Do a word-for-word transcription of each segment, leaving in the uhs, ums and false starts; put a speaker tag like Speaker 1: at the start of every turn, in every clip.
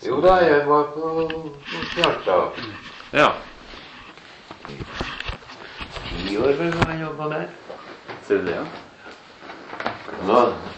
Speaker 1: Jo da, jeg var på Bjørnstad.
Speaker 2: Ja.
Speaker 1: Ti år vel har jeg jobbet der.
Speaker 2: Ser du det, ja?
Speaker 1: Nå.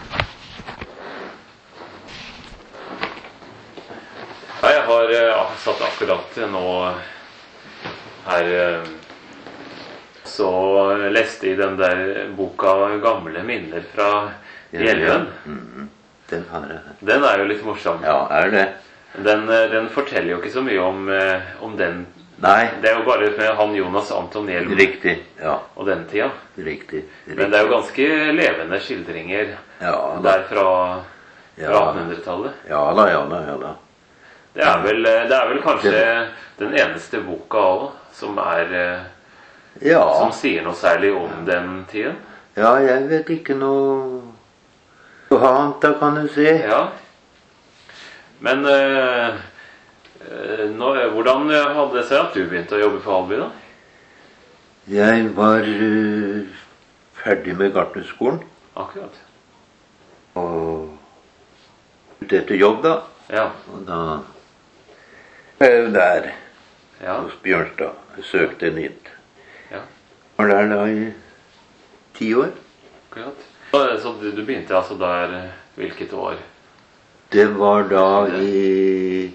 Speaker 2: Ja, jeg har uh, satt akkurat nå her uh, så leste i den der boka Gamle minner fra Hjelven.
Speaker 1: Mm, den har jeg.
Speaker 2: Den er jo litt morsom.
Speaker 1: Ja, er det.
Speaker 2: Den, den forteller jo ikke så mye om, uh, om den.
Speaker 1: Nei.
Speaker 2: Det er jo bare med han Jonas Anton Hjelm.
Speaker 1: Riktig, ja.
Speaker 2: Og den tida.
Speaker 1: Riktig, riktig.
Speaker 2: Men det er jo ganske levende skildringer
Speaker 1: ja,
Speaker 2: der fra,
Speaker 1: ja.
Speaker 2: fra attenhundretallet.
Speaker 1: Ja da, ja da, ja da.
Speaker 2: Det er vel, det er vel kanskje den eneste boka også, som er
Speaker 1: ja.
Speaker 2: Som sier noe særlig om den tiden.
Speaker 1: Ja, jeg vet ikke noe noe annet da, kan du si.
Speaker 2: Ja. Men øh, nå, hvordan hadde det seg at du begynte å jobbe på Alby da?
Speaker 1: Jeg var uh, ferdig med gartnerskolen.
Speaker 2: Akkurat.
Speaker 1: Og ute etter jobb da.
Speaker 2: Ja.
Speaker 1: Og da var jeg jo der
Speaker 2: ja.
Speaker 1: hos Bjørnstad. Jeg søkte nytt.
Speaker 2: Ja.
Speaker 1: Var der da i ti år.
Speaker 2: Akkurat. Så du, du begynte altså der hvilket år?
Speaker 1: Det var da i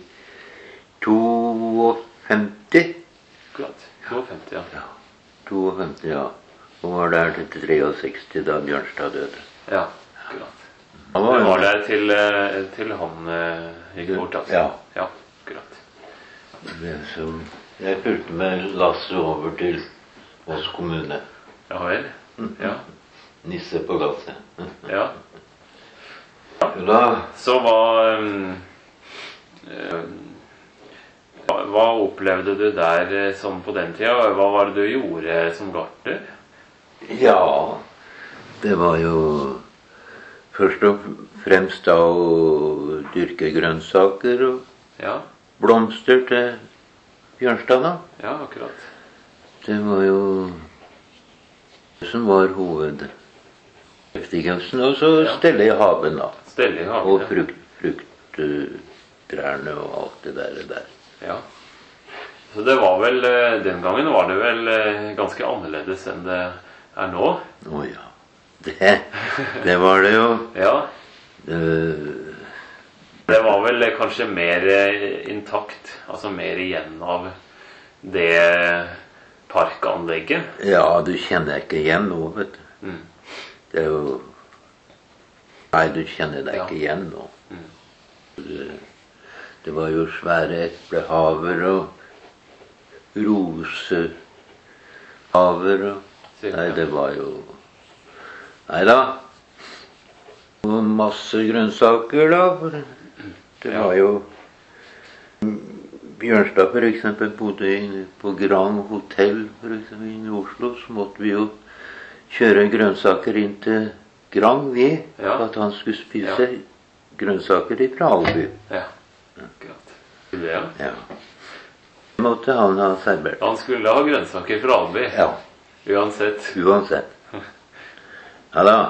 Speaker 1: femtito.
Speaker 2: Akkurat. femtito, ja.
Speaker 1: Ja. femtito, ja. Og var der til sekstitre da Bjørnstad døde.
Speaker 2: Ja, akkurat.
Speaker 1: Han
Speaker 2: var,
Speaker 1: var,
Speaker 2: du var der til, til han gikk bort, altså?
Speaker 1: Ja.
Speaker 2: Ja, akkurat.
Speaker 1: Det som jeg fulgte med Lasse over til Voss kommune.
Speaker 2: Ja vel? Ja.
Speaker 1: Nisse på Lasse.
Speaker 2: Ja.
Speaker 1: Da.
Speaker 2: Så hva, um, hva Hva opplevde du der sånn på den tida? Hva var det du gjorde som gartner?
Speaker 1: Ja, det var jo først og fremst da å dyrke grønnsaker og
Speaker 2: ja.
Speaker 1: blomster til Bjørnstad da.
Speaker 2: Ja, akkurat.
Speaker 1: Det var jo det som var hovedaktigheten. Og så
Speaker 2: ja.
Speaker 1: stelle i haven da.
Speaker 2: Stelle i haven,
Speaker 1: og frukt, frukttrærne og alt det der, der.
Speaker 2: Ja. Så det var vel, den gangen var det vel ganske annerledes enn det er nå?
Speaker 1: Å ja. Det, det var det jo.
Speaker 2: Ja.
Speaker 1: Det,
Speaker 2: det var vel kanskje mer intakt, altså mer igjen av det parkanlegget.
Speaker 1: Ja, du kjenner ikke igjen nå, vet du.
Speaker 2: Mm.
Speaker 1: Det er jo... Nei, du kjenner deg
Speaker 2: ja.
Speaker 1: ikke igjen nå.
Speaker 2: Mm.
Speaker 1: Det, det var jo svære eplehaver og rosehaver og... Nei, det var jo... Nei da. Og masse grønnsaker da. Det var jo... Bjørnstad for eksempel bodde på Grand Hotel for eksempel i Oslo. Så måtte vi jo kjøre grønnsaker inn til Grand, vi.
Speaker 2: Ja.
Speaker 1: For at han skulle spise
Speaker 2: ja.
Speaker 1: grønnsaker fra Alby.
Speaker 2: Ja, akkurat. Ja.
Speaker 1: Ja. Det måtte han ha servert.
Speaker 2: Han skulle ha grønnsaker fra Alby.
Speaker 1: Ja.
Speaker 2: Uansett.
Speaker 1: Uansett. Ja da.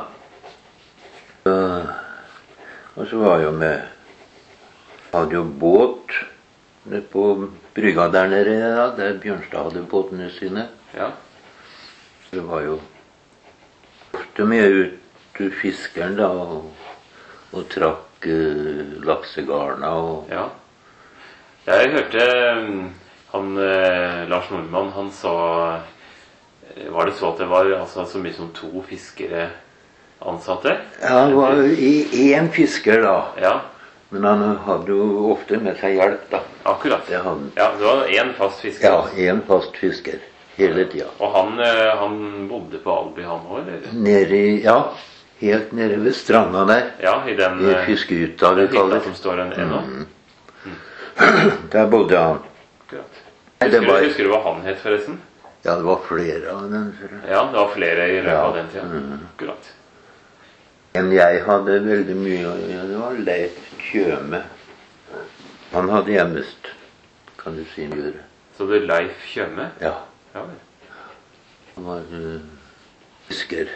Speaker 1: Og så var jo med... Hadde jo båt på brygga der nede, da, der Bjørnstad hadde båtene sine.
Speaker 2: Ja.
Speaker 1: Det var jo ofte med ut til fiskeren da, og, og trakk uh, laksegarna og...
Speaker 2: Ja. Jeg hørte han, uh, Lars Nordmann, han sa... Var det så at det var altså, så mye som to fiskere ansatte?
Speaker 1: Ja, det var i en fisker da.
Speaker 2: Ja.
Speaker 1: Men han hadde jo ofte med seg hjelp da.
Speaker 2: Akkurat.
Speaker 1: Det hadde...
Speaker 2: Ja, det var en fast fisker.
Speaker 1: Ja, en fast fisker. Hele tida.
Speaker 2: Og han, han bodde på Alby, han også, eller?
Speaker 1: Nede i... Ja, helt nede ved stranda der.
Speaker 2: Ja, i den...
Speaker 1: I fiskehytta, vi kaller det.
Speaker 2: Som står en ennå.
Speaker 1: Mm. Mm. Der bodde han.
Speaker 2: Akkurat. Husker, var... husker du hva han het forresten?
Speaker 1: Ja, det var flere av den.
Speaker 2: Ja, det var flere i løpet
Speaker 1: ja.
Speaker 2: av den tida.
Speaker 1: Mm.
Speaker 2: Akkurat.
Speaker 1: Men jeg hadde veldig mye, ja, det var Leif Kjøme. Han hadde hjemmest, kan du si, gjøre.
Speaker 2: Så det er Leif Kjøme?
Speaker 1: Ja.
Speaker 2: Ja.
Speaker 1: Han var uh, fisker.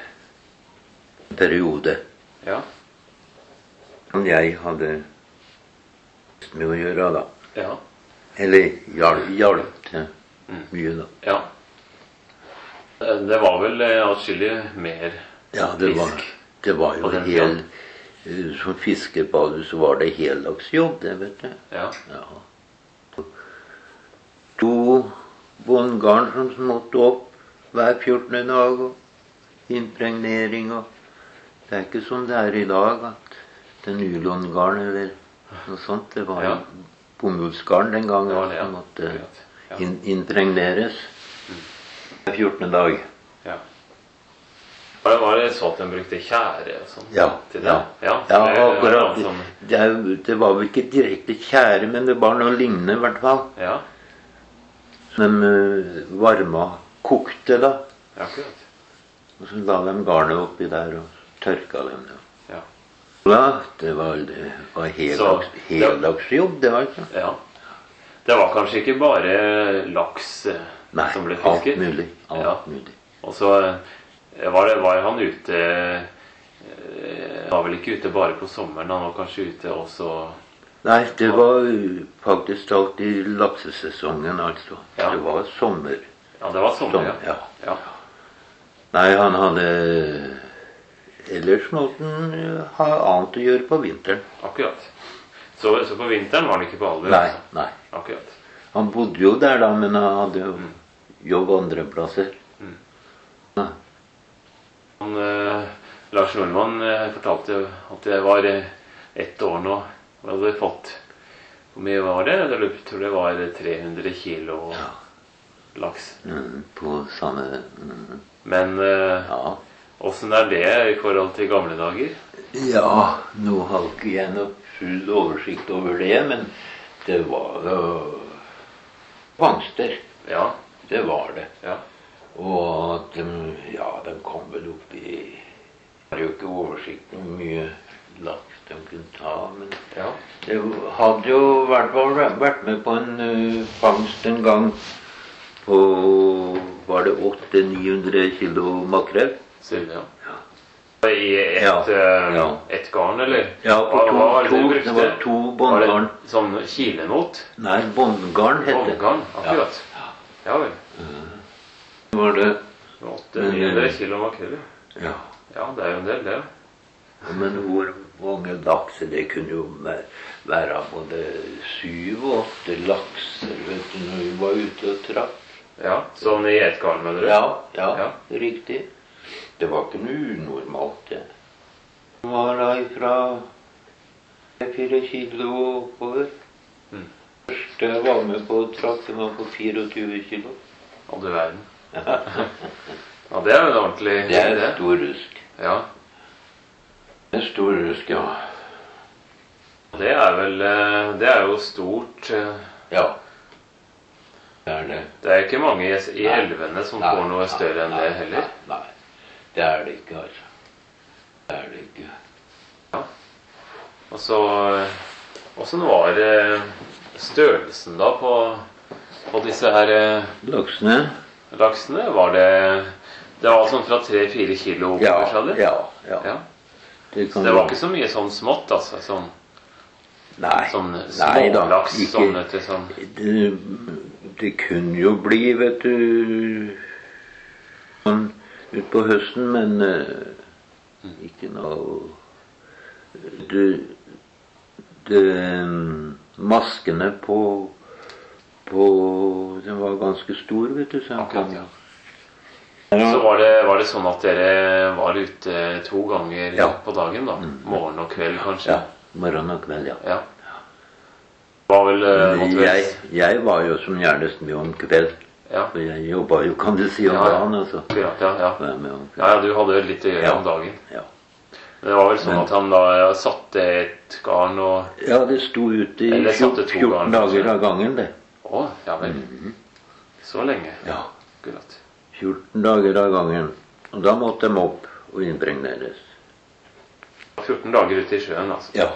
Speaker 1: Periode.
Speaker 2: Ja.
Speaker 1: Og jeg hadde med å gjøre, da.
Speaker 2: Ja.
Speaker 1: Eller hjalp, hjalp til mye, da.
Speaker 2: Ja. Det var vel atskillig mer
Speaker 1: Ja, det var,
Speaker 2: fisk
Speaker 1: det var jo
Speaker 2: på den
Speaker 1: hel Som fisker på det, så var det heldagsjobb, det, vet du.
Speaker 2: Ja.
Speaker 1: Ja. To båndgarn som måtte opp hver fjortende dag, og impregnering og Det er ikke som det er i dag, at det er nylongarn eller noe sånt. Det var jo
Speaker 2: Ja.
Speaker 1: bomullsgarn den gangen
Speaker 2: Det var det, ja.
Speaker 1: som måtte
Speaker 2: Ja.
Speaker 1: in impregneres hver fjortende dag.
Speaker 2: Ja. Var det, var det så at de brukte tjære og sånn
Speaker 1: Ja,
Speaker 2: til det?
Speaker 1: ja.
Speaker 2: Ja,
Speaker 1: Ja,
Speaker 2: det var
Speaker 1: akkurat.
Speaker 2: sånn-
Speaker 1: Det, er- det var vel ikke direkte tjære, men det var noe lignende i hvert fall.
Speaker 2: Ja,
Speaker 1: Som de uh, varma, kokte da.
Speaker 2: akkurat.
Speaker 1: Og så la de garnet oppi der og tørka dem. Da.
Speaker 2: Ja.
Speaker 1: Ja, det var, det var heldags,
Speaker 2: Så, det-
Speaker 1: heldagsjobb, det var ikke.
Speaker 2: Ja. Det var kanskje ikke bare laks eh,
Speaker 1: Nei,
Speaker 2: som ble
Speaker 1: alt
Speaker 2: fisket?
Speaker 1: mulig. Alt
Speaker 2: Ja.
Speaker 1: mulig.
Speaker 2: Og så eh, var, det, var han ute eh, Var vel ikke ute bare på sommeren, han var kanskje ute også.
Speaker 1: Nei, det var uh, faktisk alltid laksesesongen, altså.
Speaker 2: Ja.
Speaker 1: Det var sommer.
Speaker 2: Ja, det var sommer,
Speaker 1: Sommer,
Speaker 2: ja.
Speaker 1: ja.
Speaker 2: Ja.
Speaker 1: Nei, han hadde Ellers måtte han uh, ha annet å gjøre på vinteren.
Speaker 2: Akkurat. Så, så på vinteren var han ikke på Alve?
Speaker 1: Nei,
Speaker 2: altså?
Speaker 1: nei.
Speaker 2: Akkurat.
Speaker 1: Han bodde jo der da, men han hadde jo jobb andre plasser.
Speaker 2: Mm.
Speaker 1: Ja.
Speaker 2: Han, eh, Lars Nordmann eh, fortalte at det var eh, ett år nå. Han hadde fått Hvor mye var det? Jeg tror det var tre hundre kilo
Speaker 1: Ja.
Speaker 2: laks.
Speaker 1: Mm, på samme mm,
Speaker 2: Men eh,
Speaker 1: Ja.
Speaker 2: åssen er det i forhold til gamle dager?
Speaker 1: Ja, nå har ikke jeg noe full oversikt over det, men det var jo fangster.
Speaker 2: Ja.
Speaker 1: Det var det.
Speaker 2: Ja.
Speaker 1: Og at de, ja, de kom vel opp i Jeg har jo ikke oversikt over hvor mye laks de kunne ta, men
Speaker 2: Ja.
Speaker 1: det hadde jo i hvert fall vært med på en uh, fangst en gang på Var det åtte til ni hundre kilo makrell?
Speaker 2: Sier du det, ja. I ett
Speaker 1: Ja,
Speaker 2: eh,
Speaker 1: ja.
Speaker 2: ett garn, eller?
Speaker 1: Ja, på
Speaker 2: Hva-
Speaker 1: to,
Speaker 2: hva var det
Speaker 1: to,
Speaker 2: du brukte?
Speaker 1: det var to
Speaker 2: Var
Speaker 1: båndgarn.
Speaker 2: det sånn kilenot?
Speaker 1: Nei, båndgarn het det.
Speaker 2: Båndgarn? Akkurat. Ja vel.
Speaker 1: Var det
Speaker 2: åtte til ni hundre kilo makrell.
Speaker 1: Ja.
Speaker 2: Ja, det er jo en del, det.
Speaker 1: Men hvor mange lakser? Det kunne jo væ- være både syv og åtte lakser, vet du, når vi var ute og traff.
Speaker 2: Ja, Sånn i ett garn, mener du?
Speaker 1: Ja, ja,
Speaker 2: Ja.
Speaker 1: riktig. Det var ikke noe unormalt, det. Det var da ifra fire kilo oppover.
Speaker 2: Mm.
Speaker 1: Første jeg var med på å trakke, var på tjuefire kilo.
Speaker 2: Å, du verden. Ja, det er jo en ordentlig
Speaker 1: Det er stor rusk.
Speaker 2: Ja.
Speaker 1: Det er stor rusk, ja.
Speaker 2: Det er vel eh, Det er jo stort. eh,
Speaker 1: Ja. Det er det.
Speaker 2: Det er ikke mange i i
Speaker 1: Nei.
Speaker 2: elvene som
Speaker 1: Nei,
Speaker 2: får noe større enn
Speaker 1: nei,
Speaker 2: det heller.
Speaker 1: Nei, nei. Det er det ikke, altså. Det er det ikke.
Speaker 2: Ja. Og så Åssen var eh, størrelsen da på, på disse her eh,
Speaker 1: Laksene?
Speaker 2: laksene? Var det Det var sånn fra tre-fire kilo
Speaker 1: Ja,
Speaker 2: oppover, sa du?
Speaker 1: ja, ja.
Speaker 2: Ja.
Speaker 1: Det,
Speaker 2: Så
Speaker 1: kan
Speaker 2: det var
Speaker 1: være-
Speaker 2: ikke så mye sånn smått, altså? Sånn,
Speaker 1: Nei,
Speaker 2: sånn
Speaker 1: nei da,
Speaker 2: smålaks?
Speaker 1: ikke-
Speaker 2: Sånn, vet du, sånn.
Speaker 1: det, det kunne jo bli, vet du, sånn utpå høsten, men eh, ikke noe det, det, Maskene på på Den var ganske stor, vet du. Så han
Speaker 2: Akkurat,
Speaker 1: kom-
Speaker 2: ja.
Speaker 1: Ja.
Speaker 2: Så var det, var det sånn at dere var ute to ganger
Speaker 1: Ja.
Speaker 2: på dagen, da? Morgen og kveld, kanskje?
Speaker 1: Ja, morgen og kveld, ja.
Speaker 2: Ja. Det var vel eh, måtte vel-
Speaker 1: Jeg, jeg var jo som gjernest med om kveld.
Speaker 2: Ja.
Speaker 1: For jeg jobba jo, kan du si, om
Speaker 2: Ja, ja.
Speaker 1: dagen. Altså.
Speaker 2: Akkurat, ja, ja.
Speaker 1: Var jeg med om
Speaker 2: Ja, ja, du hadde vel litt å gjøre
Speaker 1: Ja.
Speaker 2: om dagen.
Speaker 1: Ja.
Speaker 2: Men det var vel sånn
Speaker 1: Men-
Speaker 2: at han da satte et garn og
Speaker 1: Ja, det sto ute i
Speaker 2: Eller satte to
Speaker 1: fjorten
Speaker 2: garn,
Speaker 1: dager
Speaker 2: kanskje.
Speaker 1: av gangen, det.
Speaker 2: Å, ja vel. Så lenge.
Speaker 1: Ja,
Speaker 2: Akkurat.
Speaker 1: fjorten dager av gangen. Og da måtte de opp og impregneres.
Speaker 2: fjorten dager ute i sjøen, altså.
Speaker 1: Ja.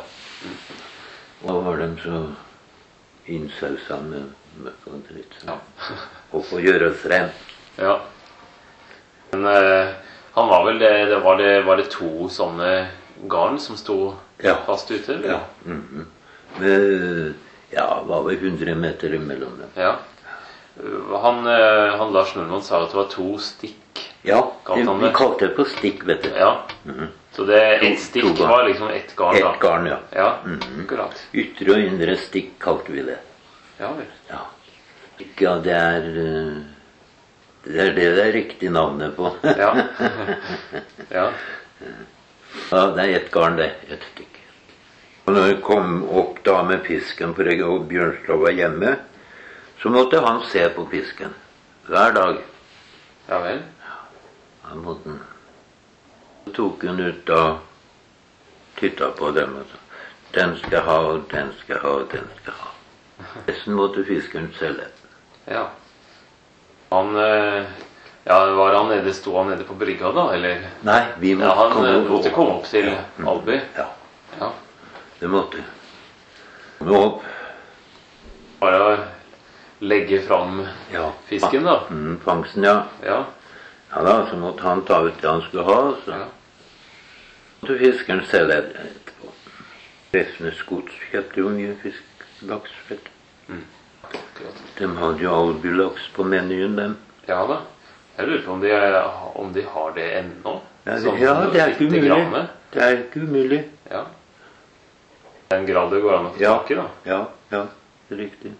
Speaker 1: Da var de så innsausa med møkk og dritt.
Speaker 2: Ja.
Speaker 1: Og få gjøres rent.
Speaker 2: Ja. Men eh, han var vel det, det, var det Var det to sånne garn som sto
Speaker 1: Ja.
Speaker 2: fast ute, eller?
Speaker 1: Ja. Mhm. Med, ja, var vel hundre meter imellom dem.
Speaker 2: Ja. Han, eh, han Lars Normann sa at det var to stikk.
Speaker 1: Ja,
Speaker 2: Kalte han
Speaker 1: vi
Speaker 2: det?
Speaker 1: kalte det på stikk, vet du.
Speaker 2: Ja.
Speaker 1: Mhm.
Speaker 2: Så det
Speaker 1: To-
Speaker 2: ett stikk
Speaker 1: to garn.
Speaker 2: var liksom ett garn, da.
Speaker 1: Et garn, ja.
Speaker 2: Ja,
Speaker 1: Mhm.
Speaker 2: akkurat.
Speaker 1: Ytre og indre stikk kalte vi det.
Speaker 2: Ja vel.
Speaker 1: Ja, ja det er eh, det er det det er riktig navnet på.
Speaker 2: Ja. Ja.
Speaker 1: Ja, det er ett garn, det. Ett stikk. Og når jeg kom opp da med fisken, for jeg og Bjørnstad var hjemme, så måtte han se på fisken. Hver dag.
Speaker 2: Ja vel.
Speaker 1: Han måtte den. Så tok hun ut da, titta på dem og sa, den skal jeg ha, og den skal jeg ha, og den skal jeg ha. Resten måtte fiskeren selge.
Speaker 2: Ja. Han eh, Ja, var han nede, sto han nede på brygga da, eller?
Speaker 1: Nei, vi måtte
Speaker 2: Ja, han
Speaker 1: komme
Speaker 2: eh,
Speaker 1: opp.
Speaker 2: måtte komme opp til Alby.
Speaker 1: Ja,
Speaker 2: Ja.
Speaker 1: det måtte. Komme opp.
Speaker 2: Bare å legge fram
Speaker 1: Ja.
Speaker 2: fisken, da.
Speaker 1: Mm, fangsten, ja.
Speaker 2: Ja.
Speaker 1: Ja da, så måtte han ta ut det han skulle ha, så
Speaker 2: Ja.
Speaker 1: måtte fiskeren selge det etterpå. Refsnes gods kjøpte jo mye fisk, laks, vet du.
Speaker 2: Akkurat.
Speaker 1: De hadde jo albylaks på menyen, dem.
Speaker 2: Ja da. Jeg lurer på om de, er- om de har det ennå.
Speaker 1: Ja, det,
Speaker 2: Sånn
Speaker 1: ja, det er ikke
Speaker 2: lite
Speaker 1: umulig.
Speaker 2: grann.
Speaker 1: Det er ikke umulig.
Speaker 2: Ja. I den grad det går an å få
Speaker 1: Ja,
Speaker 2: tak i, da.
Speaker 1: ja, ja, det er riktig.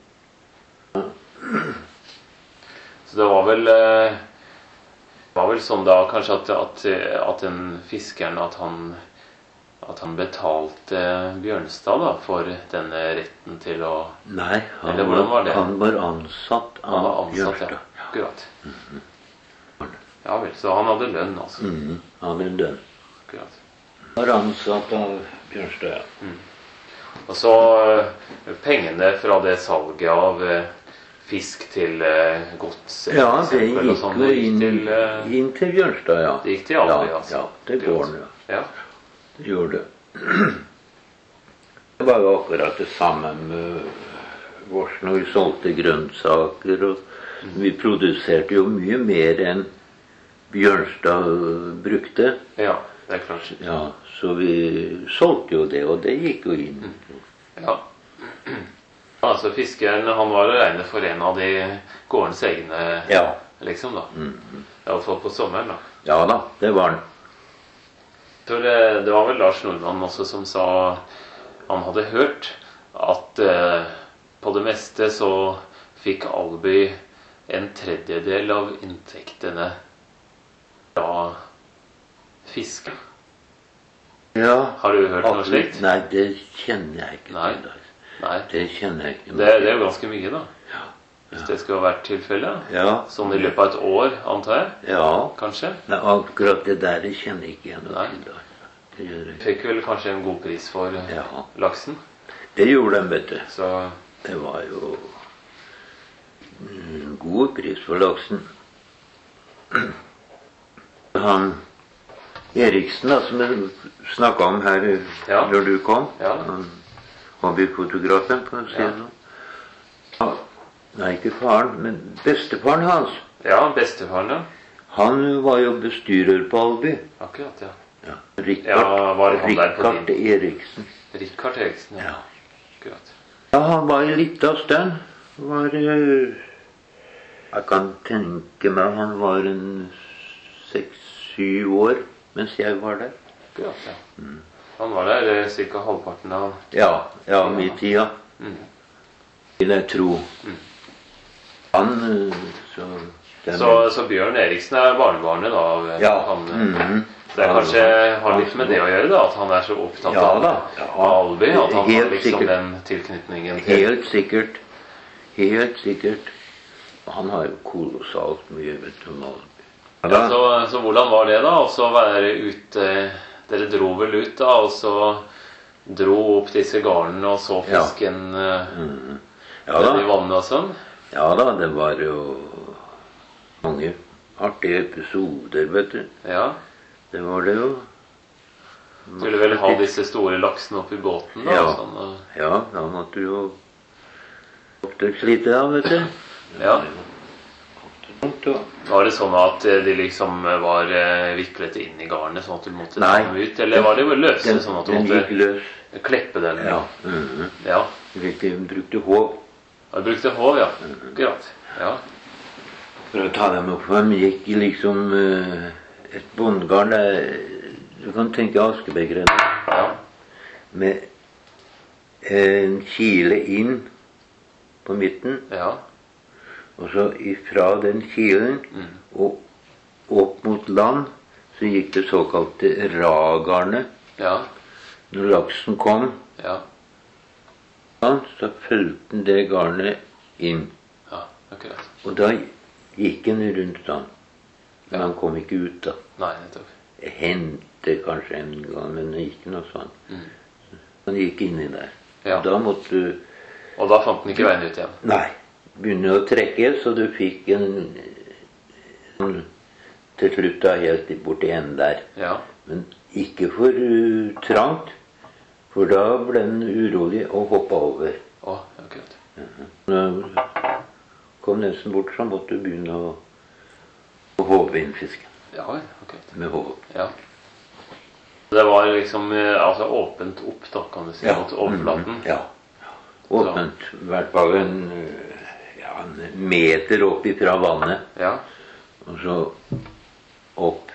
Speaker 2: Så det var vel eh, var vel sånn da kanskje at, at, at den fiskeren at han, at han betalte Bjørnstad da for denne retten til å
Speaker 1: Nei, han,
Speaker 2: Eller hvordan var det?
Speaker 1: han var ansatt
Speaker 2: Han var
Speaker 1: av
Speaker 2: ansatt, ja.
Speaker 1: Bjørnstad.
Speaker 2: Akkurat. Ja vel. Så han hadde lønn, altså.
Speaker 1: Mhm, han er død.
Speaker 2: Akkurat.
Speaker 1: Han var ansatt av Bjørnstad, ja.
Speaker 2: Og så eh, pengene fra det salget av eh, fisk til eh, gods for
Speaker 1: Ja, det
Speaker 2: eksempel, og
Speaker 1: gikk
Speaker 2: sånn,
Speaker 1: jo
Speaker 2: det gikk
Speaker 1: inn,
Speaker 2: til eh,
Speaker 1: inn til Bjørnstad, ja.
Speaker 2: Det gikk til Alby,
Speaker 1: ja,
Speaker 2: altså.
Speaker 1: Ja, det går nå.
Speaker 2: Ja.
Speaker 1: Det gjorde det. Det var jo akkurat det samme med vårs når vi solgte grønnsaker, og vi produserte jo mye mer enn Bjørnstad brukte.
Speaker 2: Ja, det er klart.
Speaker 1: Ja, så vi solgte jo det, og det gikk jo inn.
Speaker 2: Ja. Altså fiskeren, han var å regne for en av de gårdens egne,
Speaker 1: Ja.
Speaker 2: liksom da. I alle fall på sommeren da.
Speaker 1: Ja da, det var den.
Speaker 2: Jeg tror det, det var vel Lars Normann også som sa han hadde hørt at eh, på det meste så fikk Alby en tredjedel av inntektene fra fiske.
Speaker 1: Ja.
Speaker 2: Har du hørt noe
Speaker 1: absolutt.
Speaker 2: slikt?
Speaker 1: Nei, det kjenner jeg ikke
Speaker 2: Nei.
Speaker 1: til. altså.
Speaker 2: Nei.
Speaker 1: Det kjenner jeg ikke.
Speaker 2: Det, det er jo ganske mye da. Hvis det skal ha vært tilfellet.
Speaker 1: Ja,
Speaker 2: Sånn i løpet av et år, antar jeg.
Speaker 1: ja.
Speaker 2: Kanskje.
Speaker 1: Nei, akkurat det der det kjenner jeg ikke igjen noe
Speaker 2: Nei.
Speaker 1: til. da. Det gjør jeg.
Speaker 2: Fikk vel kanskje en god pris for eh,
Speaker 1: Ja.
Speaker 2: laksen.
Speaker 1: Det gjorde de, vet du.
Speaker 2: Så
Speaker 1: Det var jo en god pris for laksen. Han Eriksen, da, som jeg snakka om her
Speaker 2: Ja.
Speaker 1: når du kom,
Speaker 2: Ja.
Speaker 1: han hobbyfotografen, for å si det
Speaker 2: Ja.
Speaker 1: sånn. Ja. Nei, ikke faren, men bestefaren hans.
Speaker 2: ja, bestefaren, ja.
Speaker 1: Han var jo bestyrer på Alby.
Speaker 2: Akkurat, ja.
Speaker 1: Ja. Richard,
Speaker 2: Ja, var han der på
Speaker 1: Richard
Speaker 2: din-
Speaker 1: Eriksen.
Speaker 2: Rikard Eriksen, ja.
Speaker 1: Ja.
Speaker 2: Akkurat.
Speaker 1: Ja, han var en liten stund. Var eh, Jeg kan tenke meg han var en seks-syv år mens jeg var der.
Speaker 2: Akkurat, ja. Han var der eh, cirka halvparten av
Speaker 1: Ja, ja, min tida,
Speaker 2: mm.
Speaker 1: vil jeg tro. Han eh, så, den,
Speaker 2: så, så Bjørn Eriksen er barnebarnet da av eh,
Speaker 1: Ja.
Speaker 2: han. eh,
Speaker 1: mhm.
Speaker 2: Så det er kanskje har litt med det å gjøre, da, at han er så opptatt
Speaker 1: Ja
Speaker 2: av
Speaker 1: da, ja.
Speaker 2: av Alby. At han har
Speaker 1: Helt
Speaker 2: liksom
Speaker 1: sikkert.
Speaker 2: den tilknytningen til
Speaker 1: Helt sikkert. Helt sikkert. Han har jo kolossalt mye, vet du. om Alby. Ja,
Speaker 2: Ja,
Speaker 1: da.
Speaker 2: så, så hvordan var det, da? Og så være ute Dere dro vel ut, da, og så dro opp disse garnene og så
Speaker 1: Ja.
Speaker 2: fisken eh,
Speaker 1: Ja
Speaker 2: nede i
Speaker 1: da.
Speaker 2: vannet og sånn?
Speaker 1: Ja da, det var jo mange artige episoder, vet du.
Speaker 2: Ja.
Speaker 1: Det var det jo.
Speaker 2: Skulle vel ha disse store laksene oppi båten, da?
Speaker 1: Ja.
Speaker 2: og Sånn, og,
Speaker 1: Ja, da måtte du jo oppdrettslite, da, vet du. Det
Speaker 2: Ja.
Speaker 1: var jo
Speaker 2: Var det sånn at de liksom var eh, viklet inn i garnet, sånn at du måtte ta
Speaker 1: Nei,
Speaker 2: dem ut? Eller var det jo løse,
Speaker 1: den,
Speaker 2: sånn at du
Speaker 1: den
Speaker 2: måtte
Speaker 1: gikk løs.
Speaker 2: kleppe dem?
Speaker 1: Ja. Mm-hmm.
Speaker 2: Ja.
Speaker 1: Vi brukte håv.
Speaker 2: Du brukte håv, ja. Akkurat. Ja.
Speaker 1: For å ta dem opp. De gikk liksom uh, et båndgarn der. Du kan tenke askebegrene.
Speaker 2: Ja.
Speaker 1: Med en kile inn på midten.
Speaker 2: Ja.
Speaker 1: Og så ifra den kilen
Speaker 2: Mm.
Speaker 1: og opp mot land så gikk det såkalte ragarnet.
Speaker 2: Ja.
Speaker 1: Når laksen kom,
Speaker 2: Ja.
Speaker 1: så fulgte den det garnet inn.
Speaker 2: Ja, akkurat.
Speaker 1: Og da gikk den rundt han. Men
Speaker 2: Ja.
Speaker 1: han kom ikke ut da.
Speaker 2: Nei, nettopp.
Speaker 1: Det hendte kanskje en gang, men det gikk noe sånn.
Speaker 2: Mm.
Speaker 1: Han gikk inni der.
Speaker 2: Ja.
Speaker 1: Og da måtte du,
Speaker 2: Og da fant den ikke veien ut igjen?
Speaker 1: nei, begynne å trekke, så du fikk en, en til slutt da helt bort i enden der.
Speaker 2: Ja.
Speaker 1: Men ikke for uh, trangt, for da ble den urolig og hoppa over.
Speaker 2: Å, akkurat.
Speaker 1: Når den kom nesten bort, så måtte du begynne å, å håve inn fisken.
Speaker 2: Ja, akkurat.
Speaker 1: Med håv.
Speaker 2: Ja. Det var liksom eh, altså åpent opp, da, kan du si,
Speaker 1: Ja.
Speaker 2: mot overflaten.
Speaker 1: Mhm, ja. Åpent i hvert fall en, uh, ja, en meter opp ifra vannet.
Speaker 2: Ja.
Speaker 1: Og så opp.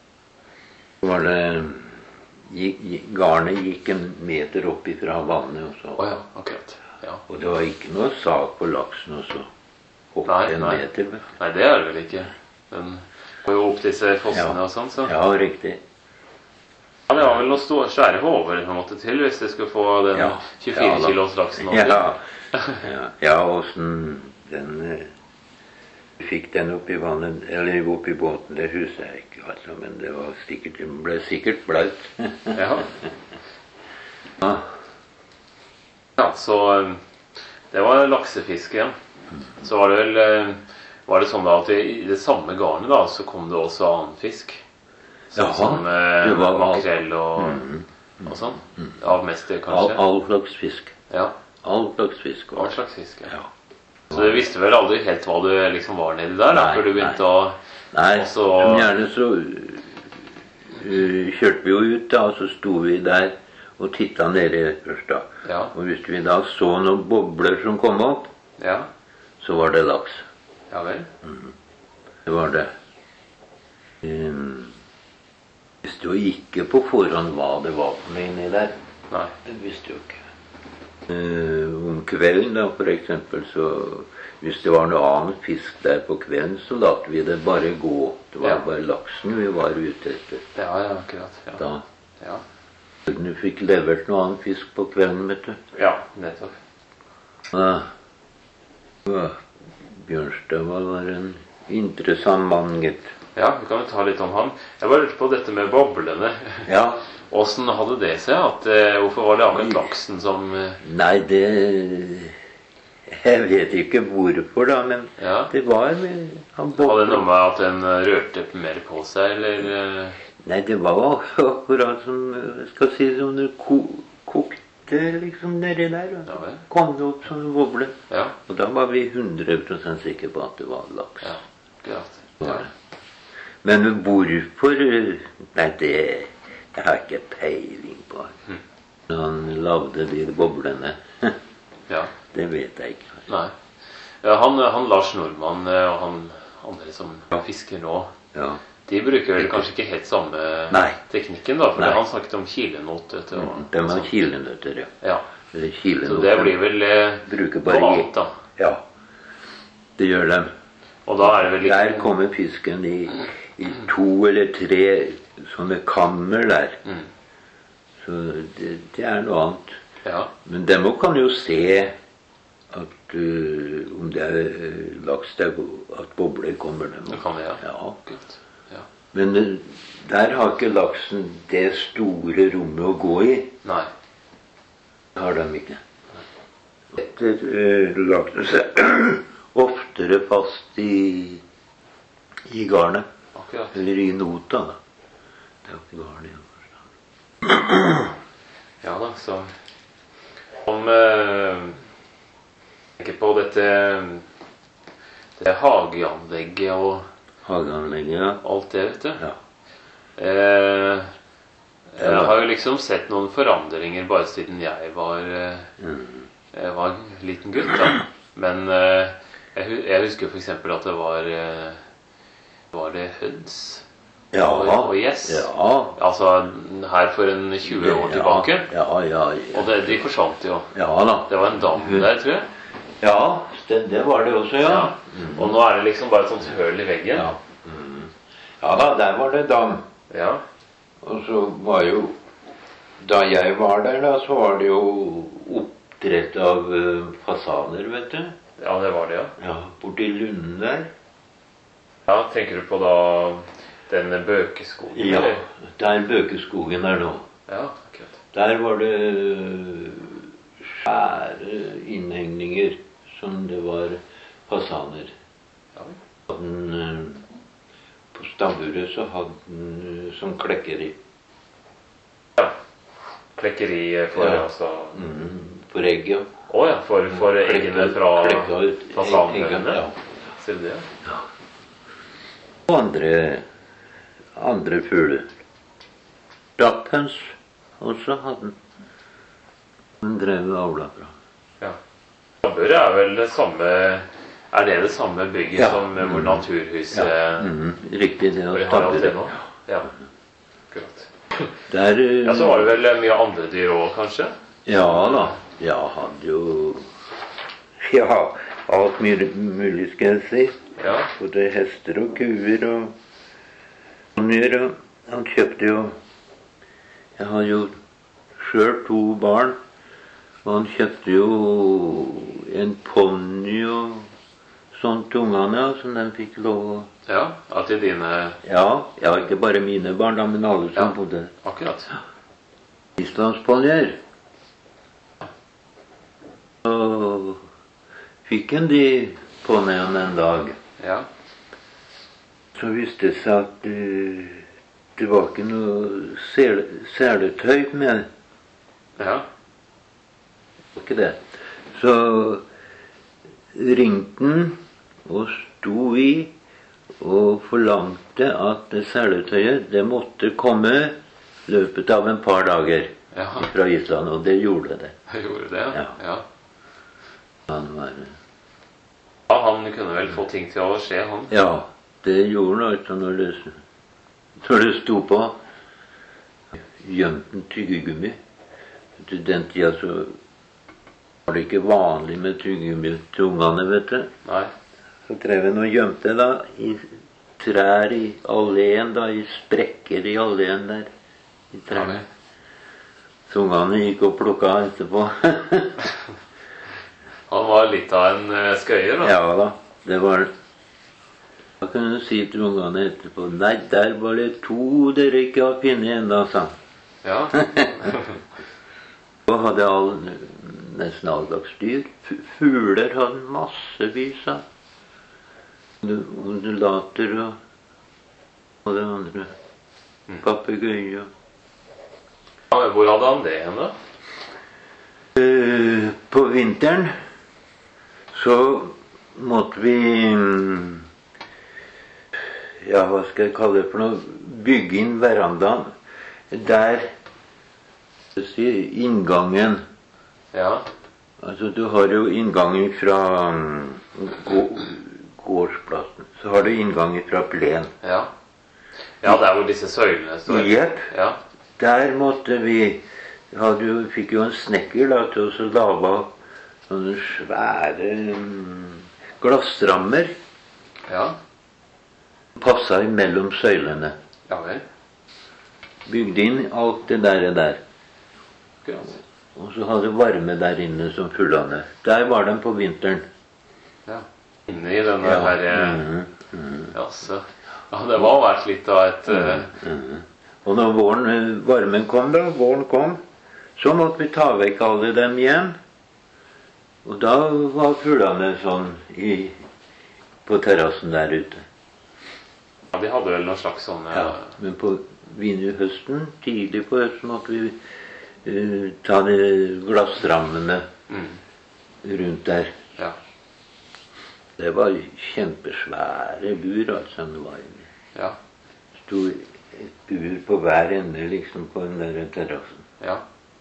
Speaker 1: Så var det gikk, gikk- Garnet gikk en meter opp ifra vannet. Og, så.
Speaker 2: Å ja, akkurat. Ja.
Speaker 1: Og det var ikke noe sak på laksen og så hoppe
Speaker 2: Nei,
Speaker 1: en
Speaker 2: nei.
Speaker 1: meter. vel?
Speaker 2: Nei, det er det vel ikke. Den går jo opp disse fossene
Speaker 1: Ja.
Speaker 2: og sånn, så.
Speaker 1: Ja, riktig.
Speaker 2: Ja, det var vel noen store, svære håver på en måte til, hvis det skulle få den
Speaker 1: Ja.
Speaker 2: tjuefire
Speaker 1: Ja, da.
Speaker 2: kilos laksen opp.
Speaker 1: Ja, ja, ja, åssen den eh, fikk den opp i vannet, eller opp i båten, det husker jeg ikke, altså, men det var sikkert, den ble sikkert blaut.
Speaker 2: Ja.
Speaker 1: Ja.
Speaker 2: Ja, så eh, det var laksefiske, ja. Så var det vel eh, var det sånn da at i det samme garnet da, så kom det også annen fisk. Sånn
Speaker 1: Jaha,
Speaker 2: som eh,
Speaker 1: det var alt.
Speaker 2: makrell og,
Speaker 1: Mhm.
Speaker 2: og sånn. Av mest det,
Speaker 1: All,
Speaker 2: kanskje.
Speaker 1: all slags fisk.
Speaker 2: Ja,
Speaker 1: All slags fisk.
Speaker 2: all slags fisk, ja.
Speaker 1: Ja.
Speaker 2: Så du visste vel aldri helt hva du liksom var nedi der, da,
Speaker 1: Nei,
Speaker 2: før du begynte
Speaker 1: nei.
Speaker 2: å
Speaker 1: Nei,
Speaker 2: Og så-
Speaker 1: men gjerne så uh, kjørte vi jo ut da, og så sto vi der og titta nedi først da.
Speaker 2: Ja,
Speaker 1: Og hvis vi da så noen bobler som kom opp,
Speaker 2: ja,
Speaker 1: så var det laks.
Speaker 2: ja vel.
Speaker 1: Det var det. Um, visste jo ikke på forhånd hva det var for noe inni der.
Speaker 2: Nei.
Speaker 1: Det visste jo ikke. Uh, om kvelden da, for eksempel, så hvis det var noe annet fisk der på kvelden, så lot vi det bare gå. Det var
Speaker 2: Ja.
Speaker 1: bare laksen vi var ute etter.
Speaker 2: Ja, ja, akkurat. Ja.
Speaker 1: Da
Speaker 2: Ja,
Speaker 1: du fikk levert noe annet fisk på kvelden, vet du.
Speaker 2: ja nettopp.
Speaker 1: Ja. Ja. Bjørnstøvel var en interessant mann, gitt.
Speaker 2: Ja, vi kan jo ta litt om ham. Jeg var lurt på dette med boblene.
Speaker 1: Ja.
Speaker 2: Åssen hadde det seg? At, eh, hvorfor var det akkurat laksen som eh,
Speaker 1: Nei, det Jeg vet ikke hvorfor, da, men
Speaker 2: Ja.
Speaker 1: det var Han
Speaker 2: Hadde det noe
Speaker 1: bobla.
Speaker 2: med at den eh, rørte mer på seg, eller eh,
Speaker 1: Nei, det var akkurat som jeg skal si, som det ko kokte liksom nedi der. Og
Speaker 2: Ja
Speaker 1: så
Speaker 2: vel.
Speaker 1: kom det opp som en boble.
Speaker 2: Ja,
Speaker 1: Og da var vi hundre prosent sikre på at det var laks.
Speaker 2: ja, akkurat.
Speaker 1: Var
Speaker 2: Ja.
Speaker 1: det. Men hvorfor Nei, det, det har jeg ikke peiling på.
Speaker 2: Hm.
Speaker 1: Når han lagde de boblene.
Speaker 2: Ja.
Speaker 1: Det vet jeg ikke.
Speaker 2: Nei. Ja, han, han Lars Nordmann eh, og han andre som fisker nå,
Speaker 1: Ja.
Speaker 2: de bruker vel kanskje ikke helt samme
Speaker 1: Nei.
Speaker 2: teknikken, da? For
Speaker 1: Nei.
Speaker 2: han snakket om kilenot. vet du, og-
Speaker 1: De var kilenøtter, ja.
Speaker 2: Ja.
Speaker 1: Eller
Speaker 2: Så
Speaker 1: kilenøtter.
Speaker 2: det blir vel eh,
Speaker 1: Bruker
Speaker 2: noe
Speaker 1: bare
Speaker 2: annet, da.
Speaker 1: Ja. Det gjør de.
Speaker 2: Og da er det vel ikke
Speaker 1: Der kommer fisken i, i to eller tre sånne kammer der.
Speaker 2: Mm.
Speaker 1: Så det, det er noe annet.
Speaker 2: Ja.
Speaker 1: Men dem kan jo se at uh, om det er uh, laks der, at bobler kommer dem.
Speaker 2: Det kan det, ja.
Speaker 1: Ja.
Speaker 2: Kult. Ja.
Speaker 1: Men uh, der har ikke laksen det store rommet å gå i.
Speaker 2: Nei.
Speaker 1: Det har de ikke. Etter uh, laksen seg oftere fast i, i garnet.
Speaker 2: Akkurat.
Speaker 1: Eller i nota, da. Det er jo ikke garnet. Ja.
Speaker 2: Ja da, så Om eh, tenker på dette det hageanlegget og
Speaker 1: Hageanlegget, ja.
Speaker 2: alt det, vet du.
Speaker 1: Ja.
Speaker 2: Eh, jeg har jo liksom sett noen forandringer bare siden jeg var, eh,
Speaker 1: Mm.
Speaker 2: jeg var en liten gutt, da. Men eh, jeg, hu- jeg husker for eksempel at det var eh, Var det høns?
Speaker 1: Ja.
Speaker 2: Og, og gjess?
Speaker 1: Ja.
Speaker 2: Altså her for en tjue år tilbake.
Speaker 1: Ja, ja, ja.
Speaker 2: Og det, de forsvant jo.
Speaker 1: Ja da.
Speaker 2: Det var en dam der, tror jeg.
Speaker 1: Ja, det, det var det også, ja.
Speaker 2: Ja. Og nå er det liksom bare et sånt høl i veggen.
Speaker 1: Ja. Mm. Ja da, der var det dam.
Speaker 2: Ja.
Speaker 1: Og så var jo Da jeg var der, da, så var det jo oppdrett av uh, fasaner, vet du.
Speaker 2: Ja, det var det, ja.
Speaker 1: Ja, borti Lunden der.
Speaker 2: Ja, tenker du på da den bøkeskogen?
Speaker 1: Ja,
Speaker 2: eller?
Speaker 1: der bøkeskogen er nå.
Speaker 2: Ja, akkurat.
Speaker 1: Der var det svære innhegninger som det var fasaner.
Speaker 2: Ja.
Speaker 1: Den, uh, på stabburet så hadde den uh, som klekkeri.
Speaker 2: Ja. Klekkeri for
Speaker 1: Ja.
Speaker 2: altså
Speaker 1: Mm, for egg, ja.
Speaker 2: Å ja, for, for eggene fra
Speaker 1: Klekka ut
Speaker 2: fasanene?
Speaker 1: ja.
Speaker 2: Ser du det?
Speaker 1: Ja. Og andre, andre fugler. Rapphøns også hadde den. Den drev avla fra.
Speaker 2: Ja. Stabburet er vel det samme Er det det samme bygget
Speaker 1: Ja.
Speaker 2: som hvor
Speaker 1: Mm.
Speaker 2: Naturhuset
Speaker 1: Ja, mm, riktig det.
Speaker 2: hvor
Speaker 1: Og
Speaker 2: de har alt det
Speaker 1: stabburet.
Speaker 2: nå? Ja. Akkurat.
Speaker 1: Der, uh,
Speaker 2: Ja, så var det vel mye andre dyr òg, kanskje?
Speaker 1: ja da. Jeg hadde jo Ja, alt mulig, mulig skal jeg si.
Speaker 2: Ja.
Speaker 1: Både hester og kuer og ponnier. Og han kjøpte jo Jeg har jo sjøl to barn. Og han kjøpte jo en ponni og sånt til ungene, som de fikk lov å
Speaker 2: Ja, at til dine
Speaker 1: Ja, ja, ikke bare mine barn, da, men alle som
Speaker 2: Ja.
Speaker 1: bodde
Speaker 2: Akkurat.
Speaker 1: islandsponnier. Og fikk en de ponniene en dag.
Speaker 2: Ja.
Speaker 1: Så viste det seg at uh, det var ikke noe sel seletøy med.
Speaker 2: Ja.
Speaker 1: Det var ikke det. Så ringte han og sto i og forlangte at det seletøyet det måtte komme i løpet av en par dager
Speaker 2: Ja.
Speaker 1: fra Island, og det gjorde det.
Speaker 2: Jeg gjorde det,
Speaker 1: Ja.
Speaker 2: ja.
Speaker 1: Han var,
Speaker 2: Ja, han kunne vel få ting til å skje, han.
Speaker 1: ja, det gjorde han altså når det, når det sto på gjemt en tyggegummi. Til den tida så var det ikke vanlig med tyggegummi til ungene, vet du.
Speaker 2: Nei.
Speaker 1: Så drev han og gjemte da i trær i alleen, da, i sprekker i alleen der. I
Speaker 2: Ja,
Speaker 1: trær.
Speaker 2: vel.
Speaker 1: Så ungene gikk og plukka etterpå.
Speaker 2: Han var litt av en eh, skøyer, da.
Speaker 1: Ja da, det var det. Da kunne du si til ungene etterpå Nei, der var det to dere ikke har funnet ennå, sa han.
Speaker 2: Ja.
Speaker 1: Og hadde all, nesten all slags dyr. Fu- Fugler hadde han massevis av. Undulater og, og det andre. Papegøye.
Speaker 2: Ja, men hvor hadde han det hen, da?
Speaker 1: Eh, På vinteren så måtte vi mm, Ja, hva skal jeg kalle det for noe? Bygge inn verandaen. Der skal jeg si, inngangen.
Speaker 2: Ja.
Speaker 1: Altså, du har jo inngangen fra mm, gå- gårdsplassen. Så har du inngangen fra plen.
Speaker 2: Ja. Ja, der hvor disse søylene står.
Speaker 1: Jepp.
Speaker 2: Ja.
Speaker 1: Der måtte vi hadde jo, fikk jo en snekker da, til å lage sånne svære mm, glassrammer.
Speaker 2: Ja.
Speaker 1: Passa imellom søylene.
Speaker 2: Ja vel.
Speaker 1: Bygde inn alt det der. der.
Speaker 2: Akkurat.
Speaker 1: Og så hadde varme der inne som fuglene. Der var de på vinteren.
Speaker 2: Ja. Inne i denne
Speaker 1: Ja.
Speaker 2: her eh,
Speaker 1: Mhm, mhm,
Speaker 2: Jaså. Ja, det var vært litt av et eh,
Speaker 1: mhm. Og når våren, eh, varmen kom, da, våren kom, så måtte vi ta vekk alle dem igjen. Og da var fuglene sånn i, på terrassen der ute.
Speaker 2: Ja, de hadde vel noen slags sånne
Speaker 1: Ja, men på vinterhøsten, tidlig på høsten, måtte vi eh, ta de glassrammene
Speaker 2: mm,
Speaker 1: rundt der.
Speaker 2: Ja.
Speaker 1: Det var kjempesvære bur, altså. Det var
Speaker 2: Ja.
Speaker 1: sto et bur på hver ende, liksom, på den der terrassen.
Speaker 2: Ja.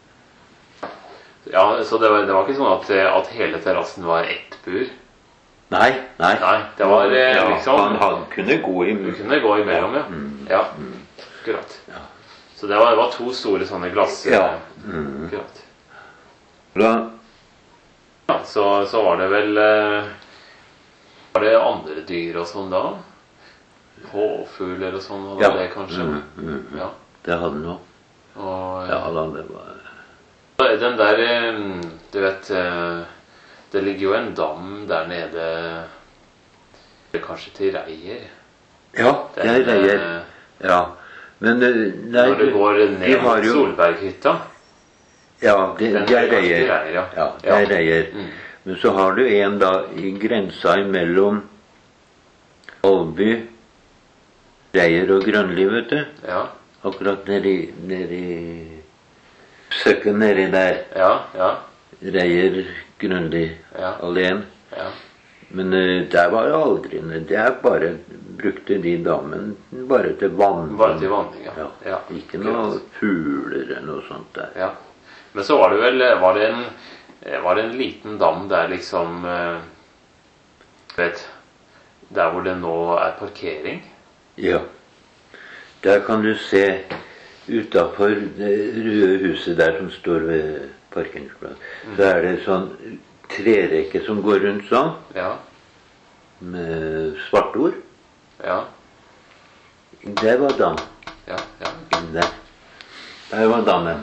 Speaker 2: Ja, så det var, det var ikke sånn at, at hele terrassen var ett bur?
Speaker 1: Nei, nei.
Speaker 2: Nei, det var eh,
Speaker 1: Ja,
Speaker 2: liksom
Speaker 1: han hadde, kunne gå i
Speaker 2: Du kunne gå imellom, ja.
Speaker 1: Mm.
Speaker 2: Ja, akkurat.
Speaker 1: Ja.
Speaker 2: Så det var, det var to store sånne glass.
Speaker 1: Ja. Mm.
Speaker 2: Akkurat.
Speaker 1: Da,
Speaker 2: Ja, så, så var det vel eh, Var det andre dyr og sånn da? Håfugler og sånn, hadde
Speaker 1: ja.
Speaker 2: det kanskje?
Speaker 1: Mm, mm, mm.
Speaker 2: Ja.
Speaker 1: Det hadde noe.
Speaker 2: Og,
Speaker 1: Ja da, det var
Speaker 2: den der, eh, du vet, eh, det ligger jo en dam der nede, det er kanskje til Reier.
Speaker 1: Ja, det er
Speaker 2: Den,
Speaker 1: reier.
Speaker 2: eh,
Speaker 1: Ja. Men eh, nei,
Speaker 2: Når du går
Speaker 1: de
Speaker 2: ned
Speaker 1: har
Speaker 2: mot
Speaker 1: jo-
Speaker 2: Solberghytta.
Speaker 1: Ja, det,
Speaker 2: Den
Speaker 1: det er
Speaker 2: er kanskje
Speaker 1: reier.
Speaker 2: til Reier, ja.
Speaker 1: Ja, det er
Speaker 2: Ja.
Speaker 1: reier.
Speaker 2: Mm.
Speaker 1: Men så har du en da i grensa imellom Alby, Reier og Grønli, vet du.
Speaker 2: Ja,
Speaker 1: Akkurat nedi, nedi søkken nedi der.
Speaker 2: ja, ja,
Speaker 1: Reier, Grønli,
Speaker 2: Ja.
Speaker 1: alene.
Speaker 2: ja.
Speaker 1: Men eh, der var det aldri noe. Det er bare brukte de dammen bare til vann.
Speaker 2: Bare til vanning, ja.
Speaker 1: Ja.
Speaker 2: Ja,
Speaker 1: Ikke noe fugler eller noe sånt der.
Speaker 2: Ja. Men så var det vel Var det en, var det en liten dam der liksom eh, vet, der hvor det nå er parkering?
Speaker 1: Ja. Der kan du se utafor det røde huset der som står ved parkeringsplassen. Så er det sånn trerekke som går rundt sånn,
Speaker 2: Ja.
Speaker 1: med svartord.
Speaker 2: Ja. Mm.
Speaker 1: var dam.
Speaker 2: Ja. Ja.
Speaker 1: Der. Der var dammen.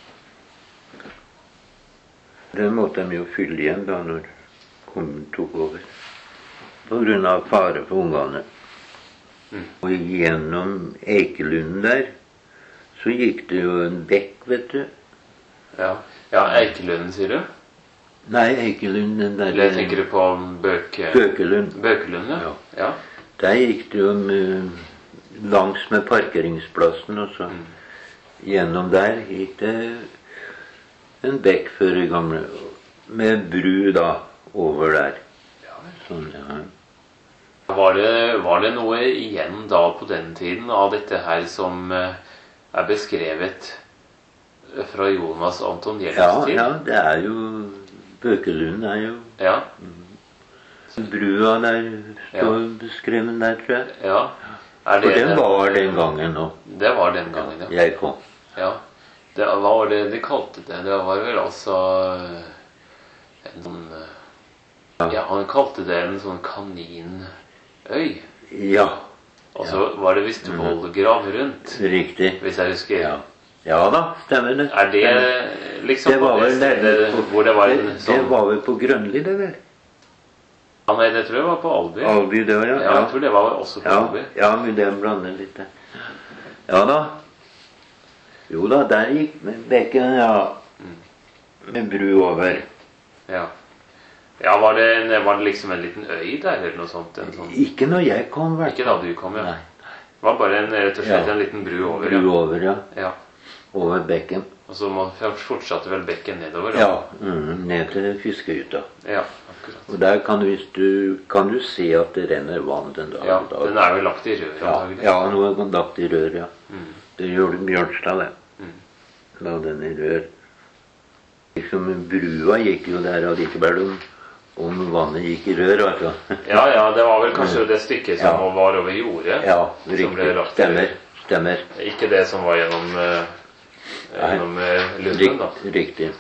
Speaker 1: Den måtte de jo fylle igjen da når kommunen tok over. På grunn av fare for ungene.
Speaker 2: Mm.
Speaker 1: Og gjennom Eikelunden der så gikk det jo en bekk, vet du.
Speaker 2: Ja, ja Eikelunden, sier du?
Speaker 1: Nei, Eikelunden, den der
Speaker 2: Eller tenker du på Bøke...
Speaker 1: Bøkelund.
Speaker 2: Bøkelund, ja.
Speaker 1: Ja.
Speaker 2: Ja.
Speaker 1: Der gikk det jo med, langs med parkeringsplassen, og så
Speaker 2: Mm.
Speaker 1: gjennom der gikk det en bekk før i gamle, med bru da, over der. Sånn, ja.
Speaker 2: Var det, var det noe igjen da på den tiden av dette her som eh, er beskrevet fra Jonas Anton
Speaker 1: Ja,
Speaker 2: Gjells tid?
Speaker 1: ja, det er jo Bøkelund er jo
Speaker 2: Ja.
Speaker 1: brua der står beskrevet der, tror jeg.
Speaker 2: Ja. Er
Speaker 1: For
Speaker 2: det
Speaker 1: den var den gangen nå.
Speaker 2: Det var den gangen, ja.
Speaker 1: Jeg kom.
Speaker 2: Ja. Det, hva var det de kalte det? Det var vel altså en sånn Ja, han kalte det en sånn kaninøy.
Speaker 1: Ja,
Speaker 2: Og så var det visst vollgrav rundt,
Speaker 1: riktig.
Speaker 2: hvis jeg husker.
Speaker 1: Ja, ja da, stemmer det.
Speaker 2: Er det liksom
Speaker 1: Det var
Speaker 2: på det
Speaker 1: vel
Speaker 2: stedet
Speaker 1: nærmest på,
Speaker 2: hvor det var en
Speaker 1: det, det
Speaker 2: sånn
Speaker 1: var vel på Grønli, det vel?
Speaker 2: Ja, nei, det tror jeg var på Alby.
Speaker 1: Alby, det var, ja.
Speaker 2: Ja, jeg tror det var også på
Speaker 1: Ja,
Speaker 2: Alby.
Speaker 1: ja, men det blander litt der. Ja da. Jo da, der gikk bekken, ja. Med bru over.
Speaker 2: Ja. Ja, var det, en, var det liksom en liten øy der, eller noe sånt? En sånn,
Speaker 1: Ikke når jeg kom, vel.
Speaker 2: ikke da du kom, ja.
Speaker 1: Nei.
Speaker 2: Det var bare en, rett og slett
Speaker 1: Ja.
Speaker 2: en liten bru over,
Speaker 1: Bru
Speaker 2: ja.
Speaker 1: over, ja.
Speaker 2: Ja.
Speaker 1: Over bekken.
Speaker 2: Og så må, fortsatte vel bekken nedover, da.
Speaker 1: Ja, mm, ned til fiskehytta.
Speaker 2: Ja, akkurat.
Speaker 1: Og der kan du, hvis du, kan du se at det renner vann den dagen.
Speaker 2: Ja, den er jo lagt i rør,
Speaker 1: Ja,
Speaker 2: antagelig.
Speaker 1: ja, nå er den lagt i rør, ja.
Speaker 2: Mm.
Speaker 1: Det gjorde Bjørnstad, det.
Speaker 2: Mm.
Speaker 1: La den i rør. Liksom, brua gikk jo der allikevel om, om vannet gikk i rør, altså.
Speaker 2: Ja, ja, det var vel kanskje det stykket som
Speaker 1: Ja.
Speaker 2: var over jordet.
Speaker 1: Ja,
Speaker 2: Som ble
Speaker 1: riktig.
Speaker 2: lagt i
Speaker 1: Stemmer.
Speaker 2: rør.
Speaker 1: Stemmer.
Speaker 2: Ikke det som var gjennom, eh,
Speaker 1: Nei.
Speaker 2: gjennom eh, Lunden, da.
Speaker 1: Rikt, riktig.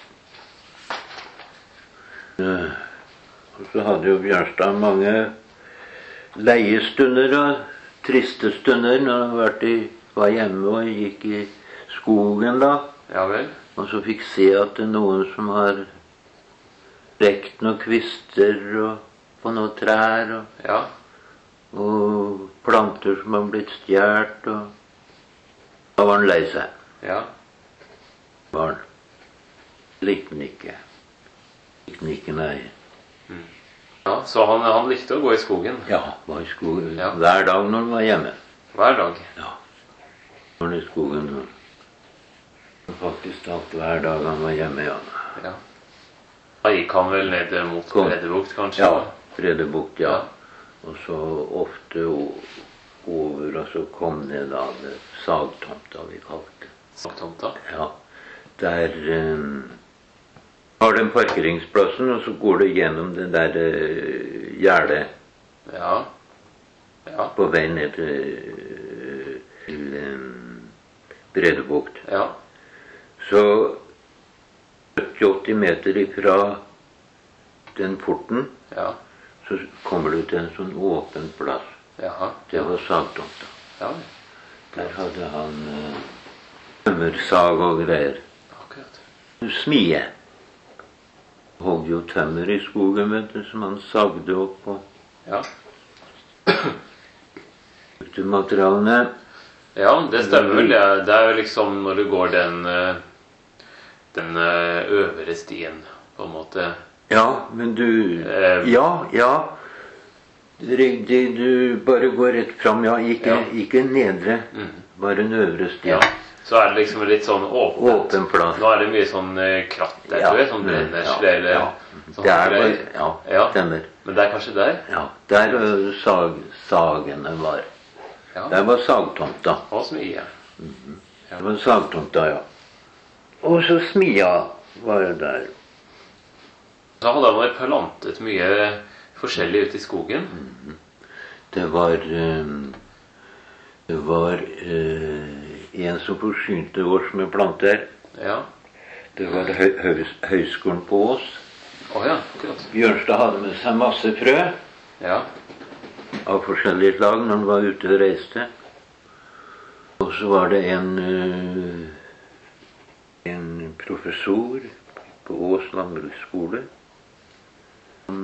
Speaker 1: Eh, Og så hadde jo Bjørnstad mange leiestunder og triste stunder når han vært i, var hjemme og gikk i skogen da.
Speaker 2: Ja vel.
Speaker 1: Og så fikk se at det er noen som har rekt noen kvister og på noen trær og,
Speaker 2: Ja.
Speaker 1: og planter som har blitt stjålet. Og da var han lei seg.
Speaker 2: Ja.
Speaker 1: Barn. Likte den ikke. Likte den ikke, nei.
Speaker 2: Ja, så han, han likte å gå i skogen
Speaker 1: Ja, var i skogen
Speaker 2: Ja.
Speaker 1: hver dag når han var hjemme.
Speaker 2: hver dag.
Speaker 1: Ja. Var han i skogen og faktisk alt hver dag han var hjemme, ja.
Speaker 2: Ja. Da gikk han vel ned mot
Speaker 1: Kom.
Speaker 2: Breddebukt, kanskje?
Speaker 1: Ja, Bredebukt, ja. Og så ofte over, og så kom det da det sagtomta vi kalte det.
Speaker 2: Sagtomta?
Speaker 1: Ja. Der um, har den parkeringsplassen, og så går det gjennom det der uh, gjerdet.
Speaker 2: Ja. Ja.
Speaker 1: På vei ned til, til um, Bredebukt.
Speaker 2: Ja.
Speaker 1: Så sytti åtti meter ifra den porten,
Speaker 2: ja.
Speaker 1: så kommer du til en sånn åpen plass.
Speaker 2: Jaha.
Speaker 1: Det var sagtomta.
Speaker 2: Ja.
Speaker 1: Der hadde han uh, tømmersag og greier.
Speaker 2: Akkurat.
Speaker 1: Smie. Hogg jo tømmer i skogen, vet du, som han sagde opp og
Speaker 2: ja.
Speaker 1: brukte materialene.
Speaker 2: Ja, det stemmer vel. Det er jo liksom når du går den den øvre stien, på en måte.
Speaker 1: Ja, men du
Speaker 2: eh,
Speaker 1: Ja, ja. Riktig, du bare går rett fram. Ja, ikke,
Speaker 2: ja.
Speaker 1: ikke nedre,
Speaker 2: mm.
Speaker 1: bare en øvre sti.
Speaker 2: Ja. Så er det liksom litt sånn åpent.
Speaker 1: Åpen plass.
Speaker 2: Nå er det mye sånn kratt der,
Speaker 1: ja.
Speaker 2: tror jeg. Sånn brennesle,
Speaker 1: ja.
Speaker 2: eller
Speaker 1: ja.
Speaker 2: sånn.
Speaker 1: Det er bare, ja,
Speaker 2: ja.
Speaker 1: stemmer.
Speaker 2: Men det er kanskje der?
Speaker 1: Ja, der sag, sagene var.
Speaker 2: Ja.
Speaker 1: Der var sagtomta.
Speaker 2: Og smie.
Speaker 1: Mm-hmm. Ja. Det var sagtomta, ja. Og så smia var det der.
Speaker 2: Da hadde man plantet mye forskjellig ute i skogen.
Speaker 1: Mm-hmm. Det var um, Det var uh, en som forsynte oss med planter.
Speaker 2: Ja.
Speaker 1: Det var høy, høy, høyskolen på Ås.
Speaker 2: Oh, ja, akkurat.
Speaker 1: Bjørnstad hadde med seg masse frø.
Speaker 2: Ja.
Speaker 1: Av forskjellige slag når han var ute og reiste. Og så var det en uh, en professor på Ås landbruksskole som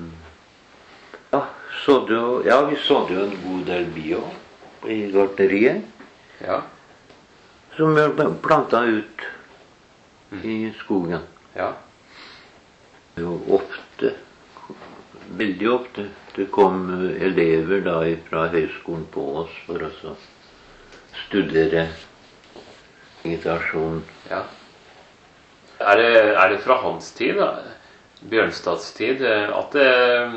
Speaker 1: uh, ja, sådde jo, ja, vi sådde jo en god del bio i gartneriet.
Speaker 2: Ja.
Speaker 1: Som vi planta ut mm. i skogen.
Speaker 2: Ja.
Speaker 1: Jo ofte, veldig ofte, det kom elever da fra høyskolen på Ås for å studere vegetasjon.
Speaker 2: Ja. Er det, er det fra hans tid, da? Bjørnstads tid, at det,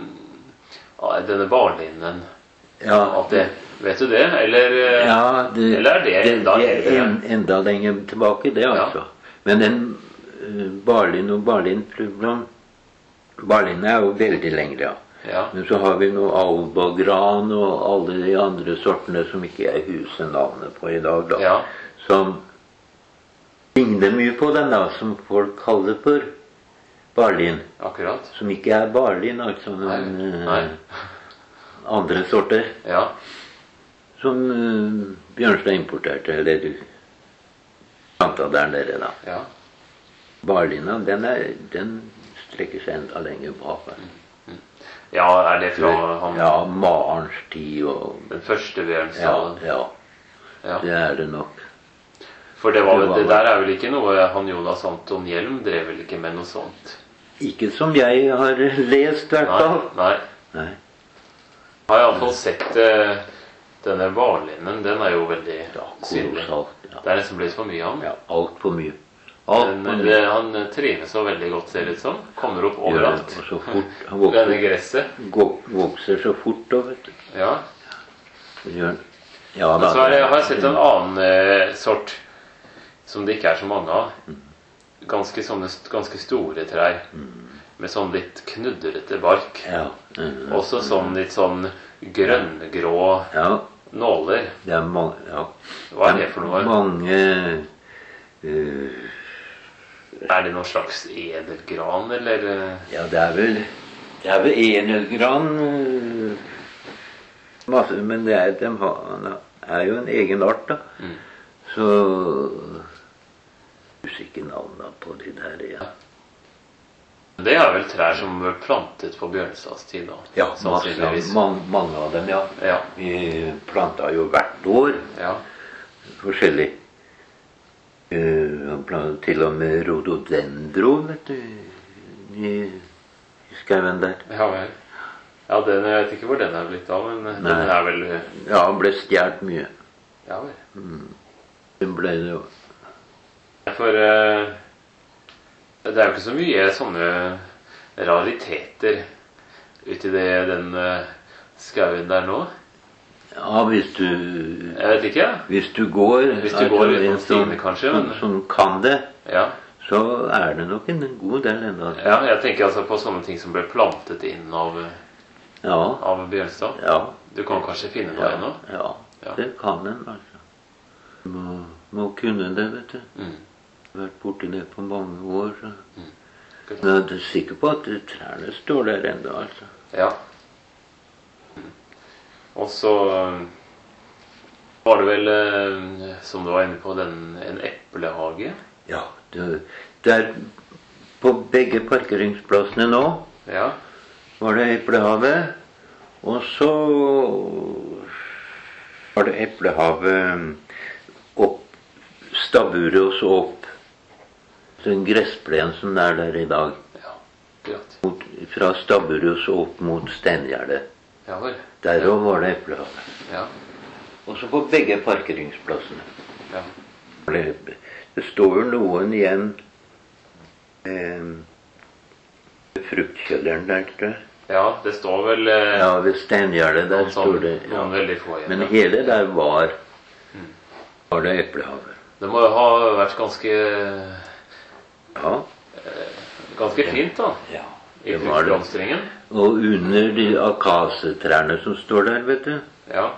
Speaker 2: denne barlinnen,
Speaker 1: ja,
Speaker 2: at det, vet du det? Eller,
Speaker 1: ja, det,
Speaker 2: eller er det,
Speaker 1: det
Speaker 2: enda
Speaker 1: det
Speaker 2: eldre?
Speaker 1: En, enda lenger tilbake, det altså. Ja. Men den uh, barlinn og barlinnplumblom, barlinnen er jo veldig lengre, ja.
Speaker 2: Ja.
Speaker 1: Men så har vi noe alb og gran og alle de andre sortene som ikke jeg huser navnet på i dag, da.
Speaker 2: Ja.
Speaker 1: Som ligner mye på den da, som folk kaller for barlin.
Speaker 2: Akkurat.
Speaker 1: Som ikke er barlin, altså, men
Speaker 2: Nei. Nei.
Speaker 1: andre sorter.
Speaker 2: Ja.
Speaker 1: Som uh, Bjørnstad importerte, eller du planta der nede, da.
Speaker 2: Ja.
Speaker 1: Barlina, den, er, den strekker seg enda lenger bak.
Speaker 2: Mm. Ja, er det fra han?
Speaker 1: Ja, Marens tid og
Speaker 2: den første Bjørnstad?
Speaker 1: Ja, ja, ja, det er det nok.
Speaker 2: For det, var, det, var, det der er vel ikke noe han Jonas Anton Hjelm drev vel ikke med noe sånt?
Speaker 1: Ikke som jeg har lest, hvert fall.
Speaker 2: Nei, nei.
Speaker 1: Nei.
Speaker 2: Jeg har iallfall sett uh, denne barlinnen. Den er jo veldig
Speaker 1: ja,
Speaker 2: synlig.
Speaker 1: Ja.
Speaker 2: Det er nesten blitt for mye av han.
Speaker 1: Ja, alt for mye. Alt
Speaker 2: Men,
Speaker 1: for mye.
Speaker 2: Det, han trives så veldig godt, ser det ut som. Kommer opp overalt.
Speaker 1: Ja, og så fort. Han vokser,
Speaker 2: denne gresset.
Speaker 1: Vokser så fort da, vet du.
Speaker 2: Ja.
Speaker 1: Ja, da,
Speaker 2: Men så er det, har jeg sett en annen uh, sort som det ikke er så mange av. Ganske, sånne, ganske store trær. Med sånn litt knudrete bark.
Speaker 1: Ja. Mm.
Speaker 2: Også sånn litt sånn grønngrå
Speaker 1: ja.
Speaker 2: nåler.
Speaker 1: Det er mange, ja.
Speaker 2: Hva er det for noe?
Speaker 1: Mange uh,
Speaker 2: Er det noen slags edelgran, eller?
Speaker 1: Ja, det er vel Det er vel edelgran uh, masse, men det er, de har, er jo en egen art, da.
Speaker 2: Mm.
Speaker 1: Så jeg husker ikke navnet på de der, ja.
Speaker 2: Det er vel trær som ble plantet på Bjørnstads tid, da?
Speaker 1: Ja, masse, man, mange av dem, ja.
Speaker 2: Ja.
Speaker 1: Vi planta jo hvert år
Speaker 2: ja.
Speaker 1: forskjellig. Han uh, plantet til og med rhododendro, vet du, i, i skauen der.
Speaker 2: Ja, vel. Ja, den, jeg vet ikke hvor den er blitt av, men Nei. Den er vel...
Speaker 1: Ja, han ble stjert mye.
Speaker 2: Ja, vel.
Speaker 1: Mm. Den ble det jo.
Speaker 2: For uh, det er jo ikke så mye sånne rariteter ute i det, den uh, skauen der nå?
Speaker 1: Ja, hvis du
Speaker 2: Jeg vet ikke.
Speaker 1: Hvis du går
Speaker 2: Hvis du går i en stine, kanskje,
Speaker 1: som,
Speaker 2: men...
Speaker 1: som kan det,
Speaker 2: ja.
Speaker 1: så er det nok en god del enda.
Speaker 2: Ja, jeg tenker altså på sånne ting som ble plantet inn av,
Speaker 1: ja.
Speaker 2: av Bjørnstad.
Speaker 1: Ja.
Speaker 2: Du kan kanskje finne noe
Speaker 1: ja.
Speaker 2: ennå?
Speaker 1: Ja. ja, det kan en, altså. Du må, må kunne det, vet du.
Speaker 2: Mm.
Speaker 1: Jeg har vært borti det på mange år, så...
Speaker 2: Mm.
Speaker 1: Men jeg er sikker på at trærne står der enda, altså.
Speaker 2: Ja. Mm. Og så var det vel, som du var inne på, den, en eplehage?
Speaker 1: Ja, det, der på begge parkeringsplassene nå
Speaker 2: ja.
Speaker 1: var det eplehave, og så var det eplehave opp stabburet og så opp den gressplen som er der i dag.
Speaker 2: Ja, greit.
Speaker 1: Mot, fra stabburet og så opp mot Stengjerdet.
Speaker 2: Ja vel.
Speaker 1: Der også var det eplehave.
Speaker 2: Ja.
Speaker 1: Og så på begge parkeringsplassene.
Speaker 2: Ja.
Speaker 1: Det, det står jo noen igjen eh, fruktkjelleren der, tror jeg.
Speaker 2: Ja, det står vel... Eh,
Speaker 1: ja, ved Stengjerdet der
Speaker 2: noen,
Speaker 1: står det. Ja.
Speaker 2: Noen veldig få igjen.
Speaker 1: Men
Speaker 2: ja.
Speaker 1: hele der var, var det eplehave.
Speaker 2: Det må jo ha vært ganske...
Speaker 1: Ja.
Speaker 2: Eh, ganske fint da.
Speaker 1: Ja.
Speaker 2: I
Speaker 1: Det var det.
Speaker 2: fruktblomstringen.
Speaker 1: Og under de akasetrærne som står der, vet du,
Speaker 2: Ja.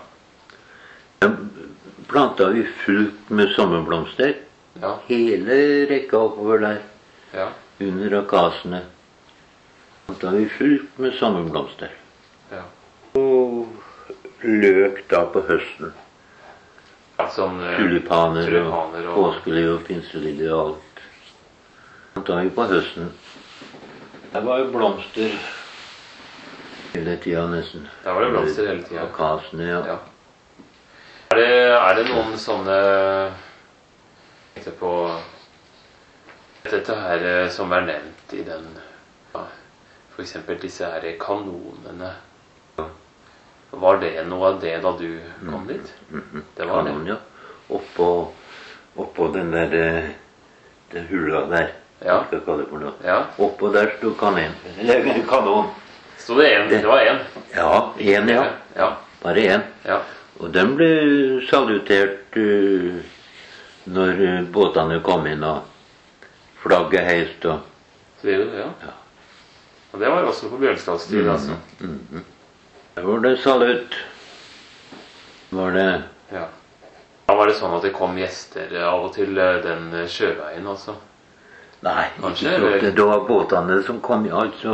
Speaker 1: planta vi fullt med sommerblomster.
Speaker 2: Ja.
Speaker 1: Hele rekka oppover der,
Speaker 2: Ja.
Speaker 1: under akasene. Planta vi fullt med sommerblomster.
Speaker 2: Ja.
Speaker 1: Og løk da på høsten.
Speaker 2: Ja, sånn... Eh,
Speaker 1: Tulipaner,
Speaker 2: tulipaner
Speaker 1: og
Speaker 2: og...
Speaker 1: påskelilje og pinselilje og alt. Planta vi på høsten. Det var jo blomster hele tida nesten.
Speaker 2: Der var det blomster hele tiden.
Speaker 1: Akasene, ja.
Speaker 2: Ja. Er det, er det noen sånne... Jeg tenkte på... Dette her eh, som er nevnt i den... Ja, for eksempel disse her kanonene.
Speaker 1: Ja.
Speaker 2: Var det noe av det da du kom dit?
Speaker 1: Mm -hmm.
Speaker 2: Det var
Speaker 1: Kanon,
Speaker 2: det.
Speaker 1: ja. Oppå, oppå den der... eh, Den hula der.
Speaker 2: Ja.
Speaker 1: Hva skal jeg kalle det for noe?
Speaker 2: Ja.
Speaker 1: Oppå der stod kanon. Eller kanon.
Speaker 2: Så det, en, det var en?
Speaker 1: Ja, en, ja.
Speaker 2: Ja.
Speaker 1: Bare en.
Speaker 2: Ja.
Speaker 1: Og den ble salutert uh, når uh, båtene kom inn og flagget heist og...
Speaker 2: Sier du det, ja?
Speaker 1: Ja.
Speaker 2: Og det var også på Bjørnstads tid,
Speaker 1: Mm,
Speaker 2: altså.
Speaker 1: mm, mm. Der var det salut. Var det...
Speaker 2: Ja. Da var det sånn at det kom gjester av og til eh, den eh, sjøveien, altså.
Speaker 1: Nei,
Speaker 2: Kanskje,
Speaker 1: ikke så ofte.
Speaker 2: eller?
Speaker 1: Det var båtene som kom, altså...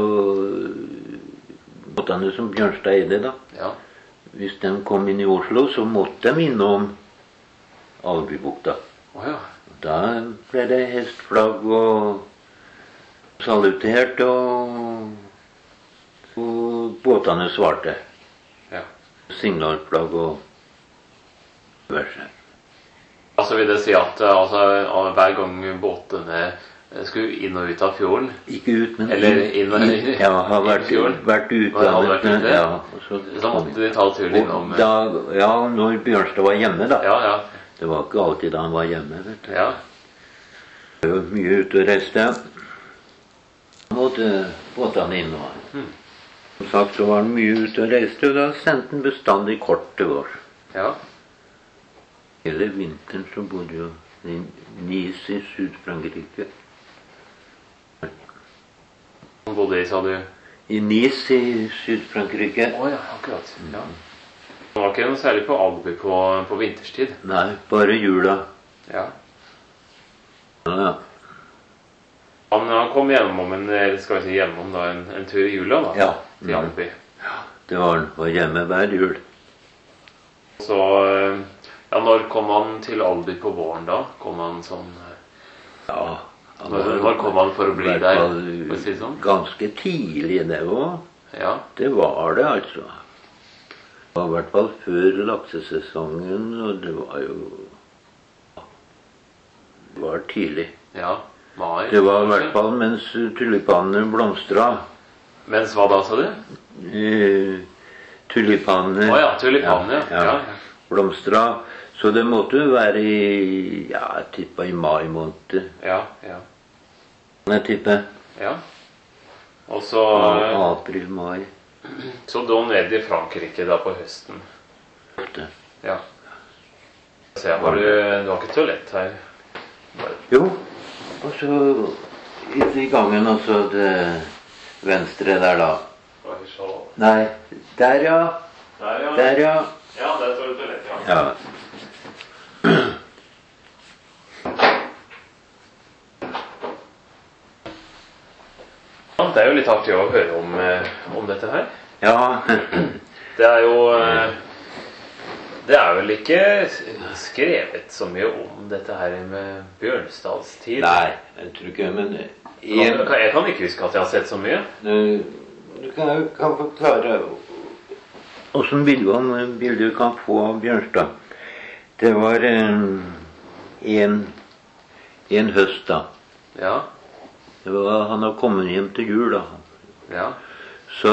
Speaker 1: Båtene som Bjørnstad eide, da.
Speaker 2: Ja.
Speaker 1: Hvis de kom inn i Oslo, så måtte de innom Albybukta.
Speaker 2: Åja.
Speaker 1: Da ble det hestflagg og salutert, og, og båtene svarte.
Speaker 2: Ja.
Speaker 1: Signalflagg og verset.
Speaker 2: Altså vil det si at eh, altså, av hver gang båtene eh, skulle inn og ut av fjorden,
Speaker 1: Ikke ut, men
Speaker 2: Eller inn og-
Speaker 1: i- Ja, har
Speaker 2: inn i
Speaker 1: vært,
Speaker 2: fjorden.
Speaker 1: vært ute.
Speaker 2: Når jeg hadde vært ute,
Speaker 1: ja, og så,
Speaker 2: så måtte de ta turen innom.
Speaker 1: og da, ja, når Bjørnstad var hjemme, da.
Speaker 2: Ja, ja.
Speaker 1: Det var ikke alltid da han var hjemme, vet du.
Speaker 2: Ja.
Speaker 1: Det var mye ute og reiste. Da måtte båtene inn og...
Speaker 2: Hmm.
Speaker 1: Som sagt så var han mye ute og reiste, og da sendte han bestandig kort til oss.
Speaker 2: Ja.
Speaker 1: Hele vinteren så bodde jo i Nice i Syd-Frankrike.
Speaker 2: Han bodde i, sa du?
Speaker 1: I Nice i Syd-Frankrike.
Speaker 2: Å ja, akkurat. Ja. Det var ikke noe særlig på Alby på, på vinterstid.
Speaker 1: Nei, bare jula.
Speaker 2: Ja.
Speaker 1: Ja, ja.
Speaker 2: Han, han kom gjennom en, eller skal vi si gjennom da, en, en tur i jula da,
Speaker 1: Ja.
Speaker 2: til Alby.
Speaker 1: Det var han. Var hjemme hver jul.
Speaker 2: Så, eh, ja, når kom han til Alby på våren da? Kom han sånn... eh,
Speaker 1: Ja. han
Speaker 2: Når,
Speaker 1: var-
Speaker 2: når kom han for å bli
Speaker 1: hvert
Speaker 2: der,
Speaker 1: fall
Speaker 2: for å si det sånn?
Speaker 1: Ganske tidlig, det òg.
Speaker 2: Ja,
Speaker 1: Det var det, altså. Det var i hvert fall før laksesesongen, og det var jo Det var tidlig.
Speaker 2: ja, mai.
Speaker 1: Det var i
Speaker 2: kanskje.
Speaker 1: hvert fall mens tulipanene blomstra.
Speaker 2: Mens hva da, sa du?
Speaker 1: Eh, tulipanene
Speaker 2: Å ja, tulipanene, ja.
Speaker 1: ja,
Speaker 2: Ja,
Speaker 1: ja. blomstra. Så det måtte jo være i Ja, jeg tippa i mai måned.
Speaker 2: ja, ja.
Speaker 1: Jeg tipper
Speaker 2: Ja. Og så,
Speaker 1: april-mai.
Speaker 2: Så da ned i Frankrike da på høsten?
Speaker 1: Ofte.
Speaker 2: Ja. Så jeg har du, du har ikke toalett her? Bare.
Speaker 1: Jo, og så ute i gangen, altså det venstre der da. Nei, der ja.
Speaker 2: Der ja.
Speaker 1: Der ja.
Speaker 2: Ja, der står det toalett, ja.
Speaker 1: Ja.
Speaker 2: Det er jo litt artig å høre om, om dette her.
Speaker 1: Ja.
Speaker 2: Det er jo Det er vel ikke skrevet så mye om dette her med Bjørnstads tid?
Speaker 1: Nei, jeg tror ikke, men en,
Speaker 2: jeg, kan, jeg kan ikke huske at jeg har sett så mye.
Speaker 1: Du kan, kan forklare hvordan bildet, bildet du kan få av Bjørnstad. Det var en, en, en høst da.
Speaker 2: Ja.
Speaker 1: Det var, han har kommet hjem til jul da.
Speaker 2: Ja.
Speaker 1: Så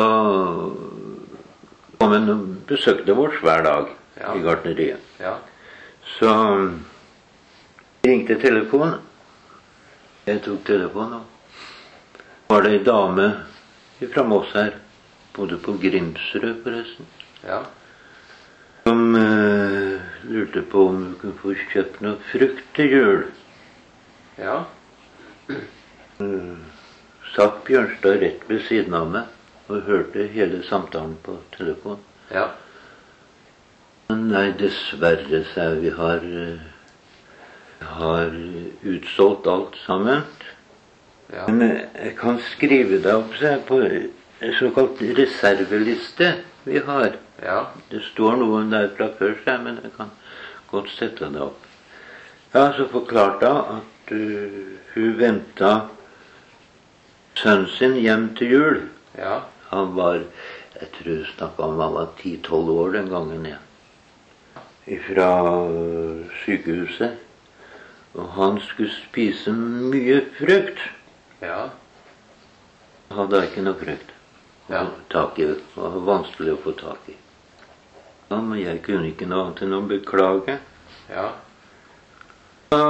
Speaker 1: kom han og besøkte oss hver dag, ja, i gartneriet.
Speaker 2: Ja.
Speaker 1: Så ringte telefonen. Jeg tok telefonen. Og var det en dame fra Moss her, bodde på Grimsrød forresten,
Speaker 2: ja,
Speaker 1: som uh, lurte på om du kunne få kjøpt noe frukt til jul.
Speaker 2: Ja.
Speaker 1: Uh, satt Bjørnstad rett ved siden av meg og hørte hele samtalen på telefon.
Speaker 2: Ja.
Speaker 1: Nei, dessverre, sa jeg, vi har, uh, har utsolgt alt sammen.
Speaker 2: Ja.
Speaker 1: Men jeg kan skrive det opp, så jeg, på en såkalt reserveliste vi har.
Speaker 2: Ja.
Speaker 1: Det står noen der fra før, så jeg, men jeg kan godt sette det opp. Ja, så forklarte jeg at uh, hun ventet sønnen sin hjem til jul.
Speaker 2: Ja.
Speaker 1: Han var, jeg tror jeg snakket om han var ti tolv år den gangen, ja. Fra sykehuset. Og han skulle spise mye frukt.
Speaker 2: Ja.
Speaker 1: Han hadde ikke noe frukt.
Speaker 2: Ja.
Speaker 1: Tak i, det var vanskelig å få tak i. Ja, men jeg kunne ikke noe annet enn å beklage.
Speaker 2: Ja.
Speaker 1: Da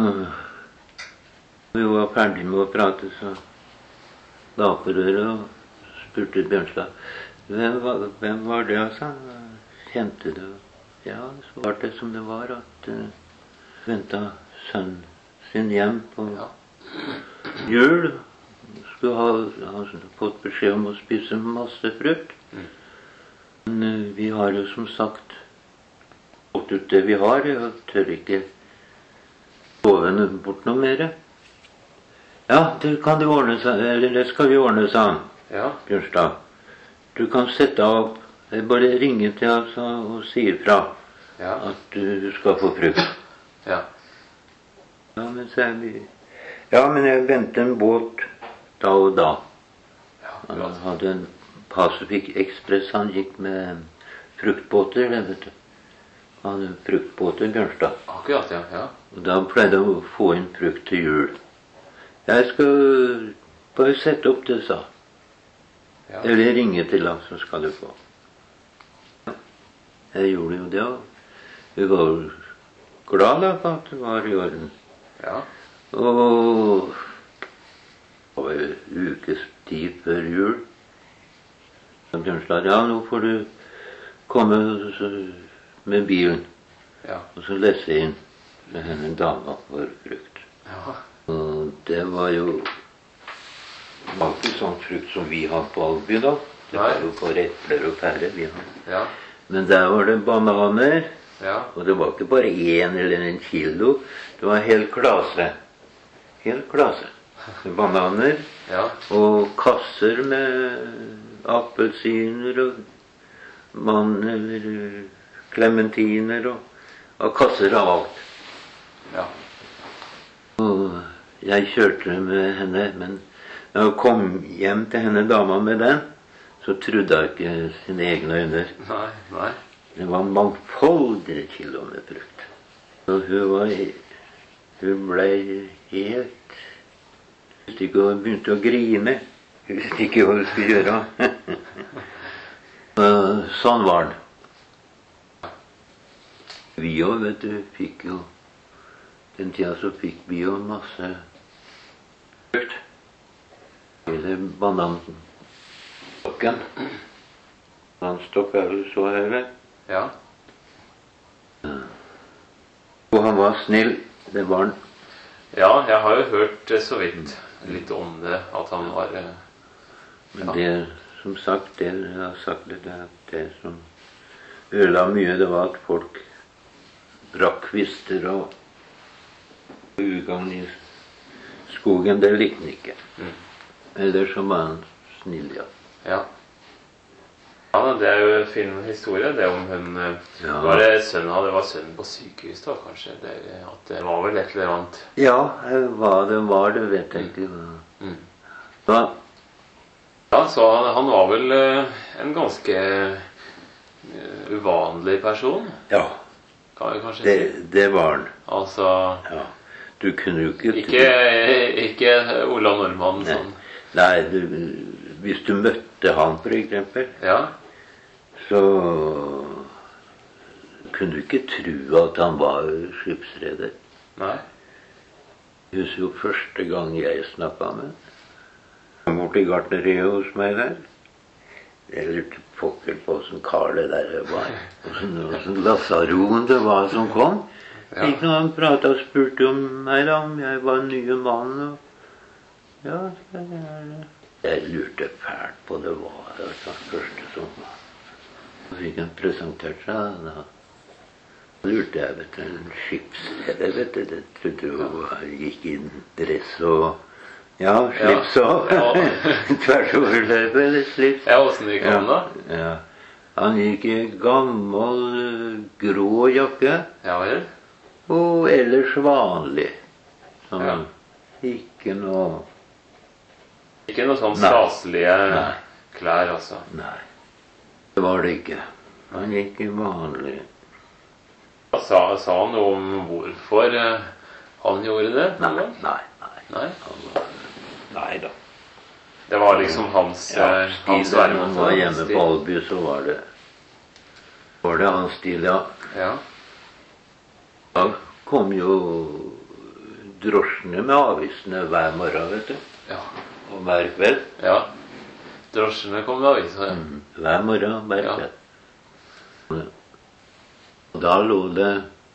Speaker 1: vi var ferdig med å prate, så la på røret og spurte Bjørnstad. Hvem var, hvem var det, altså? Kjente du? Ja, så var det som det var, at uh, ventet sønnen sin hjem på
Speaker 2: Ja.
Speaker 1: jul. Skulle ha, ha fått beskjed om å spise masse frukt.
Speaker 2: Mm.
Speaker 1: Men uh, vi har jo som sagt fått ut det vi har. Jeg tør ikke sove bort noe mer. Ja, det kan du ordne seg, eller det skal vi ordne, sa han.
Speaker 2: Ja.
Speaker 1: Bjørnstad. Du kan sette opp, jeg bare ringe til oss og si ifra,
Speaker 2: Ja.
Speaker 1: at du skal få frukt.
Speaker 2: Ja.
Speaker 1: Ja, men så er vi... Ja, men jeg ventet en båt da og da.
Speaker 2: Ja,
Speaker 1: Han hadde en Pacific Express, han gikk med fruktbåter, det vet du. Han hadde en fruktbåter, Bjørnstad.
Speaker 2: Akkurat, ja. Ja.
Speaker 1: Og da pleide han å få inn frukt til jul. Jeg skal bare sette opp det, sa.
Speaker 2: Ja.
Speaker 1: Eller ringe til ham, så skal du få. Ja. Jeg gjorde jo det, og vi var glad da for at det var i orden.
Speaker 2: Ja.
Speaker 1: Og det var en ukes tid før jul. Så Bjørnstad, ja, nå får du komme med bilen,
Speaker 2: Ja.
Speaker 1: og så lese inn med henne dama for frukt.
Speaker 2: Ja.
Speaker 1: Og det var jo det var ikke sånn frukt som vi har på Alby da. Det var jo bare epler og pærer vi har.
Speaker 2: Ja.
Speaker 1: Men der var det bananer,
Speaker 2: Ja.
Speaker 1: og det var ikke bare én eller en kilo. Det var en hel klase. Hel klase. Bananer,
Speaker 2: Ja.
Speaker 1: og kasser med appelsiner og mandler, klementiner og, og kasser av alt.
Speaker 2: Ja.
Speaker 1: Og jeg kjørte med henne, men når jeg kom hjem til henne dama med den, så trodde jeg ikke sine egne øyne.
Speaker 2: Nei, nei.
Speaker 1: Det var mangfoldige kilo med frukt. Og hun var, hun ble helt, hun visste ikke, hun begynte å grine. Hun visste ikke hva hun skulle gjøre. Og sånn var det. Vi også, vet du, fikk jo, den tida så fikk vi jo masse frukt. Hele bananbakken. Landstokk er vel så høyre.
Speaker 2: Ja.
Speaker 1: Og han var snill, det var han.
Speaker 2: Ja, jeg har jo hørt eh, så vidt litt om det, at han var eh,
Speaker 1: Men det, som sagt, det jeg har sagt det, det, det som ødela mye, det var at folk brakk kvister og ugagn i skogen. Det likte han ikke.
Speaker 2: Mm.
Speaker 1: Ellers så var han snill, ja.
Speaker 2: Ja. Ja, det er jo en fin historie, det om hun eh,
Speaker 1: Ja.
Speaker 2: Var det sønnen han, det var sønnen på sykehus da, kanskje? Det, at det var vel et eller annet.
Speaker 1: Ja, hva det var, det vet jeg ikke.
Speaker 2: Mm.
Speaker 1: Da,
Speaker 2: Ja, så han, han var vel eh, en ganske eh, uvanlig person,
Speaker 1: ja,
Speaker 2: kan vi kanskje
Speaker 1: det,
Speaker 2: si.
Speaker 1: det var han.
Speaker 2: Altså,
Speaker 1: Ja. Du kunne jo ikke...
Speaker 2: ikke, ikke Ola Nordmann
Speaker 1: Nei,
Speaker 2: sånn.
Speaker 1: Nei du, hvis du møtte han for eksempel,
Speaker 2: Ja,
Speaker 1: så kunne du ikke tro at han var skipsreder.
Speaker 2: nei.
Speaker 1: Jeg husker jo første gang jeg snakket med han. Han var borte i gartneriet hos meg der. Jeg lurte pokker på hvordan kar det der var. Hvordan lasaron det var som kom.
Speaker 2: Ja.
Speaker 1: Ikke når han pratet og spurte om meg da, om jeg var nye mann. Og ja, så er det. Jeg lurte fælt på det var det første som var. Så fikk han presentert seg da. Lurte jeg, vet du, en skipsleder, vet du, det trodde jo han gikk i dress og, ja, slips og,
Speaker 2: Ja.
Speaker 1: tvers over løpet, eller slips.
Speaker 2: Ja, hvordan gikk han da?
Speaker 1: Ja. Han gikk i gammel grå jakke,
Speaker 2: Ja vel?
Speaker 1: og ellers vanlig. Sånn,
Speaker 2: Ja.
Speaker 1: ikke noe,
Speaker 2: Ikke noe sånn
Speaker 1: Nei.
Speaker 2: staselige
Speaker 1: Nei.
Speaker 2: klær, altså.
Speaker 1: nei, det var det ikke. Han gikk i vanlig.
Speaker 2: Sa, sa han noe om hvorfor eh, han gjorde det?
Speaker 1: Nei,
Speaker 2: noen gang?
Speaker 1: nei, nei.
Speaker 2: Nei?
Speaker 1: Han var, nei da.
Speaker 2: Det var liksom hans,
Speaker 1: Ja,
Speaker 2: eh, hans
Speaker 1: stil, når
Speaker 2: verden.
Speaker 1: han var hjemme på Alby, så var det, var det hans stil, ja.
Speaker 2: Ja.
Speaker 1: Da kom jo drosjene med avisene hver morgen, vet du.
Speaker 2: Ja.
Speaker 1: Og hver kveld.
Speaker 2: Ja. Drosjene kom med avisa, ja.
Speaker 1: Mm, hver morgen, hver
Speaker 2: Ja.
Speaker 1: kveld. Og da lå det,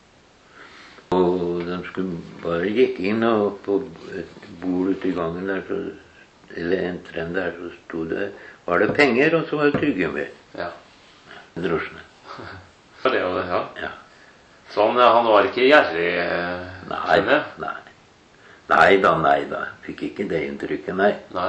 Speaker 1: og de skulle bare gikk inn, og på et bord ute i gangen der, så, eller entren der, så sto det, var det penger, og så var det tyggegummi.
Speaker 2: Ja.
Speaker 1: Drosjene.
Speaker 2: For det var det, ja.
Speaker 1: Ja.
Speaker 2: Så han, han var ikke gjerrig, eh,
Speaker 1: Nei,
Speaker 2: skjønner jeg?
Speaker 1: nei. Nei da, nei da. Fikk ikke det inntrykket, nei.
Speaker 2: Nei.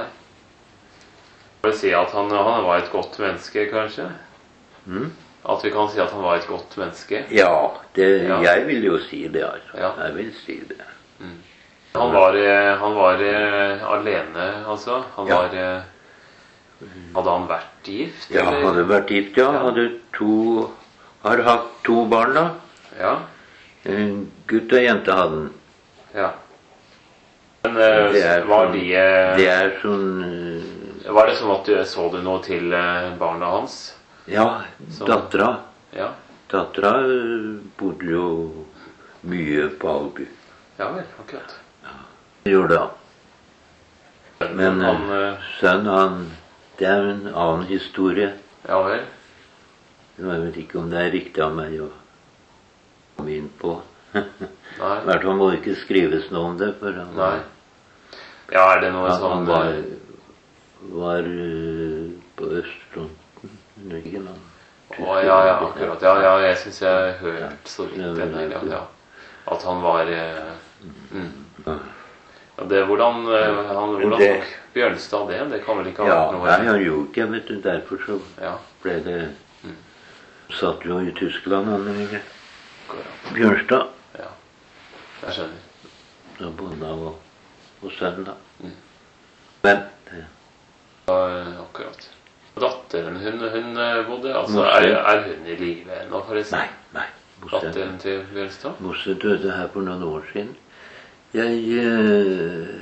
Speaker 2: Får vi si at han, han var et godt menneske, kanskje?
Speaker 1: Mm?
Speaker 2: At vi kan si at han var et godt menneske?
Speaker 1: Ja, det,
Speaker 2: Ja.
Speaker 1: jeg vil jo si det, altså.
Speaker 2: Ja.
Speaker 1: Jeg vil si det.
Speaker 2: Han var, eh, han var eh, alene, altså? Han
Speaker 1: Ja.
Speaker 2: var eh, Hadde han vært gift?
Speaker 1: Ja,
Speaker 2: eller?
Speaker 1: hadde vært gift, ja.
Speaker 2: Ja.
Speaker 1: Hadde to, har hatt to barn, da.
Speaker 2: Ja.
Speaker 1: En gutt og jente hadde han.
Speaker 2: Ja. Men eh,
Speaker 1: Det er
Speaker 2: var
Speaker 1: sånn-
Speaker 2: de eh,
Speaker 1: Det er sånn eh,
Speaker 2: Var det sånn at du så du noe til eh, barna hans?
Speaker 1: Ja,
Speaker 2: Så-
Speaker 1: dattera.
Speaker 2: Ja.
Speaker 1: Dattera eh, bodde jo mye på Alby.
Speaker 2: Ja vel, akkurat.
Speaker 1: Det gjorde han.
Speaker 2: Men,
Speaker 1: Men
Speaker 2: han
Speaker 1: eh,
Speaker 2: eh,
Speaker 1: sønnen, han Det er en annen historie.
Speaker 2: Ja vel.
Speaker 1: Jeg vet ikke om det er riktig av meg å komme inn på. I
Speaker 2: Nei.
Speaker 1: hvert fall må det ikke skrives noe om det. For han,
Speaker 2: Nei. Ja, er det noe
Speaker 1: han,
Speaker 2: sånn
Speaker 1: han var, var eh, på østfronten. under krigen, han.
Speaker 2: Å ja, ja, akkurat. Ja, ja, jeg syns jeg har hørt
Speaker 1: Ja.
Speaker 2: så vidt
Speaker 1: Ja,
Speaker 2: den der, ja,
Speaker 1: ja.
Speaker 2: ja. At han var eh, mm. Ja, det, hvordan eh, han,
Speaker 1: Men
Speaker 2: hvordan
Speaker 1: det-
Speaker 2: tok Bjørnstad det? Det kan vel ikke ha
Speaker 1: Ja,
Speaker 2: vært noe
Speaker 1: nei, han gjorde ikke, vet du. Derfor så
Speaker 2: Ja,
Speaker 1: ble det
Speaker 2: Mm.
Speaker 1: Satt jo i Tyskland, han eller
Speaker 2: akkurat.
Speaker 1: Bjørnstad.
Speaker 2: Ja, jeg skjønner.
Speaker 1: Da bodde han og, og sønnen, da.
Speaker 2: Mm.
Speaker 1: Men det,
Speaker 2: Ja, akkurat. Datteren, hun, hun eh, bodde Altså,
Speaker 1: Moster.
Speaker 2: er, er hun i live ennå, forresten?
Speaker 1: Nei, nei. Moster,
Speaker 2: Datteren til Bjørnstad?
Speaker 1: Moster døde her for noen år siden. Jeg eh,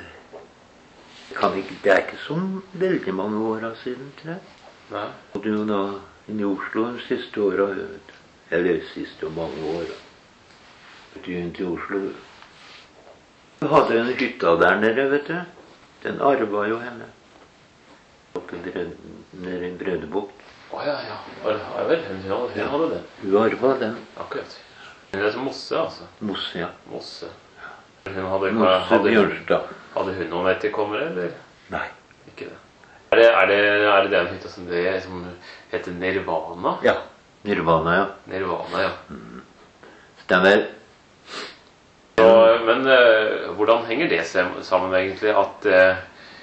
Speaker 1: kan ikke Det er ikke så veldig mange år siden, tror jeg.
Speaker 2: Nei?
Speaker 1: Jeg bodde jo da inne i Oslo de siste åra. Eller siste og mange år. Byen til Oslo. Hun hadde en hytta der nede, vet du. Den arva jo henne. Oppe i Bred- nede i Bredebukt.
Speaker 2: Å ja, ja. Var hun, hun, hun hadde den.
Speaker 1: Hun arva den.
Speaker 2: Akkurat. Hun er som Mosse, altså.
Speaker 1: Mosse, ja.
Speaker 2: Mosse. Hun hadde,
Speaker 1: Mosse
Speaker 2: hadde,
Speaker 1: Bjørnstad.
Speaker 2: hadde hun noen etterkommere, eller?
Speaker 1: Nei.
Speaker 2: Ikke det. Er det, er det, er det den hytta som, det, som heter Nirvana?
Speaker 1: Ja. Nirvana, ja.
Speaker 2: Nirvana, ja.
Speaker 1: Mm. Stemmer.
Speaker 2: Så, men uh, hvordan henger det sammen egentlig at uh,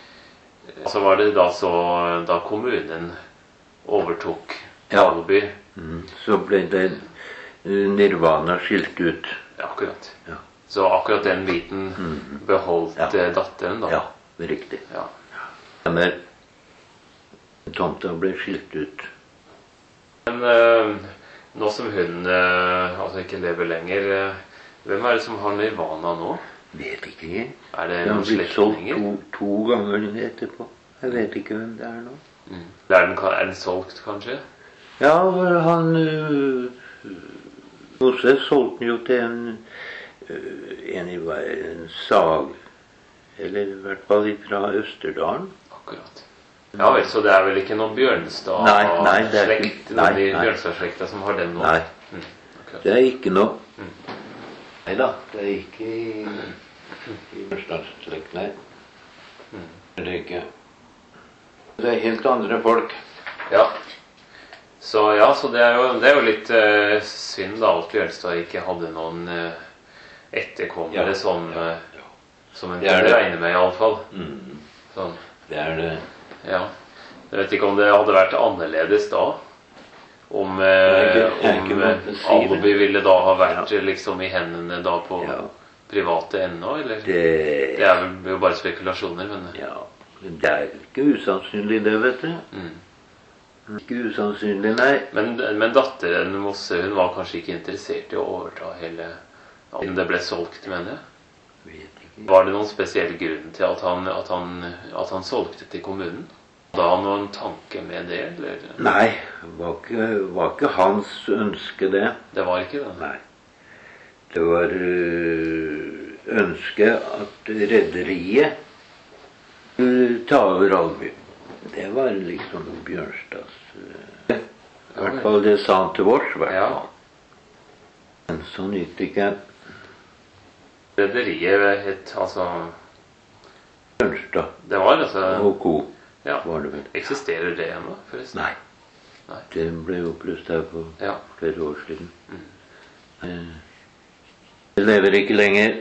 Speaker 2: så var det da så da kommunen overtok Alby?
Speaker 1: Ja. Mm. Så ble det Nirvana skilt ut.
Speaker 2: Ja, akkurat.
Speaker 1: Ja.
Speaker 2: Så akkurat den biten mm. beholdt ja. datteren da?
Speaker 1: Ja, riktig.
Speaker 2: Ja.
Speaker 1: Men tomta ble skilt ut.
Speaker 2: Men uh, nå som hun uh, altså ikke lever lenger, uh, hvem er det som har Nirvana nå?
Speaker 1: Vet ikke.
Speaker 2: Er det
Speaker 1: den
Speaker 2: noen
Speaker 1: har blitt solgt
Speaker 2: slektninger?
Speaker 1: to, to ganger etterpå. Jeg vet ikke hvem det er nå.
Speaker 2: Mm. Er, den, er den solgt, kanskje?
Speaker 1: Ja, han uh, Mosse solgte den jo til en, uh, en i en sag. Eller i hvert fall fra Østerdalen.
Speaker 2: Akkurat. Ja vel, så det er vel ikke noen Bjørnstad-slekt? Noen i Bjørnstad-slekta som har den nå?
Speaker 1: Nei.
Speaker 2: Mm.
Speaker 1: Det er ikke noe.
Speaker 2: Mm.
Speaker 1: Neida, det er ikke i, i Bjørnstad-slekt, nei.
Speaker 2: Mm.
Speaker 1: Det er ikke. Det er helt andre folk.
Speaker 2: Ja. Så ja, så det er jo, det er jo litt uh, synd da at Bjørnstad ikke hadde noen uh, etterkommere ja. som, uh, som en kunne regne med i alle fall.
Speaker 1: Mm.
Speaker 2: Sånn.
Speaker 1: Det er det.
Speaker 2: Ja. Jeg vet ikke om det hadde vært annerledes da. Om, uh, om uh, Alby ville da ha vært ja. liksom i hendene da på ja. private ennå, eller? Det, det er vel jo bare spekulasjoner, men...
Speaker 1: Ja, det er ikke usannsynlig det, vet du. Mm. Ikke usannsynlig, nei.
Speaker 2: Men, men datteren Mosse, hun var kanskje ikke interessert i å overta hele siden det ble solgt, mener jeg?
Speaker 1: Vet ikke.
Speaker 2: Var det noen spesiell grunn til at han, at han, at han solgte til kommunen? Hadde han noen tanke med det, eller?
Speaker 1: Nei, det var ikke, var ikke hans ønske det.
Speaker 2: Det var ikke det?
Speaker 1: Nei. Det var ønske at rederiet skulle ta over Alby. Det var liksom Bjørnstads I hvert fall det sa han til oss, i hvert fall. Ja. Men sånn gikk det ikke.
Speaker 2: Rederiet het altså
Speaker 1: Bjørnstad.
Speaker 2: Det var altså
Speaker 1: Og co.
Speaker 2: Ja.
Speaker 1: Var det vel.
Speaker 2: Eksisterer det ennå, forresten?
Speaker 1: Nei. Nei. Det ble oppløst her for
Speaker 2: ja.
Speaker 1: flere år siden. Mm. Det lever ikke lenger.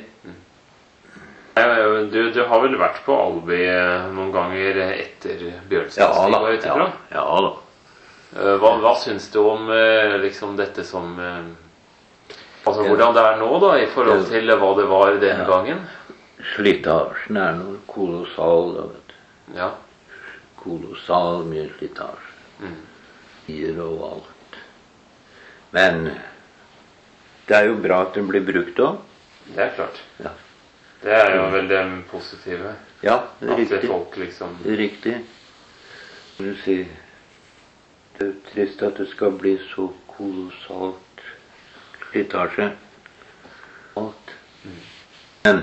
Speaker 2: Du, du har vel vært på Alby noen ganger etter Bjørnstad?
Speaker 1: Ja da. Ja, ja da.
Speaker 2: Hva, hva syns du om liksom dette som altså hvordan det er nå da i forhold til hva det var den ja. gangen?
Speaker 1: Slitasjen er noe kolossal da, vet du.
Speaker 2: Ja.
Speaker 1: Kolossal mye slitasje.
Speaker 2: Mm.
Speaker 1: Gier og alt. Men det er jo bra at den blir brukt også.
Speaker 2: Det er klart.
Speaker 1: Ja.
Speaker 2: Det er jo veldig positive.
Speaker 1: Ja, det er
Speaker 2: at
Speaker 1: riktig.
Speaker 2: At folk liksom...
Speaker 1: Det er riktig. Du sier, det er trist at det skal bli så kolossalt slitasje. Alt.
Speaker 2: Mm.
Speaker 1: Men...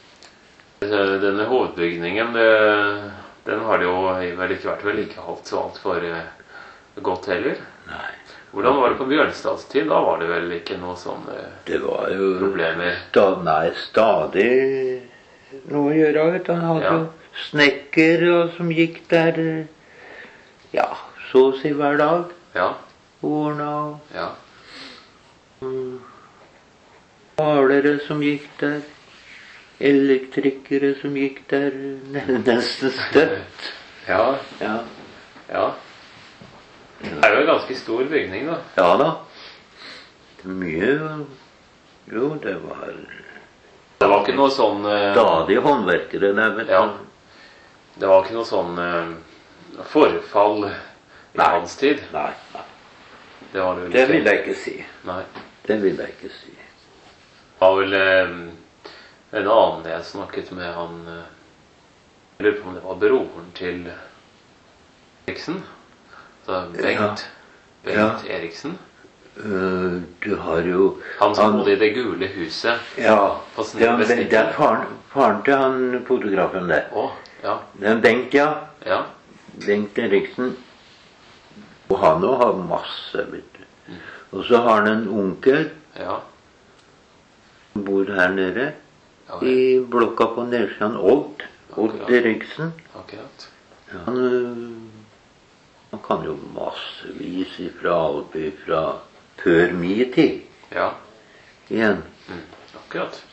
Speaker 2: Denne hovedbygningen, det, den har det jo vel ikke vært vedlikeholdt så alt for godt heller.
Speaker 1: Nei.
Speaker 2: Hvordan var det på Bjørnstads tid? Da var det vel ikke noe sånn
Speaker 1: det var jo
Speaker 2: problemer?
Speaker 1: Sta, nei, stadig noe å gjøre. Vet du. Han hadde ja. jo snekker som gikk der, ja, så å si hver dag.
Speaker 2: Ja.
Speaker 1: Ordna og
Speaker 2: ja.
Speaker 1: um, malere som gikk der. Elektrikere som gikk der nesten støtt.
Speaker 2: Ja.
Speaker 1: Ja.
Speaker 2: Ja. Det er jo en ganske stor bygning, da.
Speaker 1: Ja da. Det er mye. Jo, det var
Speaker 2: Det var ikke noe sånn uh,
Speaker 1: stadig håndverkere der, vet du.
Speaker 2: Ja. Det var ikke noe sånn uh, forfall i
Speaker 1: nei.
Speaker 2: hans tid.
Speaker 1: Nei, nei.
Speaker 2: Det, var det,
Speaker 1: det vil jeg ikke si.
Speaker 2: Nei.
Speaker 1: Det vil jeg ikke si.
Speaker 2: Det var vel uh, en annen jeg snakket med han uh, jeg lurer på om det var broren til Eriksen. Så Bengt, ja. Bengt ja. Eriksen.
Speaker 1: Uh, du har jo
Speaker 2: han som bodde i det gule huset.
Speaker 1: Ja, det er, det er faren, faren til han fotografen der.
Speaker 2: Å, ja.
Speaker 1: Det er Bengt, ja.
Speaker 2: Ja.
Speaker 1: Bengt Eriksen Og han også har masse, vet du. Og så har han en onkel
Speaker 2: Ja.
Speaker 1: som bor her nede
Speaker 2: Ja,
Speaker 1: i blokka på Nedsjøen. Odd. Odd
Speaker 2: Akkurat.
Speaker 1: Eriksen.
Speaker 2: Akkurat.
Speaker 1: Han, øh, han kan jo massevis fra Alby fra før min tid
Speaker 2: Ja.
Speaker 1: igjen.
Speaker 2: Mm. Akkurat.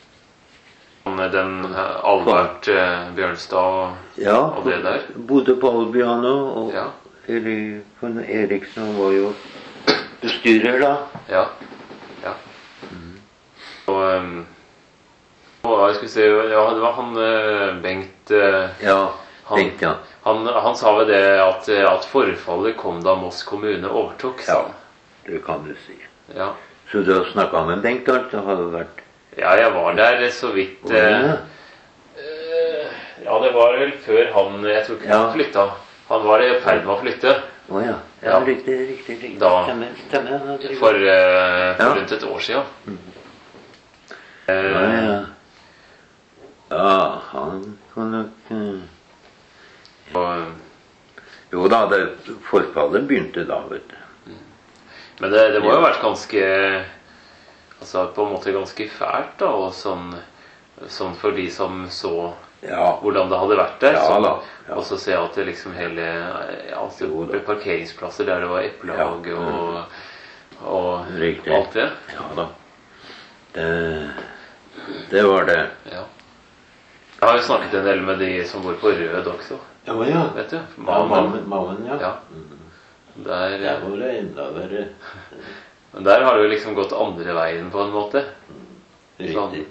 Speaker 2: Den eh, Albert eh, Bjørnstad og,
Speaker 1: Ja,
Speaker 2: og det der.
Speaker 1: bodde på Alby han også, og
Speaker 2: Ja.
Speaker 1: Eri- for Eriksen han var jo bestyrer da.
Speaker 2: Ja. Ja. Og, um, og jeg skulle si, ja, det var han eh, Bengt eh,
Speaker 1: Ja,
Speaker 2: Han-
Speaker 1: tenkte jeg.
Speaker 2: han, han sa vel det at, at forfallet kom da Moss kommune overtok, sa
Speaker 1: Ja,
Speaker 2: han.
Speaker 1: det kan du si.
Speaker 2: Ja.
Speaker 1: Så du har snakket med Bengt, altså? Har det vært...
Speaker 2: Ja, jeg var der så vidt
Speaker 1: Hvor er det?
Speaker 2: eh, Ja, det var vel før han Jeg tror ikke
Speaker 1: Ja.
Speaker 2: han flytta. Han var i ferd med å flytte
Speaker 1: Å ja. Ja,
Speaker 2: Ja.
Speaker 1: riktig, riktig, riktig.
Speaker 2: Da-
Speaker 1: Stemmer, stemmer. Ja, det er
Speaker 2: for, eh, for
Speaker 1: Ja.
Speaker 2: rundt et år siden.
Speaker 1: Ja,
Speaker 2: Eh,
Speaker 1: ja. Ja, han kan nok eh,
Speaker 2: og,
Speaker 1: Jo da, det forfallet begynte da, vet du.
Speaker 2: men det, det må jo ha vært ganske Altså på en måte ganske fælt, da, og sånn, sånn for de som så
Speaker 1: Ja.
Speaker 2: hvordan det hadde vært der.
Speaker 1: Ja
Speaker 2: så,
Speaker 1: da, ja.
Speaker 2: Og så ser jeg at det liksom hele ja, altså,
Speaker 1: Jo da.
Speaker 2: det ble parkeringsplasser der det var eplehage
Speaker 1: Ja.
Speaker 2: og, og
Speaker 1: Riktig.
Speaker 2: alt det.
Speaker 1: Ja da. Det, det var det.
Speaker 2: Ja. Jeg har jo snakket en del med de som bor på Rød også,
Speaker 1: Ja, ja.
Speaker 2: vet du.
Speaker 1: Ja,
Speaker 2: Mammen.
Speaker 1: mammen, mammen, ja.
Speaker 2: Ja.
Speaker 1: Mm.
Speaker 2: Der,
Speaker 1: Der var det enda verre.
Speaker 2: men der har det jo liksom gått andre veien på en måte.
Speaker 1: Riktig.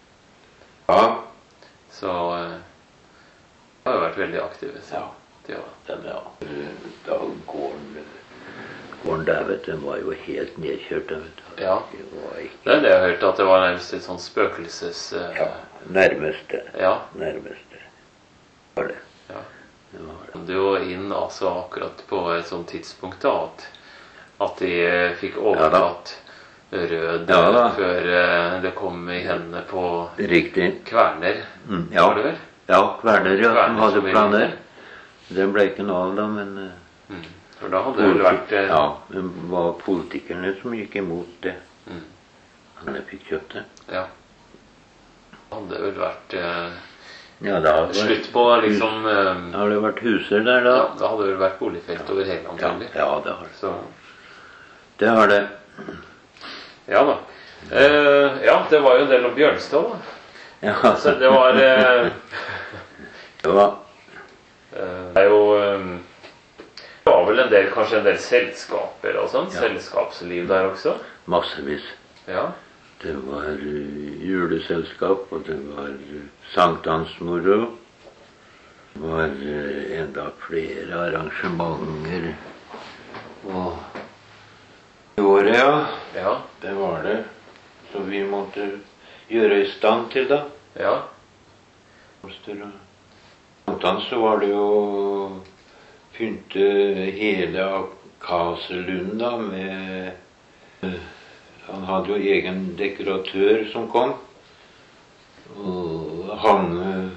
Speaker 1: Ja,
Speaker 2: Så eh, de har jo vært veldig aktive. Så.
Speaker 1: ja.
Speaker 2: De har.
Speaker 1: Den, ja. Da gården, gården der, vet du, den var jo helt nedkjørt, da, vet du.
Speaker 2: Ja.
Speaker 1: Det var ikke...
Speaker 2: Det er det jeg har hørt, at det var nærmest et sånn spøkelses... eh,
Speaker 1: Ja, nærmeste.
Speaker 2: ja.
Speaker 1: Nærmeste. Var det.
Speaker 2: Ja.
Speaker 1: Det var det.
Speaker 2: kom det jo inn altså akkurat på et sånt tidspunkt da, at, at de eh, fikk overtatt Rød
Speaker 1: Ja da.
Speaker 2: før eh, det kom i hendene på
Speaker 1: Riktig.
Speaker 2: Kverner.
Speaker 1: Mm, ja.
Speaker 2: Var det vel?
Speaker 1: Ja, Kverner, ja,
Speaker 2: Kverner
Speaker 1: som hadde
Speaker 2: som
Speaker 1: planer. Det ble ikke noe av da, men eh,
Speaker 2: Mm. For da hadde det vel vært eh,
Speaker 1: ja, det var politikerne som gikk imot det.
Speaker 2: Mm.
Speaker 1: Han fikk kjøpt det.
Speaker 2: Ja. Det hadde vel vært eh,
Speaker 1: Ja, da hadde det vært,
Speaker 2: slutt på liksom eh,
Speaker 1: da har det vært huser der, da.
Speaker 2: ja, da hadde det vel vært boligfelt over hele
Speaker 1: Ja,
Speaker 2: antagelig.
Speaker 1: ja, det har det.
Speaker 2: Så
Speaker 1: Det har det.
Speaker 2: ja da. Eh, ja, det var jo en del om Bjørnstad, da.
Speaker 1: Ja,
Speaker 2: Så det var eh,
Speaker 1: det var
Speaker 2: eh, Det er jo eh, Det var vel en del, kanskje en del selskaper og sånn.
Speaker 1: Ja.
Speaker 2: Selskapsliv der også.
Speaker 1: massevis.
Speaker 2: Ja.
Speaker 1: Det var eh, juleselskap, og det var uh, sankthansmoro. Det var eh, enda flere arrangementer. Og i året, ja.
Speaker 2: Ja.
Speaker 1: Det var det. Så vi måtte gjøre i stand til det.
Speaker 2: Ja.
Speaker 1: Sankthans så var det jo å pynte hele Akaselunden da med eh, Han hadde jo egen dekoratør som kom. Og hang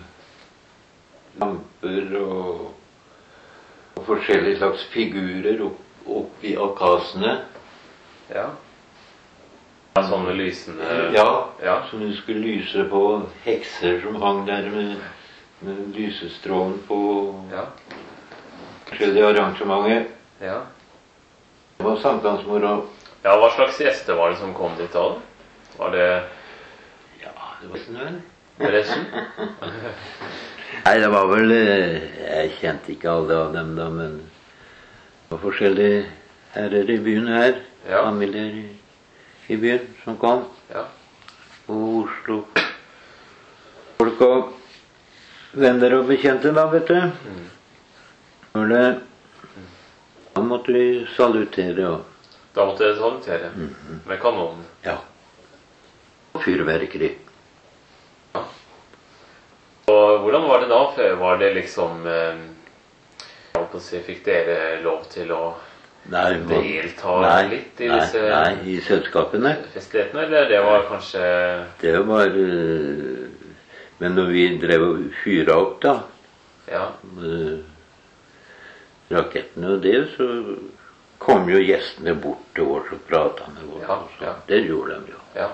Speaker 1: lamper og, og forskjellige slags figurer opp, opp i akasene.
Speaker 2: Ja. Ja, sånne lysende
Speaker 1: Ja,
Speaker 2: Ja.
Speaker 1: som du skulle lyse på hekser som hang der med, med lysestrålen på
Speaker 2: Ja.
Speaker 1: forskjellige arrangementer.
Speaker 2: Ja.
Speaker 1: Det var sankthansmoro.
Speaker 2: Ja, hva slags gjester var det som kom dit da? Var det
Speaker 1: Ja, det var snø.
Speaker 2: resten?
Speaker 1: Nei, det var vel eh, Jeg kjente ikke alle av dem da, men det var forskjellige herrer i byen her.
Speaker 2: Ja.
Speaker 1: Familier i, i byen som kom.
Speaker 2: Ja.
Speaker 1: Og Oslo. Folk og venner og bekjente, da, vet du.
Speaker 2: Mm.
Speaker 1: Når det Da måtte vi salutere og
Speaker 2: Da måtte jeg salutere med kanonen.
Speaker 1: Ja. Og fyrverkeri.
Speaker 2: Ja. Og hvordan var det da? Før var det liksom eh, jeg holdt på å si, fikk dere lov til å
Speaker 1: Nei, hva-
Speaker 2: delta
Speaker 1: nei,
Speaker 2: litt i
Speaker 1: nei,
Speaker 2: disse
Speaker 1: Nei, i selskapene.
Speaker 2: festlighetene? Eller det var kanskje
Speaker 1: Det var eh, Men når vi drev og fyra opp, da,
Speaker 2: Ja.
Speaker 1: med rakettene og det, så kom jo gjestene bort til oss og pratet med oss.
Speaker 2: Ja,
Speaker 1: og sånn.
Speaker 2: ja.
Speaker 1: Det gjorde de jo.
Speaker 2: Ja.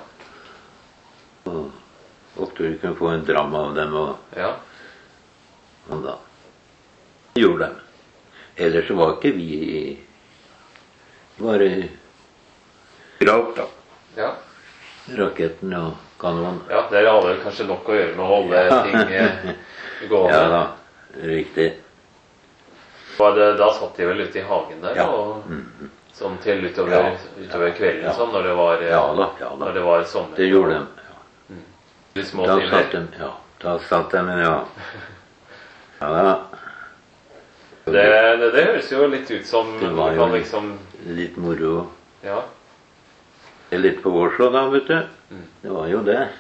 Speaker 1: Og ofte vi kunne få en dram av dem og,
Speaker 2: Ja.
Speaker 1: og da. Det gjorde de. Ellers så var ikke vi bare gravt da.
Speaker 2: Ja.
Speaker 1: Raketten og kanonen.
Speaker 2: Ja, dere hadde kanskje nok å gjøre med å holde
Speaker 1: Ja.
Speaker 2: ting eh, gående.
Speaker 1: Ja da, riktig.
Speaker 2: Og det, da satt de vel ute i hagen der,
Speaker 1: Ja.
Speaker 2: og
Speaker 1: Mhm.
Speaker 2: sånn til utover,
Speaker 1: Ja.
Speaker 2: utover kvelden,
Speaker 1: Ja.
Speaker 2: sånn, når det var, eh,
Speaker 1: Ja da, ja da.
Speaker 2: når det var sommer.
Speaker 1: Det gjorde de. Ja.
Speaker 2: Litt små
Speaker 1: Da
Speaker 2: timer.
Speaker 1: satt de, ja. Da satt de, ja. Ja da.
Speaker 2: Det, det, det høres jo litt ut som
Speaker 1: Det
Speaker 2: du
Speaker 1: var
Speaker 2: kan
Speaker 1: jo
Speaker 2: liksom,
Speaker 1: litt moro.
Speaker 2: ja,
Speaker 1: Det er litt på vår så da, vet du.
Speaker 2: Mm.
Speaker 1: Det var jo det.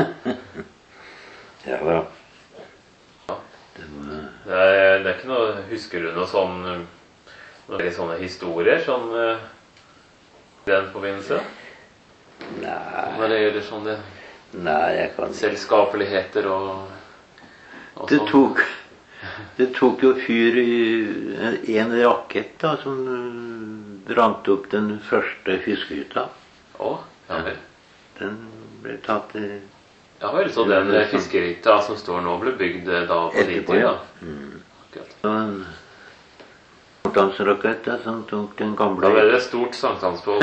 Speaker 1: Ja da.
Speaker 2: Ja.
Speaker 1: Det var,
Speaker 2: det er, det er ikke noe, husker du noe sånn, noen sånne historier, sånn, eh, i den forbindelse?
Speaker 1: nei,
Speaker 2: Når det gjelder sånne
Speaker 1: nei, jeg kan ikke.
Speaker 2: selskapeligheter og, og
Speaker 1: Det
Speaker 2: sånn.
Speaker 1: tok, det tok jo fyr i en rakett da, som uh, brant opp den første fiskehytta.
Speaker 2: Å, ja vel.
Speaker 1: Den ble tatt i
Speaker 2: Ja vel, så den eh, fiskehytta som står nå ble bygd eh, da på din
Speaker 1: etterpå,
Speaker 2: tid,
Speaker 1: ja.
Speaker 2: da?
Speaker 1: Mm.
Speaker 2: Akkurat.
Speaker 1: Det var en sankthansrakett da, som tok den gamle.
Speaker 2: Da ble det stort sankthansbål.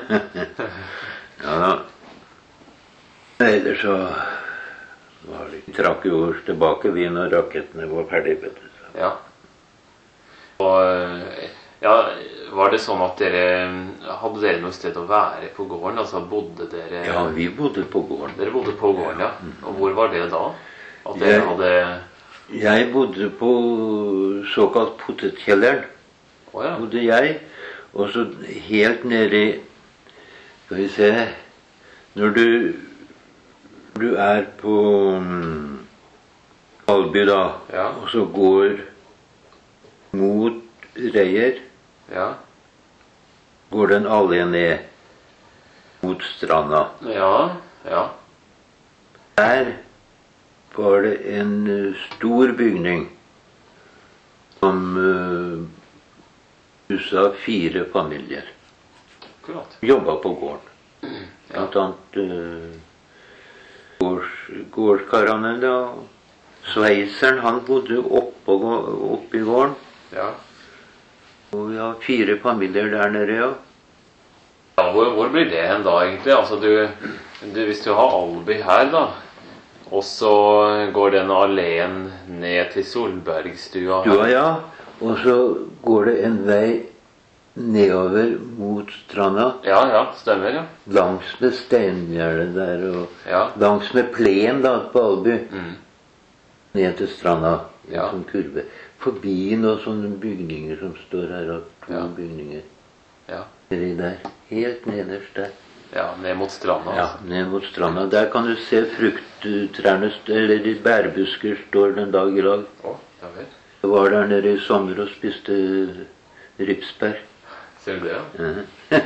Speaker 1: Ja da. Ellers så var det, vi trakk jo oss tilbake vi når rakettene var ferdig, vet du. Så.
Speaker 2: Ja. Og eh, ja, var det sånn at dere hadde dere noe sted å være på gården? Altså bodde dere
Speaker 1: Ja, vi bodde på gården.
Speaker 2: Dere bodde på gården, ja. Og hvor var det da? At dere
Speaker 1: Jeg-
Speaker 2: hadde
Speaker 1: Jeg bodde på såkalt potetkjelleren.
Speaker 2: Å ja.
Speaker 1: Bodde jeg, og så helt nede i, skal vi se, når du, du er på um, Alby da,
Speaker 2: Ja.
Speaker 1: og så går mot Reier,
Speaker 2: Ja.
Speaker 1: går den allé ned mot stranda.
Speaker 2: Ja. Ja.
Speaker 1: Der var det en uh, stor bygning som uh, husa fire familier.
Speaker 2: Akkurat.
Speaker 1: Jobba på gården.
Speaker 2: Ja.
Speaker 1: Blant annet uh, gårds, gårdskarene da. Sveiseren, han bodde oppå, oppe i gården.
Speaker 2: Ja.
Speaker 1: Og vi har fire familier der nede, ja.
Speaker 2: Ja, hvor, hvor blir det hen da, egentlig? Altså, du, du, hvis du har Alby her, da, og så går den alleen ned til Solbergstua her.
Speaker 1: Stua, ja. Og så går det en vei nedover mot stranda.
Speaker 2: Ja, ja, stemmer, ja.
Speaker 1: Langs med steingjerdet der, og
Speaker 2: Ja.
Speaker 1: langs med plen da, på Alby.
Speaker 2: Mm.
Speaker 1: Ned til stranda. En
Speaker 2: Ja.
Speaker 1: sånn kurve. Forbi noen sånne bygninger som står her, og to
Speaker 2: Ja.
Speaker 1: bygninger.
Speaker 2: Ja.
Speaker 1: Nedi der. Helt nederst der.
Speaker 2: Ja, ned mot stranda,
Speaker 1: Ja,
Speaker 2: altså.
Speaker 1: ned mot stranda. Der kan du se frukttrærne, st- eller de bærbusker står den dag i dag.
Speaker 2: Å, ja vel.
Speaker 1: Jeg var der nede i sommer og spiste ripsbær.
Speaker 2: Ser du det, ja?
Speaker 1: Mhm.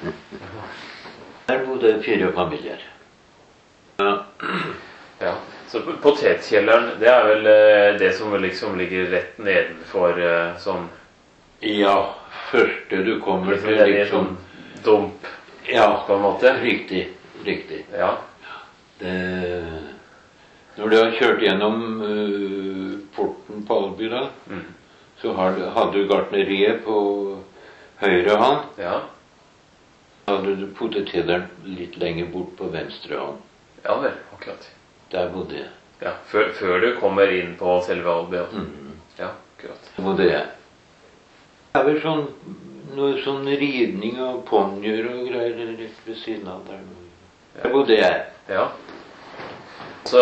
Speaker 1: Der bodde fire familier. Ja.
Speaker 2: Ja. Så p- potetkjelleren, det er vel eh, det som liksom ligger rett nedenfor eh, sånn
Speaker 1: Ja, første du kommer
Speaker 2: liksom,
Speaker 1: til,
Speaker 2: det er
Speaker 1: liksom.
Speaker 2: sånn dump,
Speaker 1: Ja,
Speaker 2: på en måte.
Speaker 1: riktig. Riktig.
Speaker 2: Ja.
Speaker 1: Det, når du har kjørt gjennom uh, porten på Alby, da,
Speaker 2: Mm.
Speaker 1: så har, du- hadde du gartneriet på høyre hånd.
Speaker 2: Ja.
Speaker 1: Hadde du potetkjelleren litt lenger bort på venstre hånd.
Speaker 2: Ja vel, akkurat.
Speaker 1: Der bodde jeg.
Speaker 2: Ja, før, før du kommer inn på selve Alby. altså.
Speaker 1: Mhm.
Speaker 2: Ja, akkurat.
Speaker 1: Der bodde jeg. Det er vel sånn, noe sånn ridning av ponnier og greier rett ved siden av der. Der bodde jeg.
Speaker 2: Ja. Så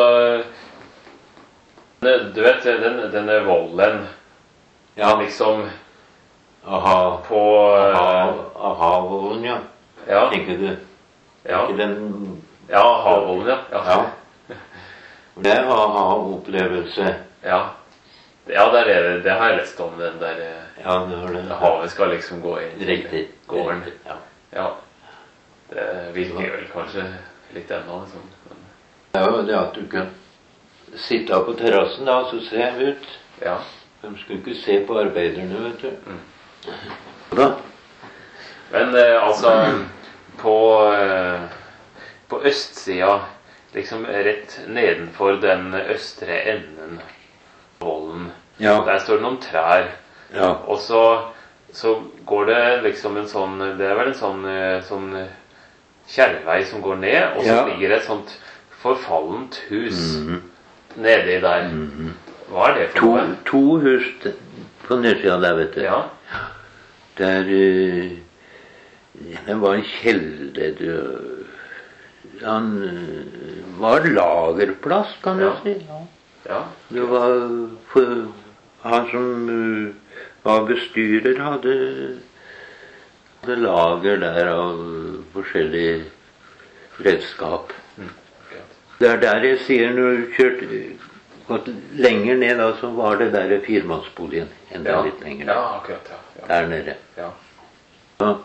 Speaker 2: ne- du vet, den, denne volden
Speaker 1: Ja,
Speaker 2: liksom
Speaker 1: aha.
Speaker 2: på eh,
Speaker 1: Aha, aha-volden, ja.
Speaker 2: Ja,
Speaker 1: Tenker du?
Speaker 2: ja,
Speaker 1: Ikke den...
Speaker 2: ja havvolden, ja. Ja.
Speaker 1: Ja. Det er aha-opplevelse.
Speaker 2: Ja. Ja, det, er det, det har jeg lest om, den der eh,
Speaker 1: Ja, det har det.
Speaker 2: havet skal liksom gå inn i
Speaker 1: Riktig.
Speaker 2: gården.
Speaker 1: Riktig, ja.
Speaker 2: Ja. Det virker vel kanskje litt ennå, liksom. Men,
Speaker 1: Det er jo det at du kan sitte på terrassen da, så se ut.
Speaker 2: ja.
Speaker 1: De skulle ikke se på arbeiderne, vet du.
Speaker 2: Mm.
Speaker 1: Da.
Speaker 2: Men eh, altså på, eh, på østsida, liksom rett nedenfor den østre enden av vollen,
Speaker 1: Ja.
Speaker 2: der står det noen trær.
Speaker 1: Ja.
Speaker 2: Og så, så går det liksom en sånn, det er vel en sånn, eh, sånn kjerrevei som går ned, og så
Speaker 1: Ja.
Speaker 2: ligger det et sånt forfallent hus
Speaker 1: Mhm.
Speaker 2: nedi der. Hva er det for
Speaker 1: To,
Speaker 2: noe?
Speaker 1: to hus d- på nedsida der, vet du.
Speaker 2: Ja,
Speaker 1: Der eh, Det var en kjeller eh, Han eh, var lagerplass, kan du
Speaker 2: Ja.
Speaker 1: si. Ja.
Speaker 2: ja,
Speaker 1: Det var for, Han som eh, var bestyrer, hadde, hadde lager der av forskjellig redskap.
Speaker 2: akkurat.
Speaker 1: Det er der jeg sier, når du kjørte gått lenger ned, da, så var det der firmannsboligen. Enda
Speaker 2: Ja,
Speaker 1: litt lenger
Speaker 2: ja,
Speaker 1: ned.
Speaker 2: akkurat, ja. Ja,
Speaker 1: Der nede.
Speaker 2: ja.
Speaker 1: Ja.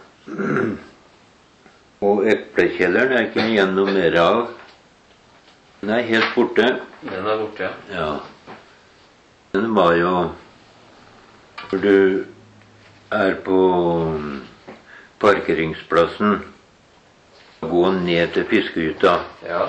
Speaker 1: Og eplekjelleren er ikke igjen noe mer av. Den er helt borte.
Speaker 2: Den er borte, ja.
Speaker 1: Ja. Den var jo Når du er på parkeringsplassen, gå ned til fiskehytta,
Speaker 2: Ja,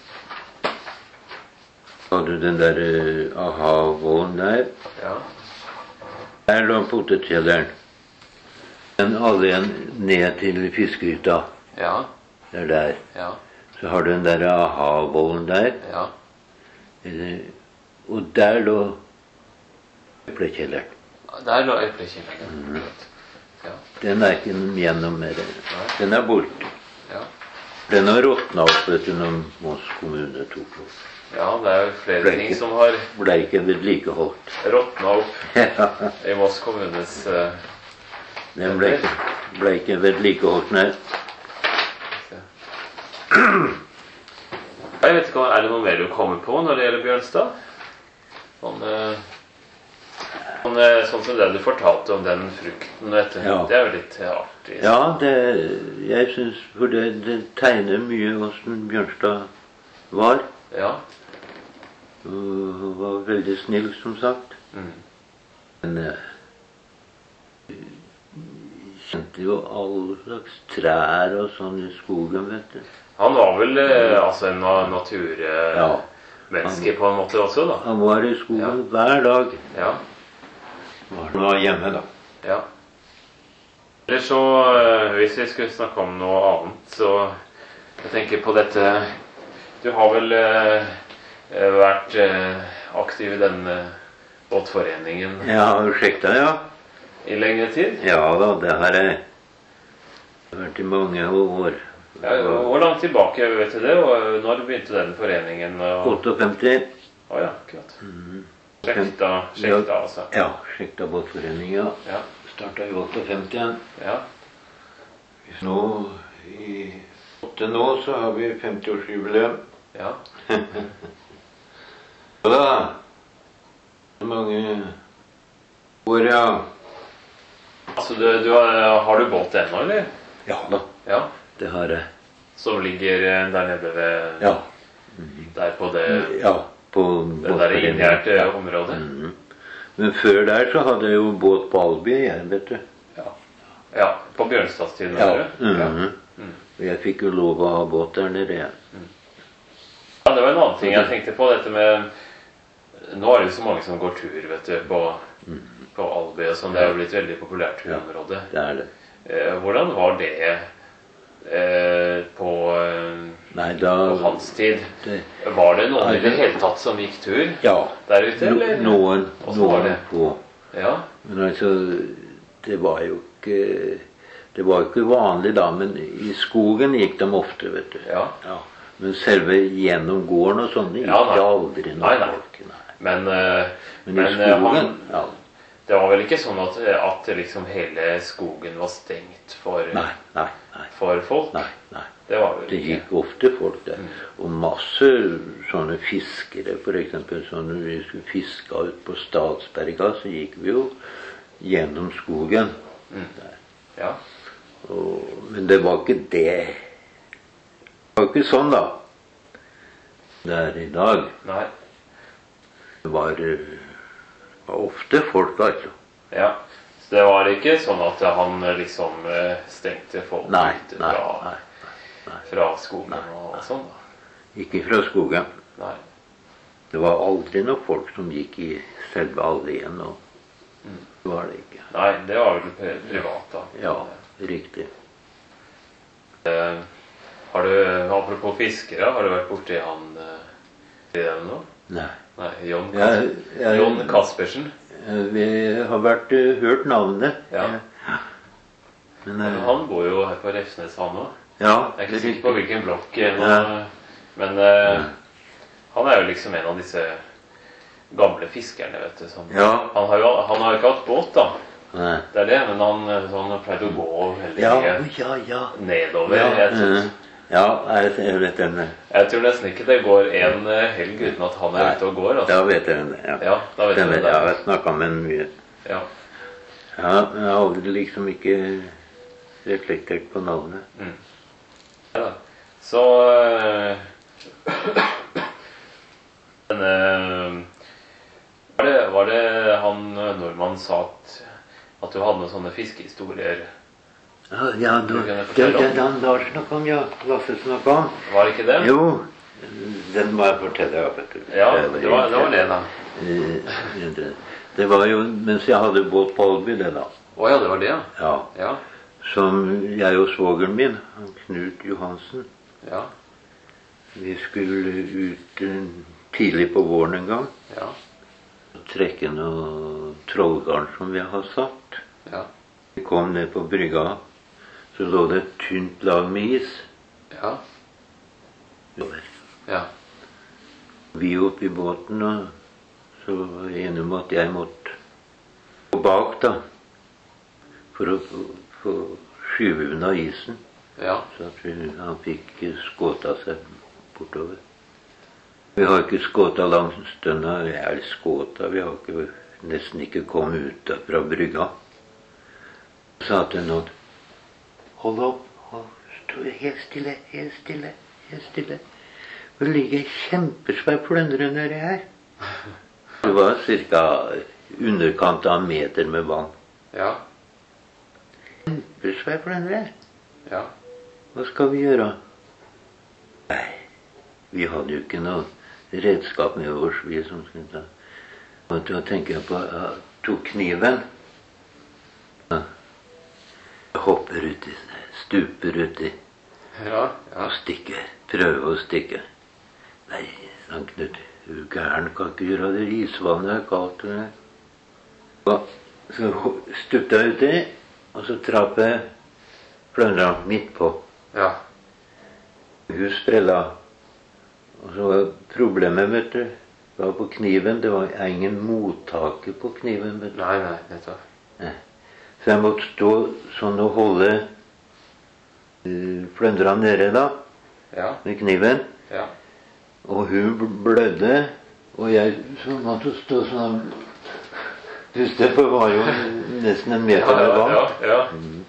Speaker 1: hadde du den der uh, aha-vågen der.
Speaker 2: ja,
Speaker 1: Der lå potetkjelleren. Den alene ned til fiskehytta.
Speaker 2: ja,
Speaker 1: Det er der.
Speaker 2: ja,
Speaker 1: Så har du den der aha-vågen der.
Speaker 2: ja.
Speaker 1: Eller, og der lå eplekjelleren.
Speaker 2: Der lå eplekjelleren, akkurat. Ja,
Speaker 1: Den er ikke gjennom mer. Den er borte.
Speaker 2: ja.
Speaker 1: Den har råtna opp, vet du, når Moss kommune tok opp.
Speaker 2: Ja, det er jo flere
Speaker 1: Ble
Speaker 2: ting
Speaker 1: ikke-
Speaker 2: som har
Speaker 1: Ble ikke vedlikeholdt.
Speaker 2: råtna opp
Speaker 1: Ja,
Speaker 2: i Moss kommunes eh,
Speaker 1: den ble ikke, ble ikke vedlikeholdt, nei.
Speaker 2: Jeg vet ikke, Er det noe mer du kommer på når det gjelder Bjørnstad? Sånn, eh, sånn, eh, sånn som det du fortalte om den frukten, vet du.
Speaker 1: Ja.
Speaker 2: Det er jo litt eh, artig.
Speaker 1: Ja, det, jeg syns For det, det tegner mye åssen Bjørnstad var.
Speaker 2: Ja.
Speaker 1: Og han var veldig snill, som sagt.
Speaker 2: Mm.
Speaker 1: Men eh, kjente jo alle slags trær og sånn i skogen, vet du.
Speaker 2: Han var vel eh, altså en na- naturmenneske
Speaker 1: Ja.
Speaker 2: på en måte også, da.
Speaker 1: Han var i skogen hver dag.
Speaker 2: Ja.
Speaker 1: Han var hjemme, da.
Speaker 2: ja. Eller så, eh, hvis vi skulle snakke om noe annet, så jeg tenker på dette. Du har vel eh, vært eh, aktiv i den eh, båtforeningen
Speaker 1: Ja, prosjektet, ja.
Speaker 2: i lengre tid?
Speaker 1: Ja da, det har jeg vært i mange år.
Speaker 2: Ja, hvor langt tilbake vet du det? Og når begynte den foreningen? Å
Speaker 1: femtiåtte.
Speaker 2: ja, akkurat. Skjekta, skjekta altså.
Speaker 1: Ja, Skjekta båtforening, ja.
Speaker 2: Ja,
Speaker 1: Starta i femtiåtte igjen.
Speaker 2: ja,
Speaker 1: Nå, i åtte nå, så har vi femtiårsjubileum.
Speaker 2: ja.
Speaker 1: Ja da. Mange år, ja.
Speaker 2: Altså, du, du har, har du båt ennå, eller?
Speaker 1: Ja da,
Speaker 2: Ja.
Speaker 1: det har jeg.
Speaker 2: Som ligger eh, der nede ved
Speaker 1: Ja.
Speaker 2: Der på det,
Speaker 1: Ja, på
Speaker 2: det der
Speaker 1: båtforeningen.
Speaker 2: inngjerdte området?
Speaker 1: Mhm. Men før der så hadde jeg jo båt på Alby, jeg, vet du.
Speaker 2: Ja. ja. På Bjørnstadstiden?
Speaker 1: Ja.
Speaker 2: mener du? Ja.
Speaker 1: Mhm.
Speaker 2: Mm.
Speaker 1: Og jeg fikk jo lov å ha båt der nede, jeg.
Speaker 2: Ja, det var en annen ting jeg tenkte på. Dette med Nå er det jo så mange som går tur, vet du, på, på Alby og sånn. Det er jo blitt veldig populært turområde.
Speaker 1: Det er det.
Speaker 2: Eh, hvordan var det eh, på, eh,
Speaker 1: Nei, da
Speaker 2: på hans tid?
Speaker 1: det,
Speaker 2: Var det noen i det hele tatt som gikk tur
Speaker 1: Ja.
Speaker 2: der ute,
Speaker 1: No,
Speaker 2: eller?
Speaker 1: noen,
Speaker 2: Hvordan var
Speaker 1: noen
Speaker 2: det?
Speaker 1: få.
Speaker 2: Ja,
Speaker 1: Men altså, det var jo ikke Det var jo ikke vanlig da, men i skogen gikk de ofte, vet du.
Speaker 2: ja.
Speaker 1: Ja. Men selve gjennom gården og sånn, det gikk
Speaker 2: Ja, nei.
Speaker 1: aldri noen
Speaker 2: Nei, nei.
Speaker 1: folk. Nei.
Speaker 2: Men, eh,
Speaker 1: Men,
Speaker 2: men,
Speaker 1: i
Speaker 2: eh,
Speaker 1: skogen,
Speaker 2: han,
Speaker 1: ja.
Speaker 2: det var vel ikke sånn at, at liksom hele skogen var stengt for,
Speaker 1: Nei, nei, nei.
Speaker 2: for folk?
Speaker 1: nei, nei.
Speaker 2: Det var vel
Speaker 1: Det
Speaker 2: ikke.
Speaker 1: gikk ofte folk der. Og masse sånne fiskere, for eksempel. Så når vi skulle fiske ut på Stadsberga, så gikk vi jo gjennom skogen. Der.
Speaker 2: Ja.
Speaker 1: Og, men det var ikke det. Det var ikke sånn, da. Det er i dag.
Speaker 2: Nei.
Speaker 1: Det var, eh, var ofte folk, altså.
Speaker 2: Ja. det var ikke sånn at han liksom stengte folk
Speaker 1: Nei,
Speaker 2: ute
Speaker 1: nei,
Speaker 2: fra,
Speaker 1: nei, nei.
Speaker 2: fra skogen
Speaker 1: Nei,
Speaker 2: og
Speaker 1: nei.
Speaker 2: sånn?
Speaker 1: Ikke fra skogen.
Speaker 2: Nei.
Speaker 1: Det var aldri noen folk som gikk i selve allien, og
Speaker 2: Mm.
Speaker 1: det var det ikke.
Speaker 2: Nei, det var vel pri- privat, da.
Speaker 1: Ja, riktig.
Speaker 2: Eh, har du, apropos fiskere, har du vært borti han eh, i den nå?
Speaker 1: Nei.
Speaker 2: Nei, John,
Speaker 1: Jeg,
Speaker 2: Kas
Speaker 1: jeg,
Speaker 2: John Kaspersen.
Speaker 1: Vi har vært, eh, hørt navnet.
Speaker 2: Ja.
Speaker 1: Men,
Speaker 2: Men
Speaker 1: eh,
Speaker 2: han bor jo her på Refsnes, han òg.
Speaker 1: ja,
Speaker 2: Jeg er ikke
Speaker 1: det er
Speaker 2: sikker på
Speaker 1: riktig.
Speaker 2: hvilken blokk, eh, nå,
Speaker 1: Ja.
Speaker 2: men eh, han er jo liksom en av disse gamle fiskerne, vet du. Som,
Speaker 1: Ja.
Speaker 2: Han har jo han har jo ikke hatt båt, da.
Speaker 1: Nei.
Speaker 2: Det er det, men han, så han pleide å gå veldig
Speaker 1: Ja,
Speaker 2: mye
Speaker 1: ja, ja.
Speaker 2: nedover.
Speaker 1: Ja,
Speaker 2: Jeg, tror,
Speaker 1: eh, ja jeg, jeg vet den.
Speaker 2: jeg tror nesten ikke det går en eh, helg uten at han er
Speaker 1: Nei.
Speaker 2: ute og går.
Speaker 1: Da
Speaker 2: Altså.
Speaker 1: vet jeg den. Ja.
Speaker 2: Ja, da vet
Speaker 1: Den
Speaker 2: du
Speaker 1: vet,
Speaker 2: det.
Speaker 1: jeg har snakket med den mye.
Speaker 2: Ja.
Speaker 1: Ja, men jeg har aldri liksom ikke reflektert på navnet.
Speaker 2: Mm. Ja. Så øh, Men øh, var, det, var det han nordmannen sa at, at du hadde noen sånne fiskehistorier?
Speaker 1: Ja, ja da,
Speaker 2: Du kan
Speaker 1: det,
Speaker 2: fortelle om.
Speaker 1: det, den Lars snakket om, ja. Lasse snakket om.
Speaker 2: Var det ikke det?
Speaker 1: Jo, den må jeg fortelle, ja, vet du.
Speaker 2: Ja, det var det, var det da.
Speaker 1: Eh, det- Det var jo mens jeg hadde båt på Alby, det da.
Speaker 2: Å ja, det var det, ja.
Speaker 1: Ja.
Speaker 2: Ja.
Speaker 1: Som jeg og svogeren min, han Knut Johansen,
Speaker 2: Ja.
Speaker 1: vi skulle ut eh, tidlig på våren en gang.
Speaker 2: Ja.
Speaker 1: Og trekke noe trollgarn som vi har satt.
Speaker 2: Ja.
Speaker 1: Vi kom ned på brygga, så lå det et tynt lag med is.
Speaker 2: Ja. Ja.
Speaker 1: Vi opp i båten, og så var vi enige om at jeg måtte gå bak, da. For å få- få skyve unna isen.
Speaker 2: Ja.
Speaker 1: Så at vi, han fikk skåta seg bortover. Vi har ikke skåta langs stønna. Vi er skåta. Vi har ikke, nesten ikke kommet ut fra brygga. Så sa til noen: Hold opp. Hold, stå helt stille, helt stille, helt stille. Det ligger en kjempesvær plyndre nedi her. Det var ca. underkant av en meter med vann.
Speaker 2: Ja.
Speaker 1: Kjempesvær plyndre.
Speaker 2: Ja.
Speaker 1: Hva skal vi gjøre? Nei, vi hadde jo ikke noe redskap med oss, vi som skulle ta. Og da tenker jeg på Jeg tok kniven. Ja. Jeg hopper uti, stuper uti
Speaker 2: Ja. Ja.
Speaker 1: og stikker. Prøver å stikke. Nei, sa Knut, du er gæren, kan ikke gjøre det. Isvannet er kaldt. eller?» Og så stupte jeg uti, og så trapp jeg pløndra midt på.
Speaker 2: Ja.
Speaker 1: Hun sprella. Og så var problemet, vet du, var på kniven. Det var ingen mottaker på kniven. vet du.
Speaker 2: Nei, nei, nettopp.
Speaker 1: Så jeg måtte stå sånn og holde uh, pløndra nede da,
Speaker 2: Ja.
Speaker 1: med kniven.
Speaker 2: Ja.
Speaker 1: Og hun bl- blødde, og jeg så måtte stå sånn. Husk det, for det var jo nesten en meter med
Speaker 2: Ja,
Speaker 1: vann.
Speaker 2: ja, ja.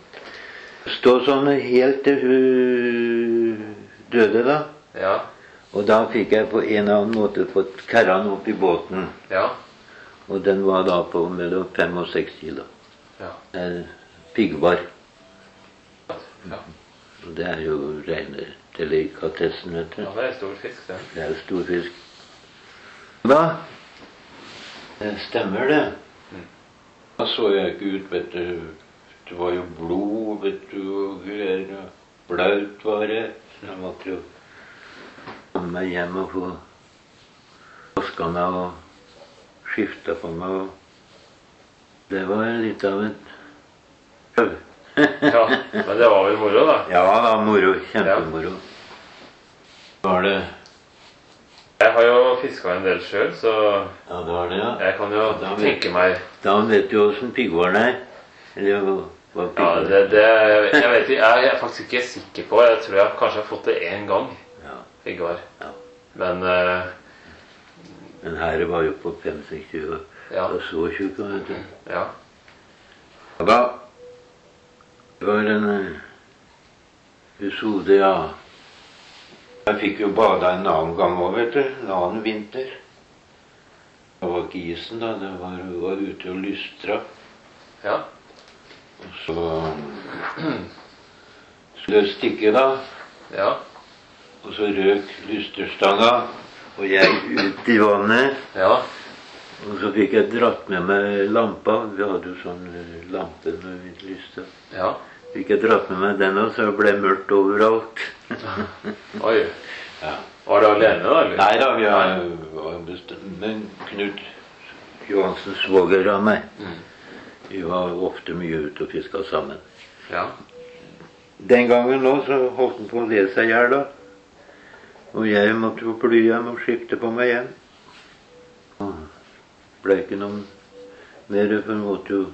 Speaker 1: Stå sånn helt til hun døde, da.
Speaker 2: Ja.
Speaker 1: Og da fikk jeg på en eller annen måte fått kærren opp i båten.
Speaker 2: Ja.
Speaker 1: Og den var da på mellom fem og seks kilo.
Speaker 2: Ja.
Speaker 1: En piggvar.
Speaker 2: Ja.
Speaker 1: Og det er jo rene delikatessen, vet du.
Speaker 2: Ja, det er stor fisk, det.
Speaker 1: Det er jo stor fisk. Da det stemmer det. Da så jeg ikke ut, vet du. Det var jo blod, vet du, og greier. og Blaut var det. Så jeg måtte jo komme meg hjem og få vaska meg og skifta på meg. og Det var litt av et prøv.
Speaker 2: Ja, men det var vel moro, da.
Speaker 1: Ja da, moro. Kjempemoro. Var det
Speaker 2: Jeg har jo fiska en del sjøl, så
Speaker 1: Ja, det var det, ja.
Speaker 2: jeg kan jo
Speaker 1: Da vet-
Speaker 2: tenke meg
Speaker 1: Da vet du åssen piggvaren er. Eller hva hva
Speaker 2: Ja,
Speaker 1: piggvaren
Speaker 2: det, det Jeg vet ikke, jeg er faktisk ikke sikker på. Jeg tror jeg kanskje har fått det én gang.
Speaker 1: Ja,
Speaker 2: Figgvar.
Speaker 1: ja.
Speaker 2: Men eh,
Speaker 1: Men her var jo på fem-seks kilo.
Speaker 2: ja.
Speaker 1: Og så tjukk, vet du.
Speaker 2: Ja.
Speaker 1: Og da Det var en eh, episode, ja. Jeg fikk jo bada en annen gang òg, vet du. En annen vinter. Det var ikke isen, da. Det var, var ute og lystra.
Speaker 2: Ja.
Speaker 1: Og så skulle jeg stikke, da.
Speaker 2: Ja.
Speaker 1: Og så røk lysterstanga, og jeg ut i vannet.
Speaker 2: Ja.
Speaker 1: Og så fikk jeg dratt med meg lampa. Vi hadde jo sånn lampe med vi lyste.
Speaker 2: Ja.
Speaker 1: Fikk jeg dratt med meg den, og så ble det mørkt overalt.
Speaker 2: Oi.
Speaker 1: Ja.
Speaker 2: Var du alene, da? Eller?
Speaker 1: Nei da, vi var bestemt. Men Knut Johansen, svoger av meg, mm. vi var ofte mye ute og fiska sammen.
Speaker 2: Ja.
Speaker 1: Den gangen nå så holdt han på å le seg i hjel, da. Og jeg måtte jo fly hjem og skifte på meg igjen. Det ble ikke noe mer, for jeg måtte jo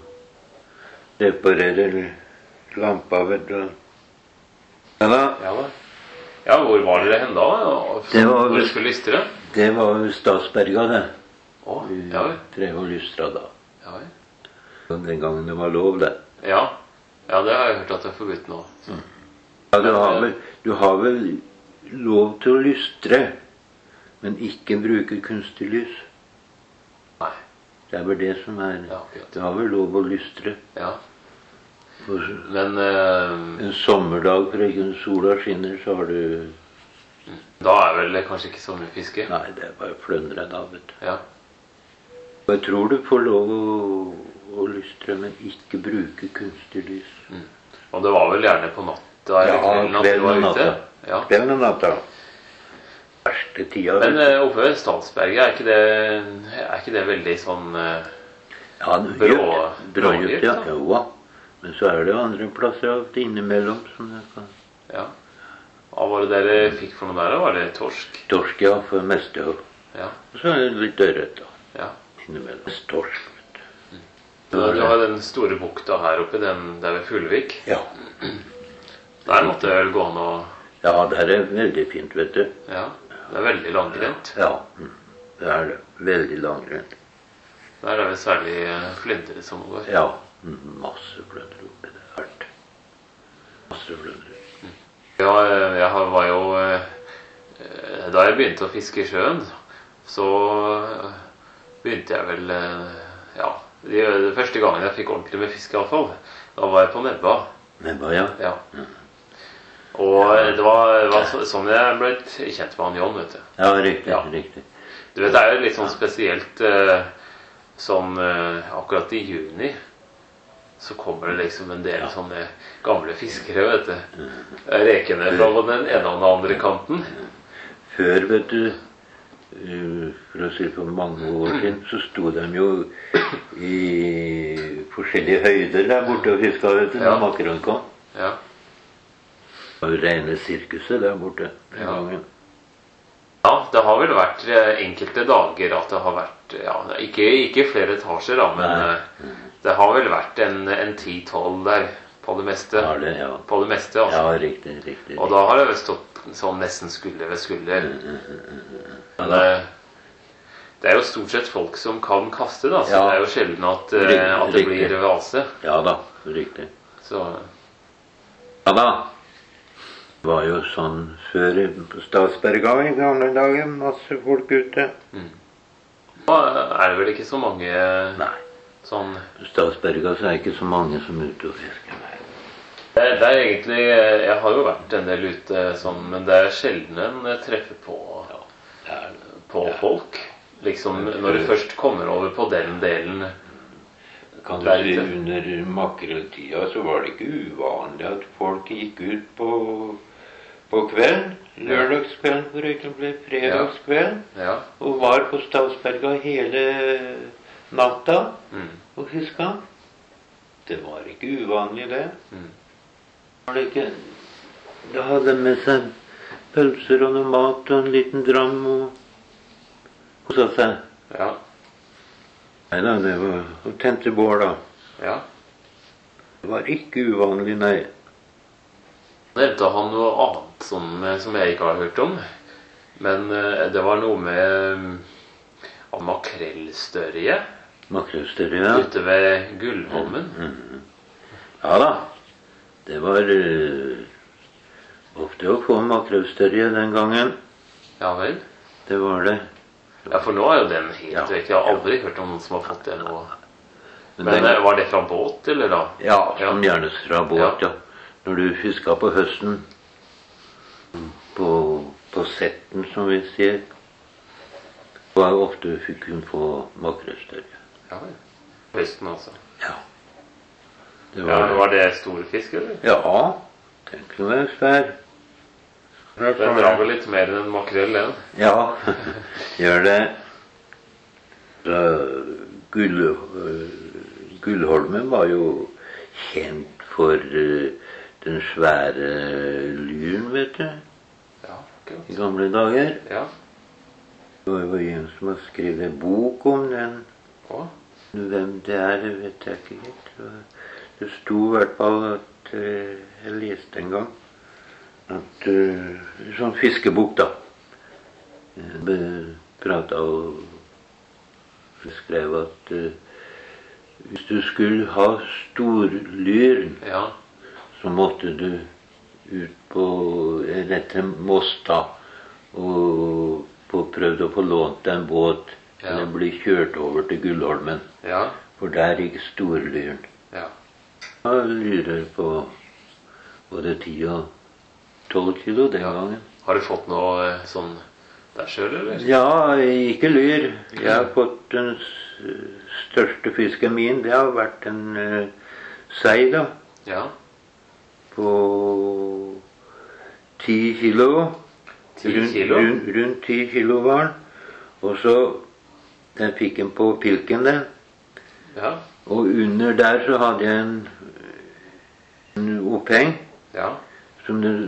Speaker 1: reparere lampa, vet du. Ja da.
Speaker 2: Ja, da. Ja, hvor var dere hen da?
Speaker 1: Det var,
Speaker 2: hvor skulle lystre?
Speaker 1: Det var Stadsberga, det.
Speaker 2: Å, ja vel.
Speaker 1: Vi drev og lystra da.
Speaker 2: Ja vel.
Speaker 1: Den gangen det var lov, det.
Speaker 2: Ja. Ja, det har jeg hørt at det er forbudt nå.
Speaker 1: Mm. Ja, du har, vel, du har vel lov til å lystre, men ikke bruke kunstig lys.
Speaker 2: Nei.
Speaker 1: Det er vel det som er...
Speaker 2: Ja,
Speaker 1: du har vel lov å lystre.
Speaker 2: Ja.
Speaker 1: For,
Speaker 2: men... Uh,
Speaker 1: en sommerdag, for ikke sola skinner, så har du...
Speaker 2: Da er vel det kanskje ikke så mye fiske?
Speaker 1: Nei, det er bare pløndre da, vet du.
Speaker 2: Ja.
Speaker 1: Og jeg tror du får lov å, å lystre, men ikke bruke kunstig lys.
Speaker 2: Mm. Og det var vel gjerne på natta? Eller
Speaker 1: ja, kvelden og natta.
Speaker 2: Ja.
Speaker 1: Kvelden og natta. Verste tida.
Speaker 2: Men uh, oppe ved Stadsberget, er ikke det, er ikke det veldig sånn uh,
Speaker 1: ja,
Speaker 2: brå,
Speaker 1: brådyrt? Ja, jo. Men så er det jo andre plasser alt innimellom som det kan.
Speaker 2: Ja. Hva var det dere fikk for noe der da? Var det torsk?
Speaker 1: Torsk, ja, for det meste.
Speaker 2: Ja.
Speaker 1: Og så er det litt ørret da.
Speaker 2: Ja.
Speaker 1: Innimellom. Torsk.
Speaker 2: Mm. Du har den store bukta her oppe, den der ved Fuglevik.
Speaker 1: Ja.
Speaker 2: Der måtte det vel gå an å...
Speaker 1: Ja, der er veldig fint, vet du.
Speaker 2: Ja, det er veldig langrent.
Speaker 1: Ja, det er det. Veldig langrent.
Speaker 2: Der er det særlig flyndre som går.
Speaker 1: Ja, masse flyndre oppi det hvert. Masse flyndre.
Speaker 2: Mm. Ja, jeg var jo... Da jeg begynte å fiske i sjøen, så begynte jeg vel... Ja, de første gangen jeg fikk ordentlig med fisk i hvert fall, da var jeg på Nebba.
Speaker 1: Nebba, ja.
Speaker 2: Ja. Mm. Og det var, var sånn jeg ble kjent med han John, vet du.
Speaker 1: Ja, riktig, ja. riktig.
Speaker 2: Du vet, det er jo litt sånn spesielt eh, sånn eh, akkurat i juni så kommer det liksom en del ja. sånne gamle fiskere, vet du. Rekene fra den ene og den andre kanten.
Speaker 1: Før, vet du, for å si for mange år siden, så sto de jo i forskjellige høyder der borte og fisket, vet du, når ja. makrellen kom.
Speaker 2: Ja.
Speaker 1: Det var jo rene sirkuset der borte den
Speaker 2: ja.
Speaker 1: gangen.
Speaker 2: Ja, det har vel vært enkelte dager at det har vært, ja, ikke, ikke flere etasjer da, men Nei. det har vel vært en, en ti tolv der på det meste.
Speaker 1: Ja, det, ja.
Speaker 2: På det meste, altså.
Speaker 1: Ja, riktig, riktig.
Speaker 2: Og da har det vel stått sånn nesten skulder ved skulder. Men det, det er jo stort sett folk som kan kaste, da, så ja. det er jo sjelden at, riktig, at det riktig. blir vase.
Speaker 1: Ja da, riktig.
Speaker 2: Så...
Speaker 1: Ja da. Det var jo sånn før på Stadsberga i gamle dager, masse folk ute. Mm.
Speaker 2: Da er det vel ikke så mange
Speaker 1: Nei.
Speaker 2: sånn...
Speaker 1: På Stadsberga så er det ikke så mange som er ute og fisker.
Speaker 2: Det, det er egentlig... Jeg har jo vært en del ute sånn, men det er sjelden en treffer på, ja. det er, på ja. folk. Liksom når du først kommer over på den delen...
Speaker 1: Kan du si, under makrelltida så var det ikke uvanlig at folk gikk ut på, på kvelden, lørdagskvelden for eksempel, fredagskvelden,
Speaker 2: ja. Ja.
Speaker 1: og var på Stadsberga hele natta
Speaker 2: mm.
Speaker 1: og fiska. Det var ikke uvanlig det.
Speaker 2: Mm.
Speaker 1: Var det ikke? Da hadde de med seg pølser og noe mat og en liten dram og kosa seg.
Speaker 2: Ja.
Speaker 1: Nei da, det var å tente bål da.
Speaker 2: Ja.
Speaker 1: Det var ikke uvanlig, nei.
Speaker 2: Nevnte han noe annet som, som jeg ikke har hørt om. Men det var noe med uh, makrellstørje.
Speaker 1: Makrellstørje, ja.
Speaker 2: Ute ved Gullholmen.
Speaker 1: Mm, mm. Ja da. Det var uh, ofte å få makrellstørje den gangen.
Speaker 2: Ja vel.
Speaker 1: Det var det.
Speaker 2: Ja, for nå er jo den helt ja, vekk. Jeg har aldri ja. hørt om noen som har fått det nå.
Speaker 1: Men
Speaker 2: Men
Speaker 1: den,
Speaker 2: var det fra båt, eller da?
Speaker 1: ja, som gjerne fra båt,
Speaker 2: Ja.
Speaker 1: ja. Når du fiska på høsten, på, på setten, som vi sier, var det ofte du kunne få makrellstørje.
Speaker 2: Ja, høsten altså.
Speaker 1: Ja. Det
Speaker 2: Ja,
Speaker 1: var,
Speaker 2: var det store fisk, eller?
Speaker 1: ja, den kunne være svær.
Speaker 2: Den drar vel litt mer enn makrell, den?
Speaker 1: Ja, gjør det. Så, Gull, uh, Gullholmen var jo kjent for uh, den svære lyren, vet du,
Speaker 2: Ja, akkurat.
Speaker 1: i gamle dager.
Speaker 2: Ja.
Speaker 1: Det var jo en som har skrevet bok om den.
Speaker 2: Å?
Speaker 1: Hvem det er, det vet jeg ikke helt. Det sto i hvert fall at uh, jeg leste en gang at uh, sånn fiskebok, da. Prata og skrev at uh, hvis du skulle ha storlyr,
Speaker 2: Ja.
Speaker 1: så måtte du ut på rett til Moss da, og få prøvd å få lånt deg en båt,
Speaker 2: Ja.
Speaker 1: eller bli kjørt over til Gullholmen,
Speaker 2: Ja.
Speaker 1: for der gikk storlyren.
Speaker 2: Ja.
Speaker 1: Ja, lyrer på både ti og tolv kilo den
Speaker 2: Ja.
Speaker 1: gangen.
Speaker 2: Har du fått noe eh, sånn der sjøl, eller?
Speaker 1: Ja, ikke lyr. Jeg har fått den s- største fisken min. Det har vært en uh, sei, da.
Speaker 2: Ja.
Speaker 1: På ti kilo.
Speaker 2: Ti
Speaker 1: Rundt-
Speaker 2: kilo?
Speaker 1: Rundt, rundt ti kilo var den. Og så den fikk den på pilken, den.
Speaker 2: Ja.
Speaker 1: Og under der så hadde jeg en, en oppheng
Speaker 2: Ja.
Speaker 1: som det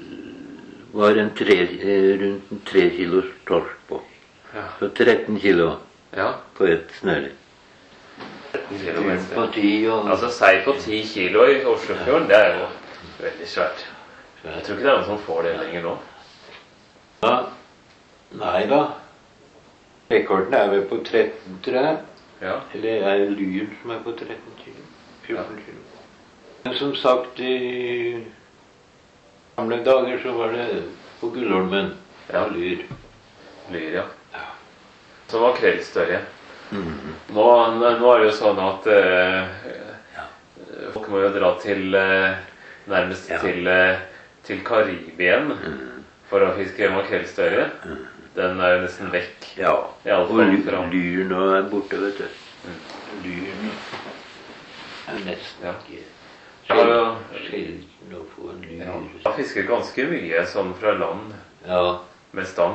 Speaker 1: var en tre, eh, rundt en tre kilos torsk på.
Speaker 2: Ja.
Speaker 1: Så tretten kilo
Speaker 2: Ja.
Speaker 1: på et snøre.
Speaker 2: tretten kilo
Speaker 1: Rundt
Speaker 2: mest,
Speaker 1: på
Speaker 2: ja.
Speaker 1: ti og
Speaker 2: Altså sei på ti kilo i Oslofjorden, det er jo veldig svært. Jeg tror ikke det er noen som får det lenger nå.
Speaker 1: ja. Nei da. Rekorden er vel på tretten, tror jeg.
Speaker 2: Ja.
Speaker 1: Eller er det lyren som er på tretten kilo? fjorten kilo. Men som sagt, i gamle dager så var det på Gullholmen.
Speaker 2: Ja.
Speaker 1: Lyr.
Speaker 2: Lyr, ja. Som makrellstørje.
Speaker 1: Mhm.
Speaker 2: Nå, nå er det jo sånn at eh, folk må jo dra til eh, nærmest
Speaker 1: Ja.
Speaker 2: til, eh, til Karibien for å fiske makrellstørje. Den er jo nesten vekk.
Speaker 1: Ja.
Speaker 2: I alle
Speaker 1: Og
Speaker 2: fall
Speaker 1: ly-
Speaker 2: fra-
Speaker 1: lyren nå er borte, vet du. Lyren er nesten
Speaker 2: Ja.
Speaker 1: ikke
Speaker 2: Jeg har jo
Speaker 1: sjelden å få en lyr.
Speaker 2: ja, jeg har fisket ganske mye sånn fra land
Speaker 1: Ja.
Speaker 2: med stang.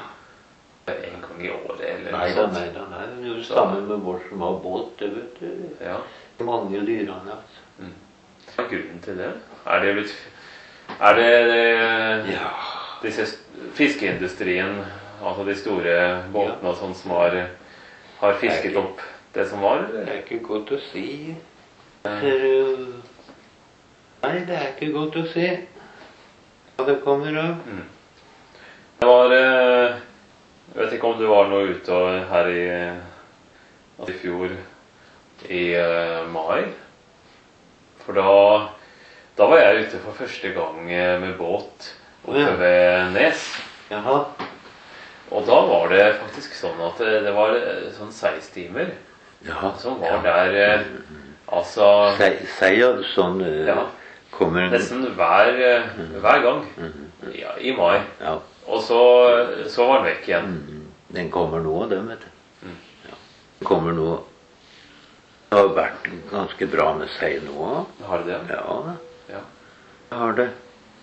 Speaker 2: En gang i året eller
Speaker 1: Nei
Speaker 2: noe
Speaker 1: da,
Speaker 2: sånt.
Speaker 1: nei da. Nei. Det er jo samme med vår som har båt, det vet du.
Speaker 2: Ja.
Speaker 1: Mange lyrene, altså.
Speaker 2: Hva er grunnen til det? Er det blitt Er det, det
Speaker 1: Ja.
Speaker 2: disse fiskeindustrien, altså de store båtene og sånn, som har, har fisket opp det som var?
Speaker 1: Det
Speaker 2: Eller?
Speaker 1: er ikke godt å si. Ser, nei, det er ikke godt å si hva det kommer av.
Speaker 2: Det var eh, Jeg vet ikke om du var noe ute og- her i, altså i fjor i eh, mai. For da, da var jeg ute for første gang eh, med båt oppe
Speaker 1: Ja.
Speaker 2: ved Nes.
Speaker 1: Jaha.
Speaker 2: Og da var det faktisk sånn at det, det var eh, sånn seistimer
Speaker 1: Ja.
Speaker 2: som var der eh, altså
Speaker 1: Si si at sånn eh,
Speaker 2: Ja.
Speaker 1: kommer en
Speaker 2: nesten hver, eh, hver gang ja, i mai.
Speaker 1: Ja.
Speaker 2: Og så, så var den vekk igjen.
Speaker 1: Mm, den kommer nå, den, vet du. Ja. Den kommer nå. Det har vært ganske bra med sei nå.
Speaker 2: Har det det?
Speaker 1: Ja,
Speaker 2: Ja.
Speaker 1: det har det.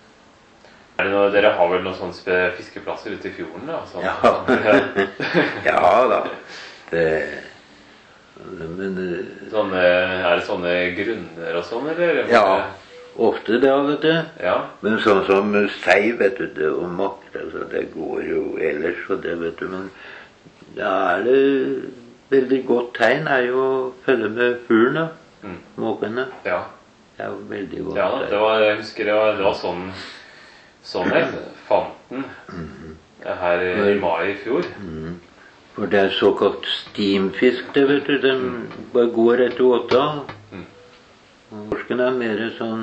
Speaker 2: Er det noe, dere har vel noen sånne spe- fiskeplasser ute i fjorden? Da? Sånn,
Speaker 1: Ja.
Speaker 2: sånn,
Speaker 1: Ja da. Det, men eh,
Speaker 2: sånne, er det sånne grunner og sånn, eller?
Speaker 1: ja, ofte det, vet du.
Speaker 2: Ja.
Speaker 1: Men sånn som sei, vet du, det, og makrell, altså, det går jo ellers, og det, vet du. Men da er det veldig godt tegn er jo å følge med fuglen, da.
Speaker 2: Mm.
Speaker 1: Måkene.
Speaker 2: Ja.
Speaker 1: Det er jo veldig godt
Speaker 2: Ja,
Speaker 1: tegn.
Speaker 2: det var, jeg husker det var, det var sånn, sånn jeg fant den her i mai i fjor.
Speaker 1: Mm. For det er såkalt stimfisk, det, vet du. Den bare går etter åta.
Speaker 2: Mm.
Speaker 1: Og Torsken er mer sånn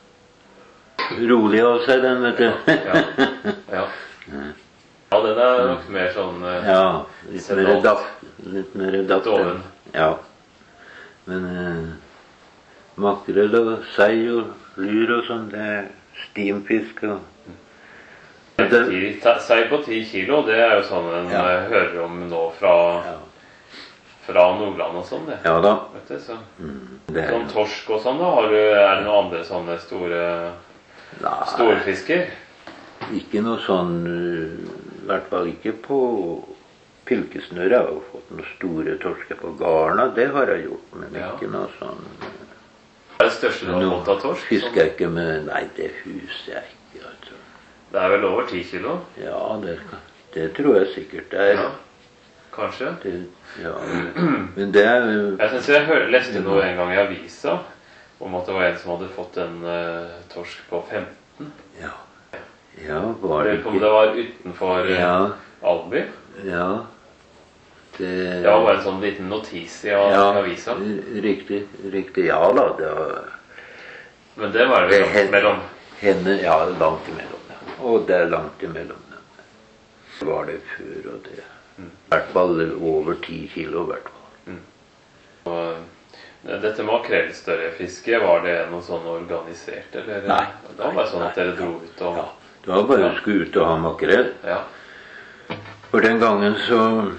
Speaker 1: rolig av seg, den, vet du.
Speaker 2: Ja. Ja. Ja, den er nok mer sånn eh,
Speaker 1: Ja, litt mer
Speaker 2: Sedalt.
Speaker 1: daff. Litt mer daff.
Speaker 2: Doven.
Speaker 1: Ja. Men eh, makrell og sei og lyr og sånn, det er stimfisk. Og det,
Speaker 2: Sei på ti kilo, det er jo sånn en
Speaker 1: Ja.
Speaker 2: eh, hører om nå fra,
Speaker 1: ja.
Speaker 2: fra Nordland og sånn, det.
Speaker 1: Ja da.
Speaker 2: Vet du, så.
Speaker 1: Mm, det er
Speaker 2: Sånn
Speaker 1: jo
Speaker 2: torsk og sånn, da? Har du, er det noen andre sånne store
Speaker 1: Nei,
Speaker 2: storfisker?
Speaker 1: ikke noe sånn uh, i hvert fall ikke på Pilkesnøret. Jeg har jo fått noen store torsker på garna, det har jeg gjort, men
Speaker 2: Ja.
Speaker 1: ikke noe sånn
Speaker 2: Er det største du har
Speaker 1: Nå
Speaker 2: fått av torsk?
Speaker 1: fisker jeg ikke med. Nei, det huser jeg ikke. Altså.
Speaker 2: Det er vel over ti kilo?
Speaker 1: Ja, det, det tror jeg sikkert det er.
Speaker 2: Ja. Kanskje?
Speaker 1: Det, ja. Men det er
Speaker 2: Jeg synes jeg hør, leste noe en gang i avisa om at det var en som hadde fått en uh, torsk på femten.
Speaker 1: Ja, ja var det
Speaker 2: Lurer på om
Speaker 1: ikke
Speaker 2: det var utenfor uh,
Speaker 1: Ja,
Speaker 2: Alby.
Speaker 1: ja. Det,
Speaker 2: Det var bare en sånn liten notis i av-
Speaker 1: ja,
Speaker 2: i avisa.
Speaker 1: riktig, riktig. Ja da, det var
Speaker 2: Men det var
Speaker 1: det
Speaker 2: vel langt mellom.
Speaker 1: henne, ja, langt imellom. Ja. Og det er langt imellom. Ja. Det var det før, og det i hvert fall over ti kilo, i hvert fall.
Speaker 2: Og dette makrellstørrefisket, var det noe sånn organisert, eller?
Speaker 1: Nei.
Speaker 2: Det var bare sånn at dere
Speaker 1: Nei,
Speaker 2: dro ut og
Speaker 1: Ja, det var bare å skulle ut og ha makrell.
Speaker 2: Ja.
Speaker 1: For den gangen så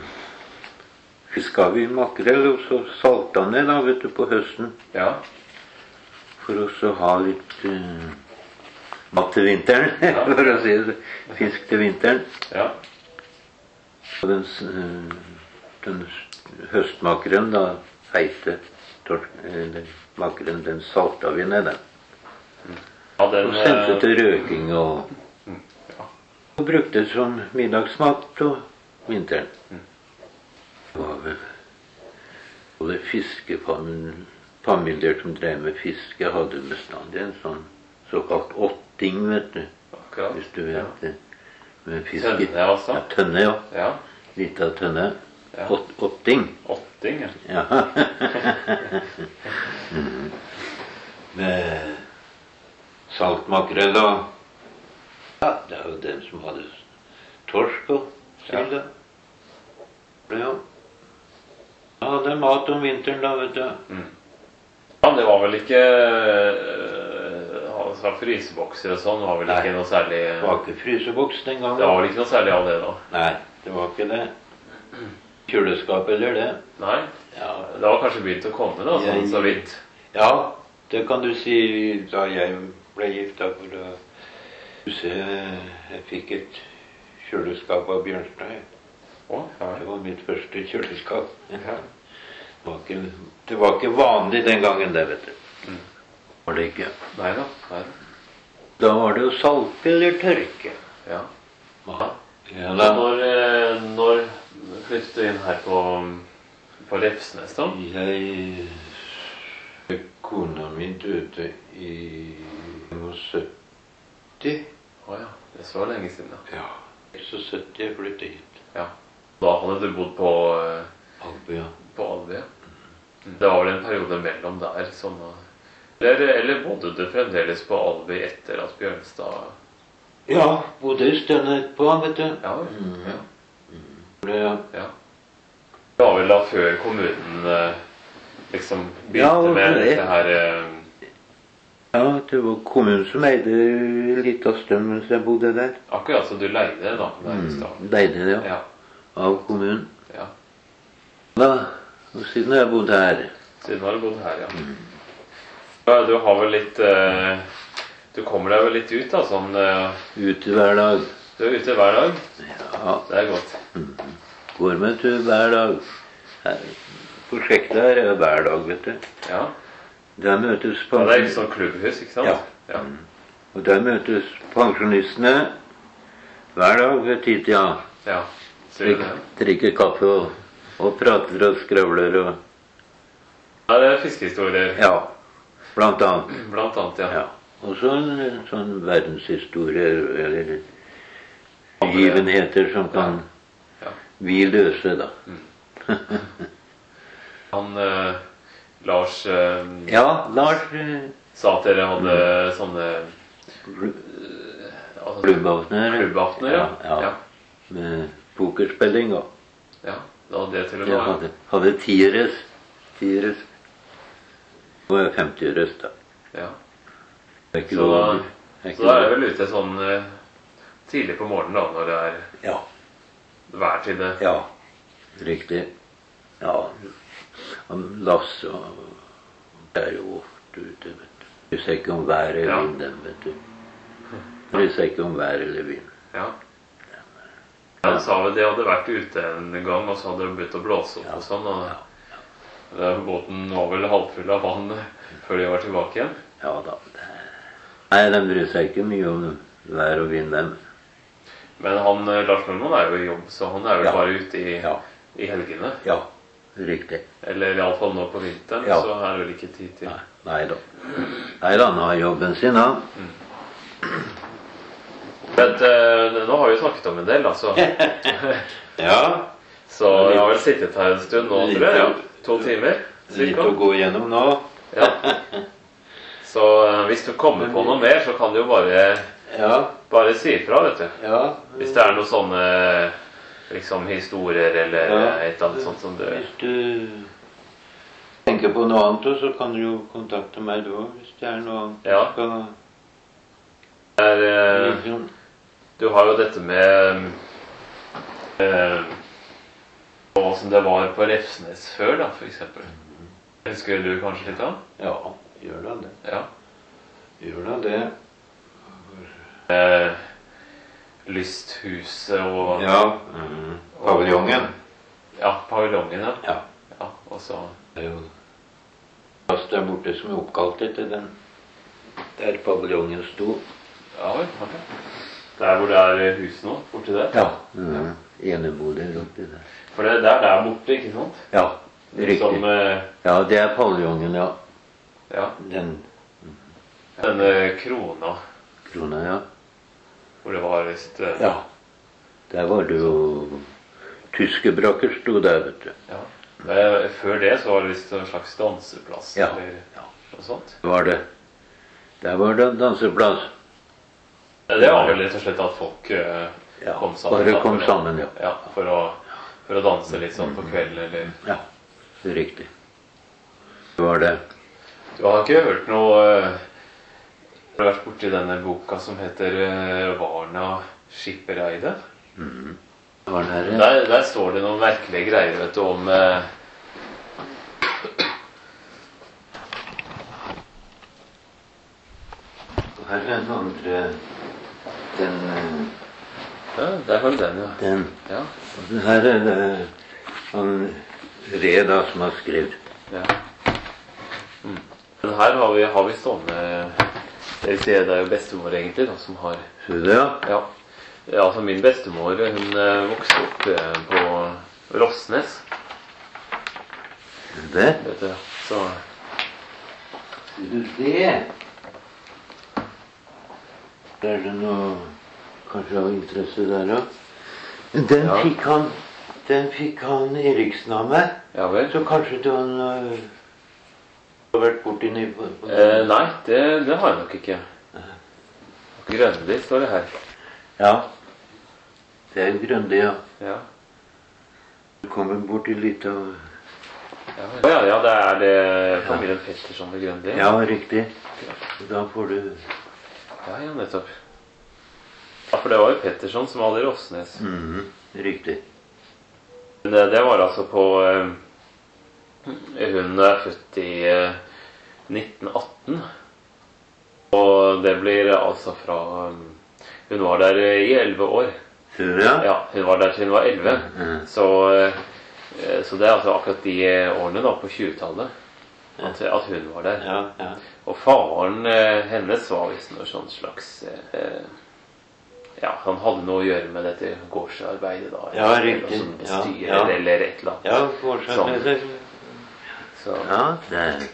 Speaker 1: fiska vi makrell, og så salta ned da, vet du, på høsten.
Speaker 2: Ja.
Speaker 1: For å så ha litt uh, mat til vinteren,
Speaker 2: Ja.
Speaker 1: for å si det. Fisk til vinteren.
Speaker 2: Ja.
Speaker 1: Og den, uh, den høstmakrellen, da, feite torsk- eller makrellen, den salta vi ned, den.
Speaker 2: Ja, den,
Speaker 1: Og sendte
Speaker 2: eh,
Speaker 1: til røking og,
Speaker 2: ja.
Speaker 1: og brukte som middagsmat på vinteren. Det var vel både fiskefamilier som drev med fiske, hadde bestandig en sånn såkalt åtting, vet du.
Speaker 2: Akkurat.
Speaker 1: Hvis du vet
Speaker 2: Ja.
Speaker 1: det. Med fiske.
Speaker 2: Tønne, altså?
Speaker 1: Ja, tønne, ja.
Speaker 2: Ja.
Speaker 1: Lita tønne.
Speaker 2: Ja.
Speaker 1: Åt, åtting.
Speaker 2: Åtting, ja.
Speaker 1: Ja. mm. Med saltmakrell og Ja, det er jo den som hadde torsk og sild. Ja. Ja, det er mat om vinteren da, vet du.
Speaker 2: Ja, det var vel ikke øh, altså, frysebokser og sånn var vel
Speaker 1: Nei.
Speaker 2: ikke noe særlig.
Speaker 1: Det var ikke fryseboks den gangen.
Speaker 2: Det var vel ikke noe særlig av det da?
Speaker 1: Nei, det var ikke det. Kjøleskap eller det.
Speaker 2: Nei?
Speaker 1: Ja,
Speaker 2: Det var kanskje begynt å komme da, sånn
Speaker 1: Jeg-
Speaker 2: så vidt.
Speaker 1: ja det kan du si da jeg ble gift. Da, for da, du ser, jeg fikk et kjøleskap av Bjørnstad.
Speaker 2: Å, ja.
Speaker 1: Det var mitt første kjøleskap.
Speaker 2: Ja.
Speaker 1: Det var ikke, det var ikke vanlig den gangen, det, vet du. Var det ikke.
Speaker 2: Nei da. Nei da.
Speaker 1: Da var det å salte eller tørke.
Speaker 2: Ja.
Speaker 1: Ja, ja
Speaker 2: Men
Speaker 1: da.
Speaker 2: når, øh, når flyttet du inn her på, på Refsnes da?
Speaker 1: Jeg Kona mi døde i sytti.
Speaker 2: Å ja, det er så lenge siden da.
Speaker 1: Ja. Så sytti jeg flyttet hit.
Speaker 2: Ja. Da hadde du bodd på, øh,
Speaker 1: Albu, ja.
Speaker 2: på Alve, ja. Det var vel en periode mellom der, sånn å- eller, eller bodde du fremdeles på Alve etter at Bjørnstad...
Speaker 1: Ja, bodde en stund etterpå, vet du.
Speaker 2: Ja,
Speaker 1: Mm.
Speaker 2: ja,
Speaker 1: Ja.
Speaker 2: ja. Det var vel da før kommunen eh, liksom begynte
Speaker 1: Ja, og
Speaker 2: med
Speaker 1: det-
Speaker 2: dette her eh,
Speaker 1: Ja, det var kommunen som eide litt av stund mens jeg bodde der.
Speaker 2: Akkurat så du leide det da, nærmest da.
Speaker 1: Mm, leide det, ja.
Speaker 2: Ja,
Speaker 1: Av kommunen.
Speaker 2: ja.
Speaker 1: Da, og siden har jeg bodd her.
Speaker 2: Siden har du bodd her, ja. Ja, du har vel litt eh, Du kommer deg vel litt ut da, sånn eh,
Speaker 1: Ute hver dag.
Speaker 2: Du er ute hver dag.
Speaker 1: Ja,
Speaker 2: Det er godt.
Speaker 1: går med tur hver dag. Her, prosjektet her er hver dag, vet du.
Speaker 2: Ja.
Speaker 1: Der møtes
Speaker 2: Ja, det er ikke
Speaker 1: pensjon-
Speaker 2: sånn klubbhus, ikke sant?
Speaker 1: Ja.
Speaker 2: Ja.
Speaker 1: og der møtes pensjonistene hver dag ved titida.
Speaker 2: Ja. Ser du det?
Speaker 1: Drikker, drikker kaffe og, og prater og skravler og
Speaker 2: Ja, det er fiskehistorier.
Speaker 1: Ja, blant annet.
Speaker 2: Blant annet, ja.
Speaker 1: Ja. Og så en sånn verdenshistorie eller begivenheter som kan
Speaker 2: Ja.
Speaker 1: vi løse, da.
Speaker 2: Han eh, Lars eh,
Speaker 1: Ja, Lars eh,
Speaker 2: sa at dere hadde sånne altså,
Speaker 1: klubbaftener.
Speaker 2: klubbaftener, ja.
Speaker 1: Ja,
Speaker 2: Ja.
Speaker 1: ja. Med pokerspilling og
Speaker 2: Ja, da hadde det til og
Speaker 1: jeg
Speaker 2: med
Speaker 1: hadde, hadde tieres. Tieres. Nå er jeg femti røst, da.
Speaker 2: Ja.
Speaker 1: Det er ikke
Speaker 2: Så,
Speaker 1: lov. Det er ikke
Speaker 2: så da er
Speaker 1: lov.
Speaker 2: jeg vel ute sånn eh, tidlig på morgenen da, når det er
Speaker 1: Ja.
Speaker 2: vær til det.
Speaker 1: Ja. Riktig. Ja. Han Lasse og det er jo ofte ute, vet du. Bryr seg ikke om vær eller
Speaker 2: Ja.
Speaker 1: vind, vet du. Bryr seg ikke om vær eller vind.
Speaker 2: Ja. Han sa vel de hadde vært ute en gang, og så hadde det begynt å blåse opp
Speaker 1: Ja.
Speaker 2: og sånn. Og
Speaker 1: Ja.
Speaker 2: det, båten var vel halvfull av vann før de var tilbake igjen.
Speaker 1: Ja da. Nei, de bryr seg ikke mye om vær og vind, dem.
Speaker 2: Men han, eh, Lars Normann er jo i jobb, så han er vel
Speaker 1: Ja.
Speaker 2: bare ute i,
Speaker 1: Ja.
Speaker 2: i helgene.
Speaker 1: Ja. Riktig.
Speaker 2: Eller iallfall nå på vinteren,
Speaker 1: Ja.
Speaker 2: så er det vel ikke tid til.
Speaker 1: Nei, nei da. Nei da, han har jobben sin, han.
Speaker 2: Men, eh, nå har vi jo snakket om en del, altså.
Speaker 1: Ja.
Speaker 2: Så jeg har vel sittet her en stund nå, tror jeg. Ja. To timer,
Speaker 1: Litt
Speaker 2: cirka.
Speaker 1: å gå gjennom nå.
Speaker 2: Ja. Så eh, hvis du kommer på noe mer, så kan du jo bare,
Speaker 1: Ja.
Speaker 2: bare si ifra, vet du.
Speaker 1: Ja.
Speaker 2: Hvis det er noen sånne liksom historier eller
Speaker 1: Ja.
Speaker 2: et eller annet sånt som du
Speaker 1: Hvis du tenker på noe annet, så kan du jo kontakte meg da, hvis det er noe annet.
Speaker 2: Ja.
Speaker 1: Skal,
Speaker 2: er, eh,
Speaker 1: liksom.
Speaker 2: Du har jo dette med eh, åssen det var på Refsnes før, da, for eksempel. Husker du kanskje litt av?
Speaker 1: Ja, gjør da det.
Speaker 2: Ja.
Speaker 1: Gjør da det.
Speaker 2: Eh, Lysthuset og
Speaker 1: Ja. Mm. Paviljongen.
Speaker 2: Ja, paviljongen, ja.
Speaker 1: Ja.
Speaker 2: ja. Og så
Speaker 1: Det er jo plass der borte som er oppkalt etter den. Der paviljongen sto.
Speaker 2: Ja vel. ok. Der hvor det er hus nå, borti der?
Speaker 1: Ja. Mm. Eneboliger oppi der.
Speaker 2: For det, det er der borte, ikke sant?
Speaker 1: Ja, riktig.
Speaker 2: Som, eh,
Speaker 1: Ja, det er paviljongen, ja.
Speaker 2: ja,
Speaker 1: Den
Speaker 2: denne krona,
Speaker 1: krona, ja.
Speaker 2: hvor det var visst eh,
Speaker 1: Ja. Der var det jo tyske brakker sto der, vet du.
Speaker 2: ja. Eh, Før det så var det visst en slags danseplass,
Speaker 1: Ja.
Speaker 2: eller
Speaker 1: Ja.
Speaker 2: noe sånt.
Speaker 1: Det var det. Der var det en danseplass.
Speaker 2: Eh, Det var vel rett og slett at folk eh,
Speaker 1: Ja,
Speaker 2: kom sammen.
Speaker 1: bare
Speaker 2: da,
Speaker 1: kom
Speaker 2: for å-
Speaker 1: sammen, ja.
Speaker 2: Ja, for å, for å danse litt sånn på kvelden, eller
Speaker 1: Ja, det er riktig. Det var det.
Speaker 2: Du har ikke hørt noe eh, Har du vært borti denne boka som heter eh, Varna Skippereide?
Speaker 1: Det var der, ja.
Speaker 2: Der, der står det noen merkelige greier, vet du, om eh,
Speaker 1: Og her er den andre. Den, eh,
Speaker 2: Ja, der har du den, ja.
Speaker 1: den.
Speaker 2: Ja,
Speaker 1: Og det her er det han Re da som har skrevet.
Speaker 2: ja. Mm. Men her har vi, har vi stående Det vil si, det er jo bestemor egentlig da, som har
Speaker 1: Så det, ja.
Speaker 2: Ja, ja altså min bestemor, hun eh, vokste opp eh, på Rosnes,
Speaker 1: Det.
Speaker 2: vet du. Så
Speaker 1: Ser du det? Det er det noe kanskje av interesse der òg. Den
Speaker 2: Ja.
Speaker 1: fikk han Den fikk han Eriksen av meg.
Speaker 2: Ja vel.
Speaker 1: Så kanskje du han øh, har vært borti nede på, på
Speaker 2: Eh, nei, det, det har jeg nok ikke. Grønli står det her.
Speaker 1: Ja. Det er Grønli, ja.
Speaker 2: Ja.
Speaker 1: Du kommer borti litt av
Speaker 2: Ja, vel. Å ja, ja, det er det familien Petterson ved Grønli.
Speaker 1: Ja, riktig. Da får du
Speaker 2: ja, ja, nettopp. Ja, for det var jo Petterson som hadde Rosnes.
Speaker 1: Mhm, riktig.
Speaker 2: Det, det var altså på eh, Hun er født i eh, nitten atten. Og det blir altså fra eh, Hun var der i elleve år.
Speaker 1: Ser du det?
Speaker 2: Ja, hun var der til hun var elleve.
Speaker 1: Mhm.
Speaker 2: Så, eh, så det er altså akkurat de årene da på tjuetallet at, at hun var der.
Speaker 1: Ja, ja.
Speaker 2: Og faren eh, hennes var visst noe sånn slags eh, Ja, han hadde noe å gjøre med dette gårdsarbeidet da.
Speaker 1: Ja,
Speaker 2: eller
Speaker 1: riktig.
Speaker 2: Som
Speaker 1: Ja,
Speaker 2: bestyrer
Speaker 1: ja.
Speaker 2: eller et eller annet.
Speaker 1: Ja, fortsatt med det.
Speaker 2: Så,
Speaker 1: Ja, det er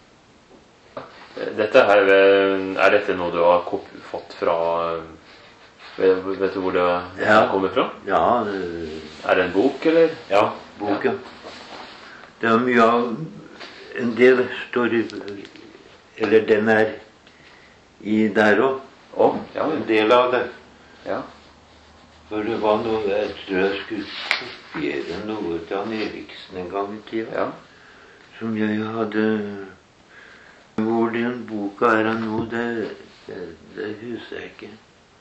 Speaker 2: dette her, eh, er dette noe du har kop- fått fra eh, Vet, vet du hvor det, det
Speaker 1: Ja.
Speaker 2: kommer fra?
Speaker 1: Ja, det,
Speaker 2: Er det en bok, eller?
Speaker 1: ja boken. Det er mye av En del står i Eller den er i der òg.
Speaker 2: Å, ja,
Speaker 1: En del av det.
Speaker 2: ja.
Speaker 1: For det var noe Jeg tror jeg skulle kopiere noe til han Eriksen en gang i tida.
Speaker 2: ja.
Speaker 1: Som jeg hadde Hvor den boka er nå, det, det, det husker jeg ikke.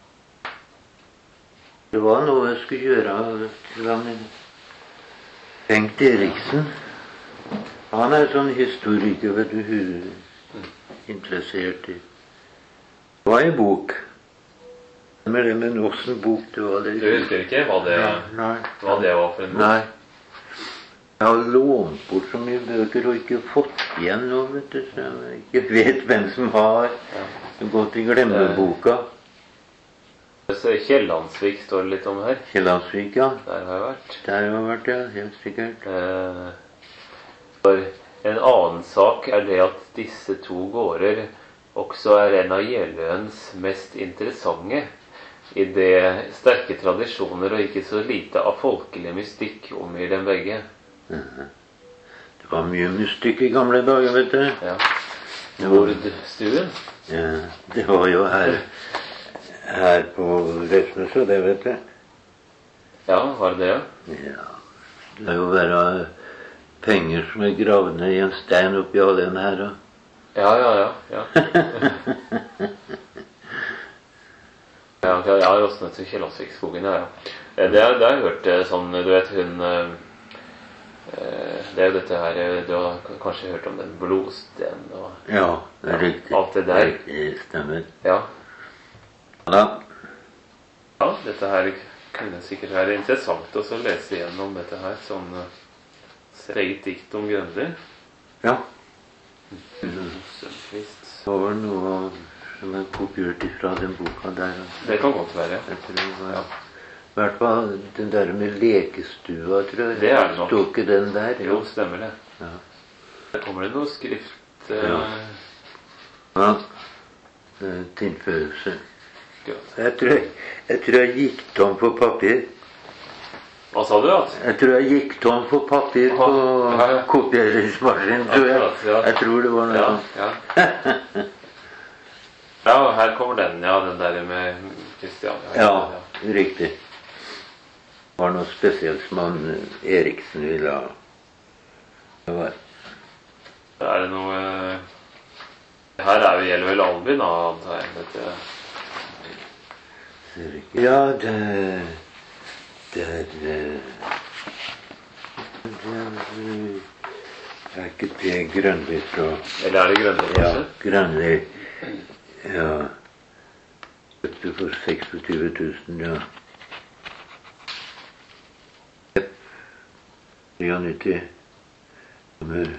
Speaker 1: Det var noe jeg skulle gjøre til han Bengt Eriksen. Han er sånn historiker, vet du, interessert i. Det var en bok. Men det med åssen bok det var det.
Speaker 2: Du husker ikke hva det,
Speaker 1: nei,
Speaker 2: hva det var for en bok?
Speaker 1: Nei. Jeg har lånt bort så mye bøker og ikke fått igjen nå, vet du. Så jeg ikke vet hvem som har gått i glemmeboka.
Speaker 2: Kiellandsvik står det litt om her.
Speaker 1: Kiellandsvik, ja.
Speaker 2: Der har jeg vært.
Speaker 1: Der har jeg vært, ja. Helt sikkert.
Speaker 2: Eh, for en annen sak er det at disse to gårder også er en av Jeløens mest interessante, i det sterke tradisjoner og ikke så lite av folkelig mystikk omgir dem begge.
Speaker 1: Mhm. Det var mye mystikk i gamle dager, vet du.
Speaker 2: Ja. Nordstuen.
Speaker 1: Ja, det var jo her, her på Røsneset, det vet du.
Speaker 2: Ja, var det det?
Speaker 1: Ja. Det er jo bare penger som er gravd ned i en stein oppi all den her. Og...
Speaker 2: Ja, ja, ja. Ja, ja, ja, ja Rosnes til Kiellandsvikskogen, ja, ja. Det, det har jeg hørt sånn, du vet, hun... Det er jo dette her, du har kanskje hørt om den blodsten og...
Speaker 1: Ja, det er riktig.
Speaker 2: Alt det der.
Speaker 1: Det stemmer.
Speaker 2: Ja.
Speaker 1: Ja.
Speaker 2: Ja, dette her kunne sikkert være interessant også å lese igjennom dette her, sånn eget dikt om Grønli.
Speaker 1: Ja.
Speaker 2: Sønquist.
Speaker 1: Det var noe som er kopiert ifra den boka der.
Speaker 2: Det kan godt være.
Speaker 1: Jeg tror det var...
Speaker 2: Ja.
Speaker 1: I hvert fall den der med lekestua, tror jeg.
Speaker 2: Det er det nok.
Speaker 1: Stod ikke den der?
Speaker 2: Jo, stemmer det.
Speaker 1: Ja.
Speaker 2: Der kommer det noe skrift... Eh...
Speaker 1: Ja. Ja. Tilføyelse. Jeg tror jeg, jeg tror jeg gikk tom for papir.
Speaker 2: Hva sa du, altså?
Speaker 1: Jeg tror jeg gikk tom for papir på
Speaker 2: ja, ja.
Speaker 1: kopieringsmaskinen, tror jeg.
Speaker 2: Ja.
Speaker 1: Jeg tror det var noe
Speaker 2: ja,
Speaker 1: sånt.
Speaker 2: ja. Ja, her kommer den, ja, den der med Kristian.
Speaker 1: Ja, riktig. Det var noe spesielt som han Eriksen ville ha. Det var.
Speaker 2: Er det noe... Her er jo gjelder vel Albin, antar jeg, vet du.
Speaker 1: Ja, det... Det er... Det er ikke det Grønli fra...
Speaker 2: Eller er det Grønli, kanskje?
Speaker 1: Ja, Grønli. Ja. Kjøpte for tjueseks tusen, ja. nitti nummer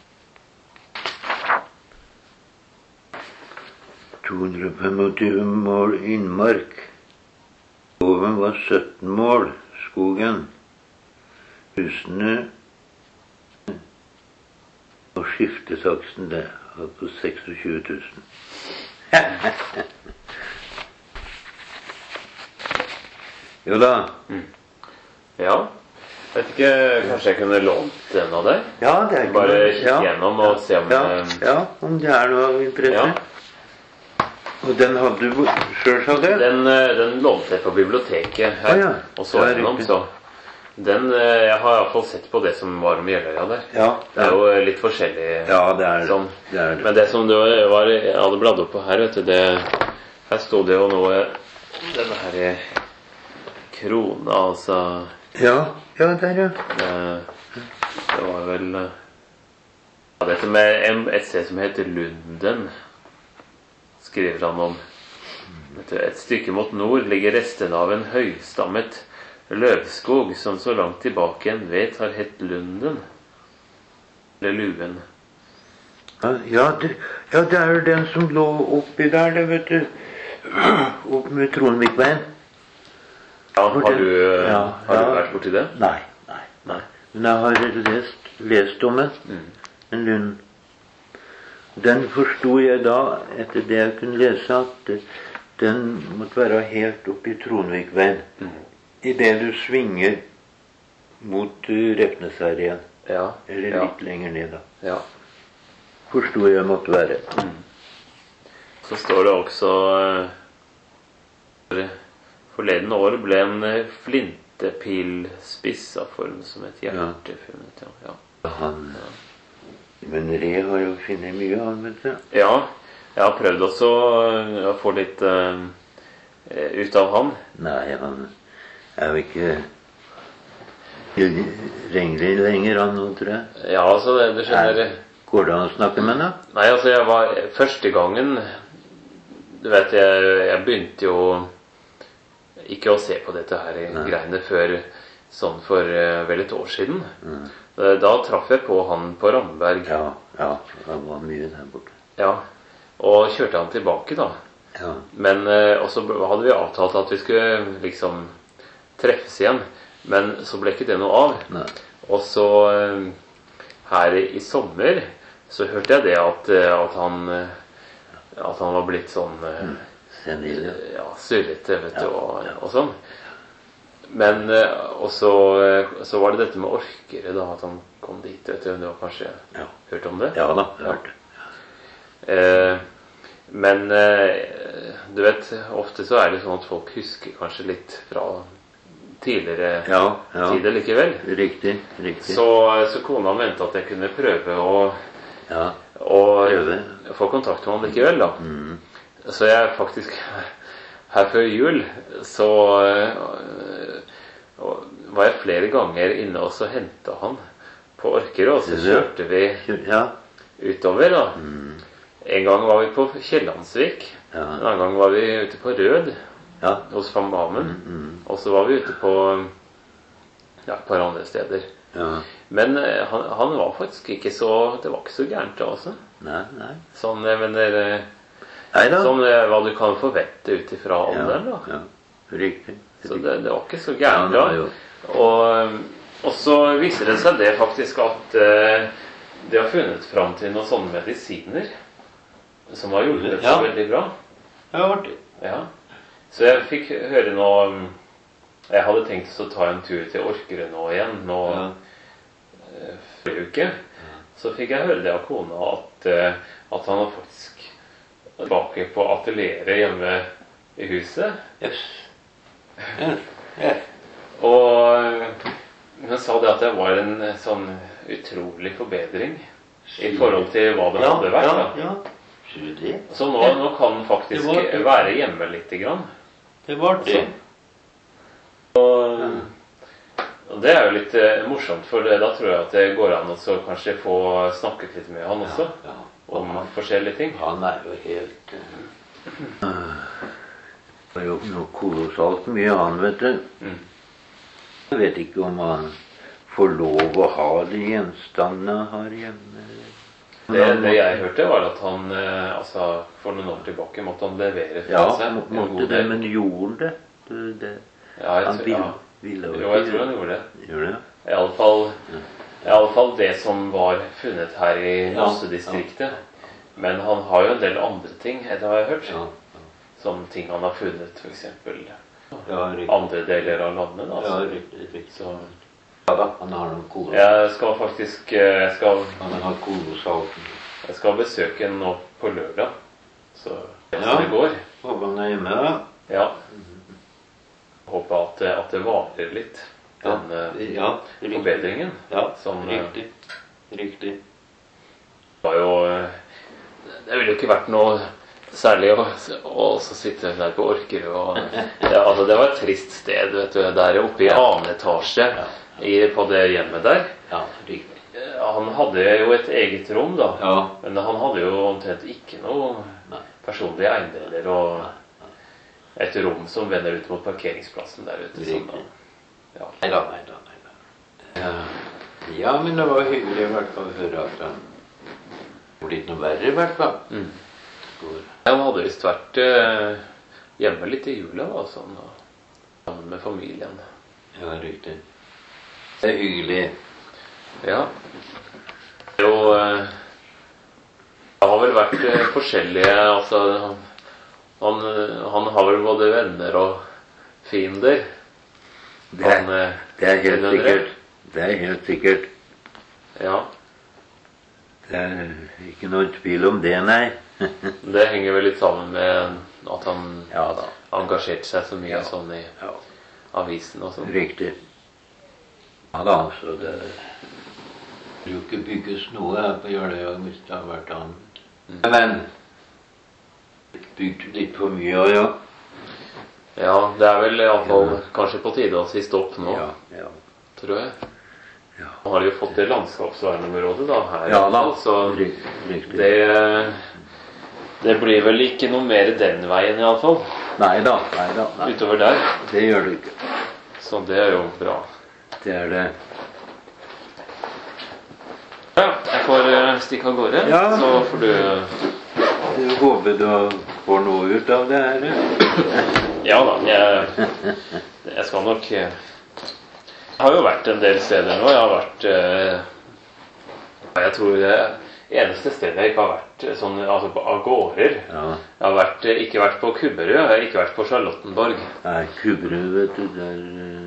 Speaker 1: to hundre og tjuefem mål innmark. Skogen var sytten mål, skogen. Husene og skiftesaksen det var på tjueseks tusen. Jo da.
Speaker 2: Mm. Ja. Jeg vet ikke, kanskje jeg kunne lånt den av deg?
Speaker 1: Ja, det er ikke
Speaker 2: Bare
Speaker 1: noe.
Speaker 2: kikke
Speaker 1: Ja.
Speaker 2: gjennom og se om...
Speaker 1: Ja,
Speaker 2: eh,
Speaker 1: ja, om det er noe av interesse.
Speaker 2: Ja.
Speaker 1: Og den hadde du selv, sa du?
Speaker 2: Den, eh, den lånte jeg på biblioteket her,
Speaker 1: Ah, ja.
Speaker 2: og så
Speaker 1: Det er
Speaker 2: gjennom,
Speaker 1: riktig.
Speaker 2: så den, eh, jeg har i hvert fall sett på det som var om Jeløya der.
Speaker 1: Ja,
Speaker 2: Det er jo eh, litt forskjellig.
Speaker 1: Ja, det er det.
Speaker 2: Sånn.
Speaker 1: Det er det.
Speaker 2: Men det som du var, jeg hadde bladd opp på her, vet du, det, her stod det jo noe om denne her krona, altså...
Speaker 1: Ja, ja, der, ja.
Speaker 2: Det, det var vel ja, dette med en, et sted som heter Lunden, skriver han om. Et stykke mot nord ligger restene av en høystammet løvskog som så langt tilbake en vet har hett Lunden. Eller Luen.
Speaker 1: Ja, ja, det, ja, det er jo den som lå oppi der, det vet du. Opp med Tronvikveien.
Speaker 2: Ja, har du,
Speaker 1: Ja,
Speaker 2: har
Speaker 1: ja.
Speaker 2: du vært borti det?
Speaker 1: Nei, nei, nei. Men jeg har lest, lest om den.
Speaker 2: Mm.
Speaker 1: En lund. Den forstod jeg da, etter det jeg kunne lese, at den måtte være helt oppe i Tronvikveien.
Speaker 2: Mm.
Speaker 1: I det du svinger mot uh, Repnes her igjen.
Speaker 2: Ja.
Speaker 1: Eller
Speaker 2: ja.
Speaker 1: litt lenger ned da.
Speaker 2: Ja.
Speaker 1: Forstod jeg måtte være.
Speaker 2: Mm. Så står det også eh, forleden år ble en eh, flintepil spiss av form som et hjerte funnet. Ja. Ja.
Speaker 1: Han, Men Re har jo funnet mye av, vet du.
Speaker 2: Ja, jeg har prøvd også å få litt uh, ut av han.
Speaker 1: Nei, han er jo ikke ringelig lenger, han nå, tror jeg.
Speaker 2: Ja, altså, det, du skjønner...
Speaker 1: Nei. Går det an å snakke med henne?
Speaker 2: Nei, altså, jeg var første gangen... Du vet, jeg, jeg begynte jo ikke å se på dette her
Speaker 1: Nei.
Speaker 2: greiene før sånn for uh, vel et år siden.
Speaker 1: Mm.
Speaker 2: Da, da traff jeg på han på Ramberg.
Speaker 1: Ja, ja, det var mye der borte.
Speaker 2: Ja, og kjørte han tilbake da.
Speaker 1: Ja.
Speaker 2: Men uh, også hadde vi avtalt at vi skulle liksom treffes igjen. Men så ble ikke det noe av.
Speaker 1: Nei.
Speaker 2: Og så uh, her i, i sommer så hørte jeg det at, at han at han var blitt sånn
Speaker 1: mm. Senil, ja.
Speaker 2: ja, surrete, vet
Speaker 1: Ja,
Speaker 2: du, og,
Speaker 1: ja.
Speaker 2: og sånn. Men og så, så var det dette med orkere da, at han kom dit, vet du. Du har kanskje
Speaker 1: Ja.
Speaker 2: hørt om det?
Speaker 1: Ja da, jeg har hørt det.
Speaker 2: Eh, men eh, du vet, ofte så er det sånn at folk husker kanskje litt fra tidligere
Speaker 1: Ja, ja.
Speaker 2: tider likevel.
Speaker 1: Riktig, riktig.
Speaker 2: Så, så kona mente at jeg kunne prøve å
Speaker 1: Ja,
Speaker 2: og
Speaker 1: prøve.
Speaker 2: få kontakt med han likevel da.
Speaker 1: Mm.
Speaker 2: Så jeg faktisk her før jul så øh, var jeg flere ganger inne og så hentet han på Orkere, og så kjørte vi
Speaker 1: Ja.
Speaker 2: utover da.
Speaker 1: Mm.
Speaker 2: En gang var vi på Kjellandsvik,
Speaker 1: Ja.
Speaker 2: en annen gang var vi ute på Rød
Speaker 1: Ja.
Speaker 2: hos Fambamen,
Speaker 1: Mm, mm.
Speaker 2: og så var vi ute på ja, et par andre steder.
Speaker 1: Ja.
Speaker 2: Men øh, han, han var faktisk ikke så, det var ikke så gærent da også.
Speaker 1: Nei, nei.
Speaker 2: Sånn, jeg mener, øh,
Speaker 1: Nei da.
Speaker 2: Sånn eh, hva du kan forvente ut ifra alderen da.
Speaker 1: Ja, ja. Riktig.
Speaker 2: Så det, det var ikke så gærent
Speaker 1: Ja,
Speaker 2: da.
Speaker 1: det var jo-
Speaker 2: Og, og så viser det seg det faktisk at eh, de har funnet fram til noen sånne medisiner som har hjulpet
Speaker 1: Ja.
Speaker 2: så veldig bra.
Speaker 1: Ja, artig.
Speaker 2: Ja. Så jeg fikk høre nå Jeg hadde tenkt å ta en tur til Orkere nå igjen nå
Speaker 1: Ja.
Speaker 2: eh, forrige uke. Så fikk jeg høre det av kona at, eh, at han var faktisk tilbake på atelieret hjemme i huset.
Speaker 1: Yes. Ja. Ja.
Speaker 2: Og hun sa det at det var en sånn utrolig forbedring i forhold til hva det
Speaker 1: Ja,
Speaker 2: hadde vært.
Speaker 1: ja,
Speaker 2: Da.
Speaker 1: ja. Ser du det?
Speaker 2: Så nå, nå kan han faktisk
Speaker 1: Det var-
Speaker 2: være hjemme litt grann.
Speaker 1: Det var det.
Speaker 2: Og, og det er jo litt eh, morsomt, for det, da tror jeg at det går an å så kanskje få snakket litt med han også.
Speaker 1: Ja.
Speaker 2: Om forskjellige ting.
Speaker 1: Han er jo helt uh, Det er jo noe kolossalt mye, han, vet du.
Speaker 2: Mm.
Speaker 1: Jeg vet ikke om han får lov å ha de gjenstandene han har hjemme.
Speaker 2: Det, det jeg hørte var at han eh, altså, for noen år tilbake måtte han levere fra
Speaker 1: Ja,
Speaker 2: seg
Speaker 1: må-
Speaker 2: en
Speaker 1: måtte
Speaker 2: god
Speaker 1: det,
Speaker 2: del.
Speaker 1: men gjorde det. det, det.
Speaker 2: Ja, jeg
Speaker 1: Han
Speaker 2: tror-
Speaker 1: ville,
Speaker 2: ja.
Speaker 1: ville
Speaker 2: Jo, jeg tror han gjorde det.
Speaker 1: Gjorde det?
Speaker 2: I alle fall,
Speaker 1: Ja.
Speaker 2: i alle fall det som var funnet her i
Speaker 1: Ja,
Speaker 2: Mosse-distriktet. Men han har jo en del andre ting, etter hva jeg har hørt.
Speaker 1: Ja.
Speaker 2: Som ting han har funnet, for eksempel
Speaker 1: Ja, riktig.
Speaker 2: andre deler av landet. Da,
Speaker 1: Ja,
Speaker 2: så.
Speaker 1: riktig, riktig.
Speaker 2: Så
Speaker 1: Ja da, han har noen kolossalt.
Speaker 2: jeg skal faktisk eh, jeg skal,
Speaker 1: Han har kolossalt.
Speaker 2: jeg skal besøke en nå på lørdag. Så
Speaker 1: Ja.
Speaker 2: så det går.
Speaker 1: Håper han er hjemme, da.
Speaker 2: Ja. Håper at, det- at det varer litt, den eh,
Speaker 1: Ja, riktig.
Speaker 2: forbedringen.
Speaker 1: Ja,
Speaker 2: Som, eh,
Speaker 1: riktig. Riktig.
Speaker 2: Det var jo eh, Det ville jo ikke vært noe særlig å, å også sitte der på Orkerud. Og, ja, altså, det var et trist sted, vet du. Der oppe i annen etasje i, på det hjemmet der.
Speaker 1: Ja, riktig.
Speaker 2: Eh, Han hadde jo et eget rom, da.
Speaker 1: Ja.
Speaker 2: Men han hadde jo omtrent ikke noe
Speaker 1: Nei.
Speaker 2: personlige eiendeler. Og et rom som vender ut mot parkeringsplassen der ute. Sånn,
Speaker 1: Riktig.
Speaker 2: da. Ja.
Speaker 1: Nei da, nei da, nei da. Ja. ja, men det var hyggelig i hvert fall å høre at han det blitt noe verre i hvert fall.
Speaker 2: Mm.
Speaker 1: Går.
Speaker 2: Han hadde visst vært eh, hjemme litt i jula, da, sånn, og, sammen med familien.
Speaker 1: Ja, riktig. Det er hyggelig.
Speaker 2: Ja. Det er jo eh, Det har vel vært eh, forskjellige Altså, han, han, han har vel både venner og fiender.
Speaker 1: Det er,
Speaker 2: Han, eh,
Speaker 1: det er helt
Speaker 2: Endre.
Speaker 1: sikkert. Det er helt sikkert.
Speaker 2: Ja.
Speaker 1: Det er ikke noe tvil om det, nei.
Speaker 2: Det henger vel litt sammen med at han
Speaker 1: Ja da.
Speaker 2: engasjerte seg så mye
Speaker 1: Ja.
Speaker 2: sånn i
Speaker 1: Ja,
Speaker 2: avisen og sånn.
Speaker 1: riktig. Ja da, så det Det vil jo ikke bygges noe her på Jeløya hvis det har vært annet. Mm. Men bygd litt for mye òg, ja.
Speaker 2: Ja, det er vel iallfall ja. Kanskje på tide å si stopp nå,
Speaker 1: ja, ja.
Speaker 2: Tror jeg.
Speaker 1: Ja.
Speaker 2: Nå har de jo fått det landskapsvernområdet da, her.
Speaker 1: Ja da,
Speaker 2: så det, det blir vel ikke noe mer den veien iallfall.
Speaker 1: Nei da, nei da. Nei.
Speaker 2: Utover der.
Speaker 1: Det gjør det ikke.
Speaker 2: Så det er jo bra.
Speaker 1: Det er det.
Speaker 2: Ja, jeg får stikke av gårde,
Speaker 1: ja.
Speaker 2: Så får du...
Speaker 1: Du håper du får noe ut av det her?
Speaker 2: Ja da, jeg, jeg skal nok... Jeg har jo vært en del steder nå. Jeg har vært... Jeg tror det eneste stedet jeg ikke har vært sånn, altså på av gårder. Ja. Jeg har vært, ikke vært på Kubberød, jeg har ikke vært på Charlottenborg.
Speaker 1: Nei, Kubberød, vet du, der...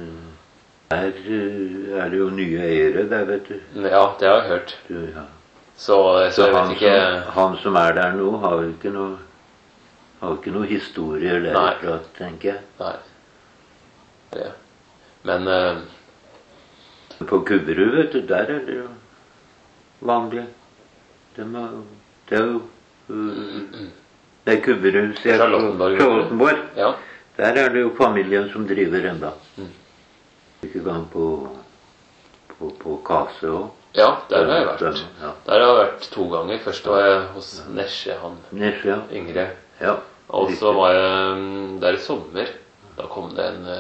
Speaker 1: Der er det jo nye eiere der, vet du.
Speaker 2: Ja, det har jeg hørt.
Speaker 1: Du, ja.
Speaker 2: Så, så, så jeg
Speaker 1: han,
Speaker 2: vet ikke...
Speaker 1: som, han som er der nå, har jo ikke noe, har ikke noe historier derfra, tenker jeg.
Speaker 2: Nei. Det. Men... Uh...
Speaker 1: På Kubberød, vet du, der er det jo vanlig. Det, må, det er jo... Uh, det er Kubberød, sier jeg på Charlottenborg.
Speaker 2: Ja.
Speaker 1: Der er det jo familien som driver enda. Mm. Ikke gang på, på, på Kase også.
Speaker 2: Ja, der har jeg vært. Ja. Der har jeg vært to ganger. Først var jeg hos Nesje, han
Speaker 1: Nesje, ja.
Speaker 2: Yngre.
Speaker 1: Ja,
Speaker 2: og så var jeg der i sommer. Da kom det en...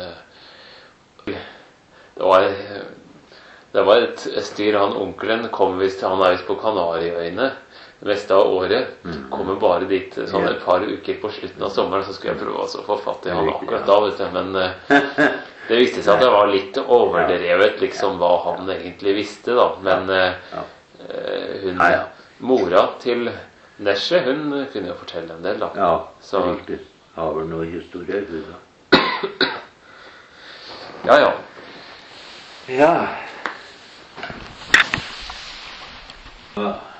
Speaker 2: Det var, det var et styr. Han onkelen kom visst, han er visst på Kanariøyene det meste av året. Mm. Kommer bare dit sånn et par uker på slutten av sommeren, så skulle jeg prøve å få fatt i han akkurat da, vet du. Men... Det viste seg at det var litt overdrevet liksom hva han egentlig visste da, men uh, hun, mora til Nesje, hun kunne jo fortelle en del da.
Speaker 1: Ja,
Speaker 2: så
Speaker 1: riktig. Har vel noen historier, hun da.
Speaker 2: Ja, ja.
Speaker 1: Ja. Ja.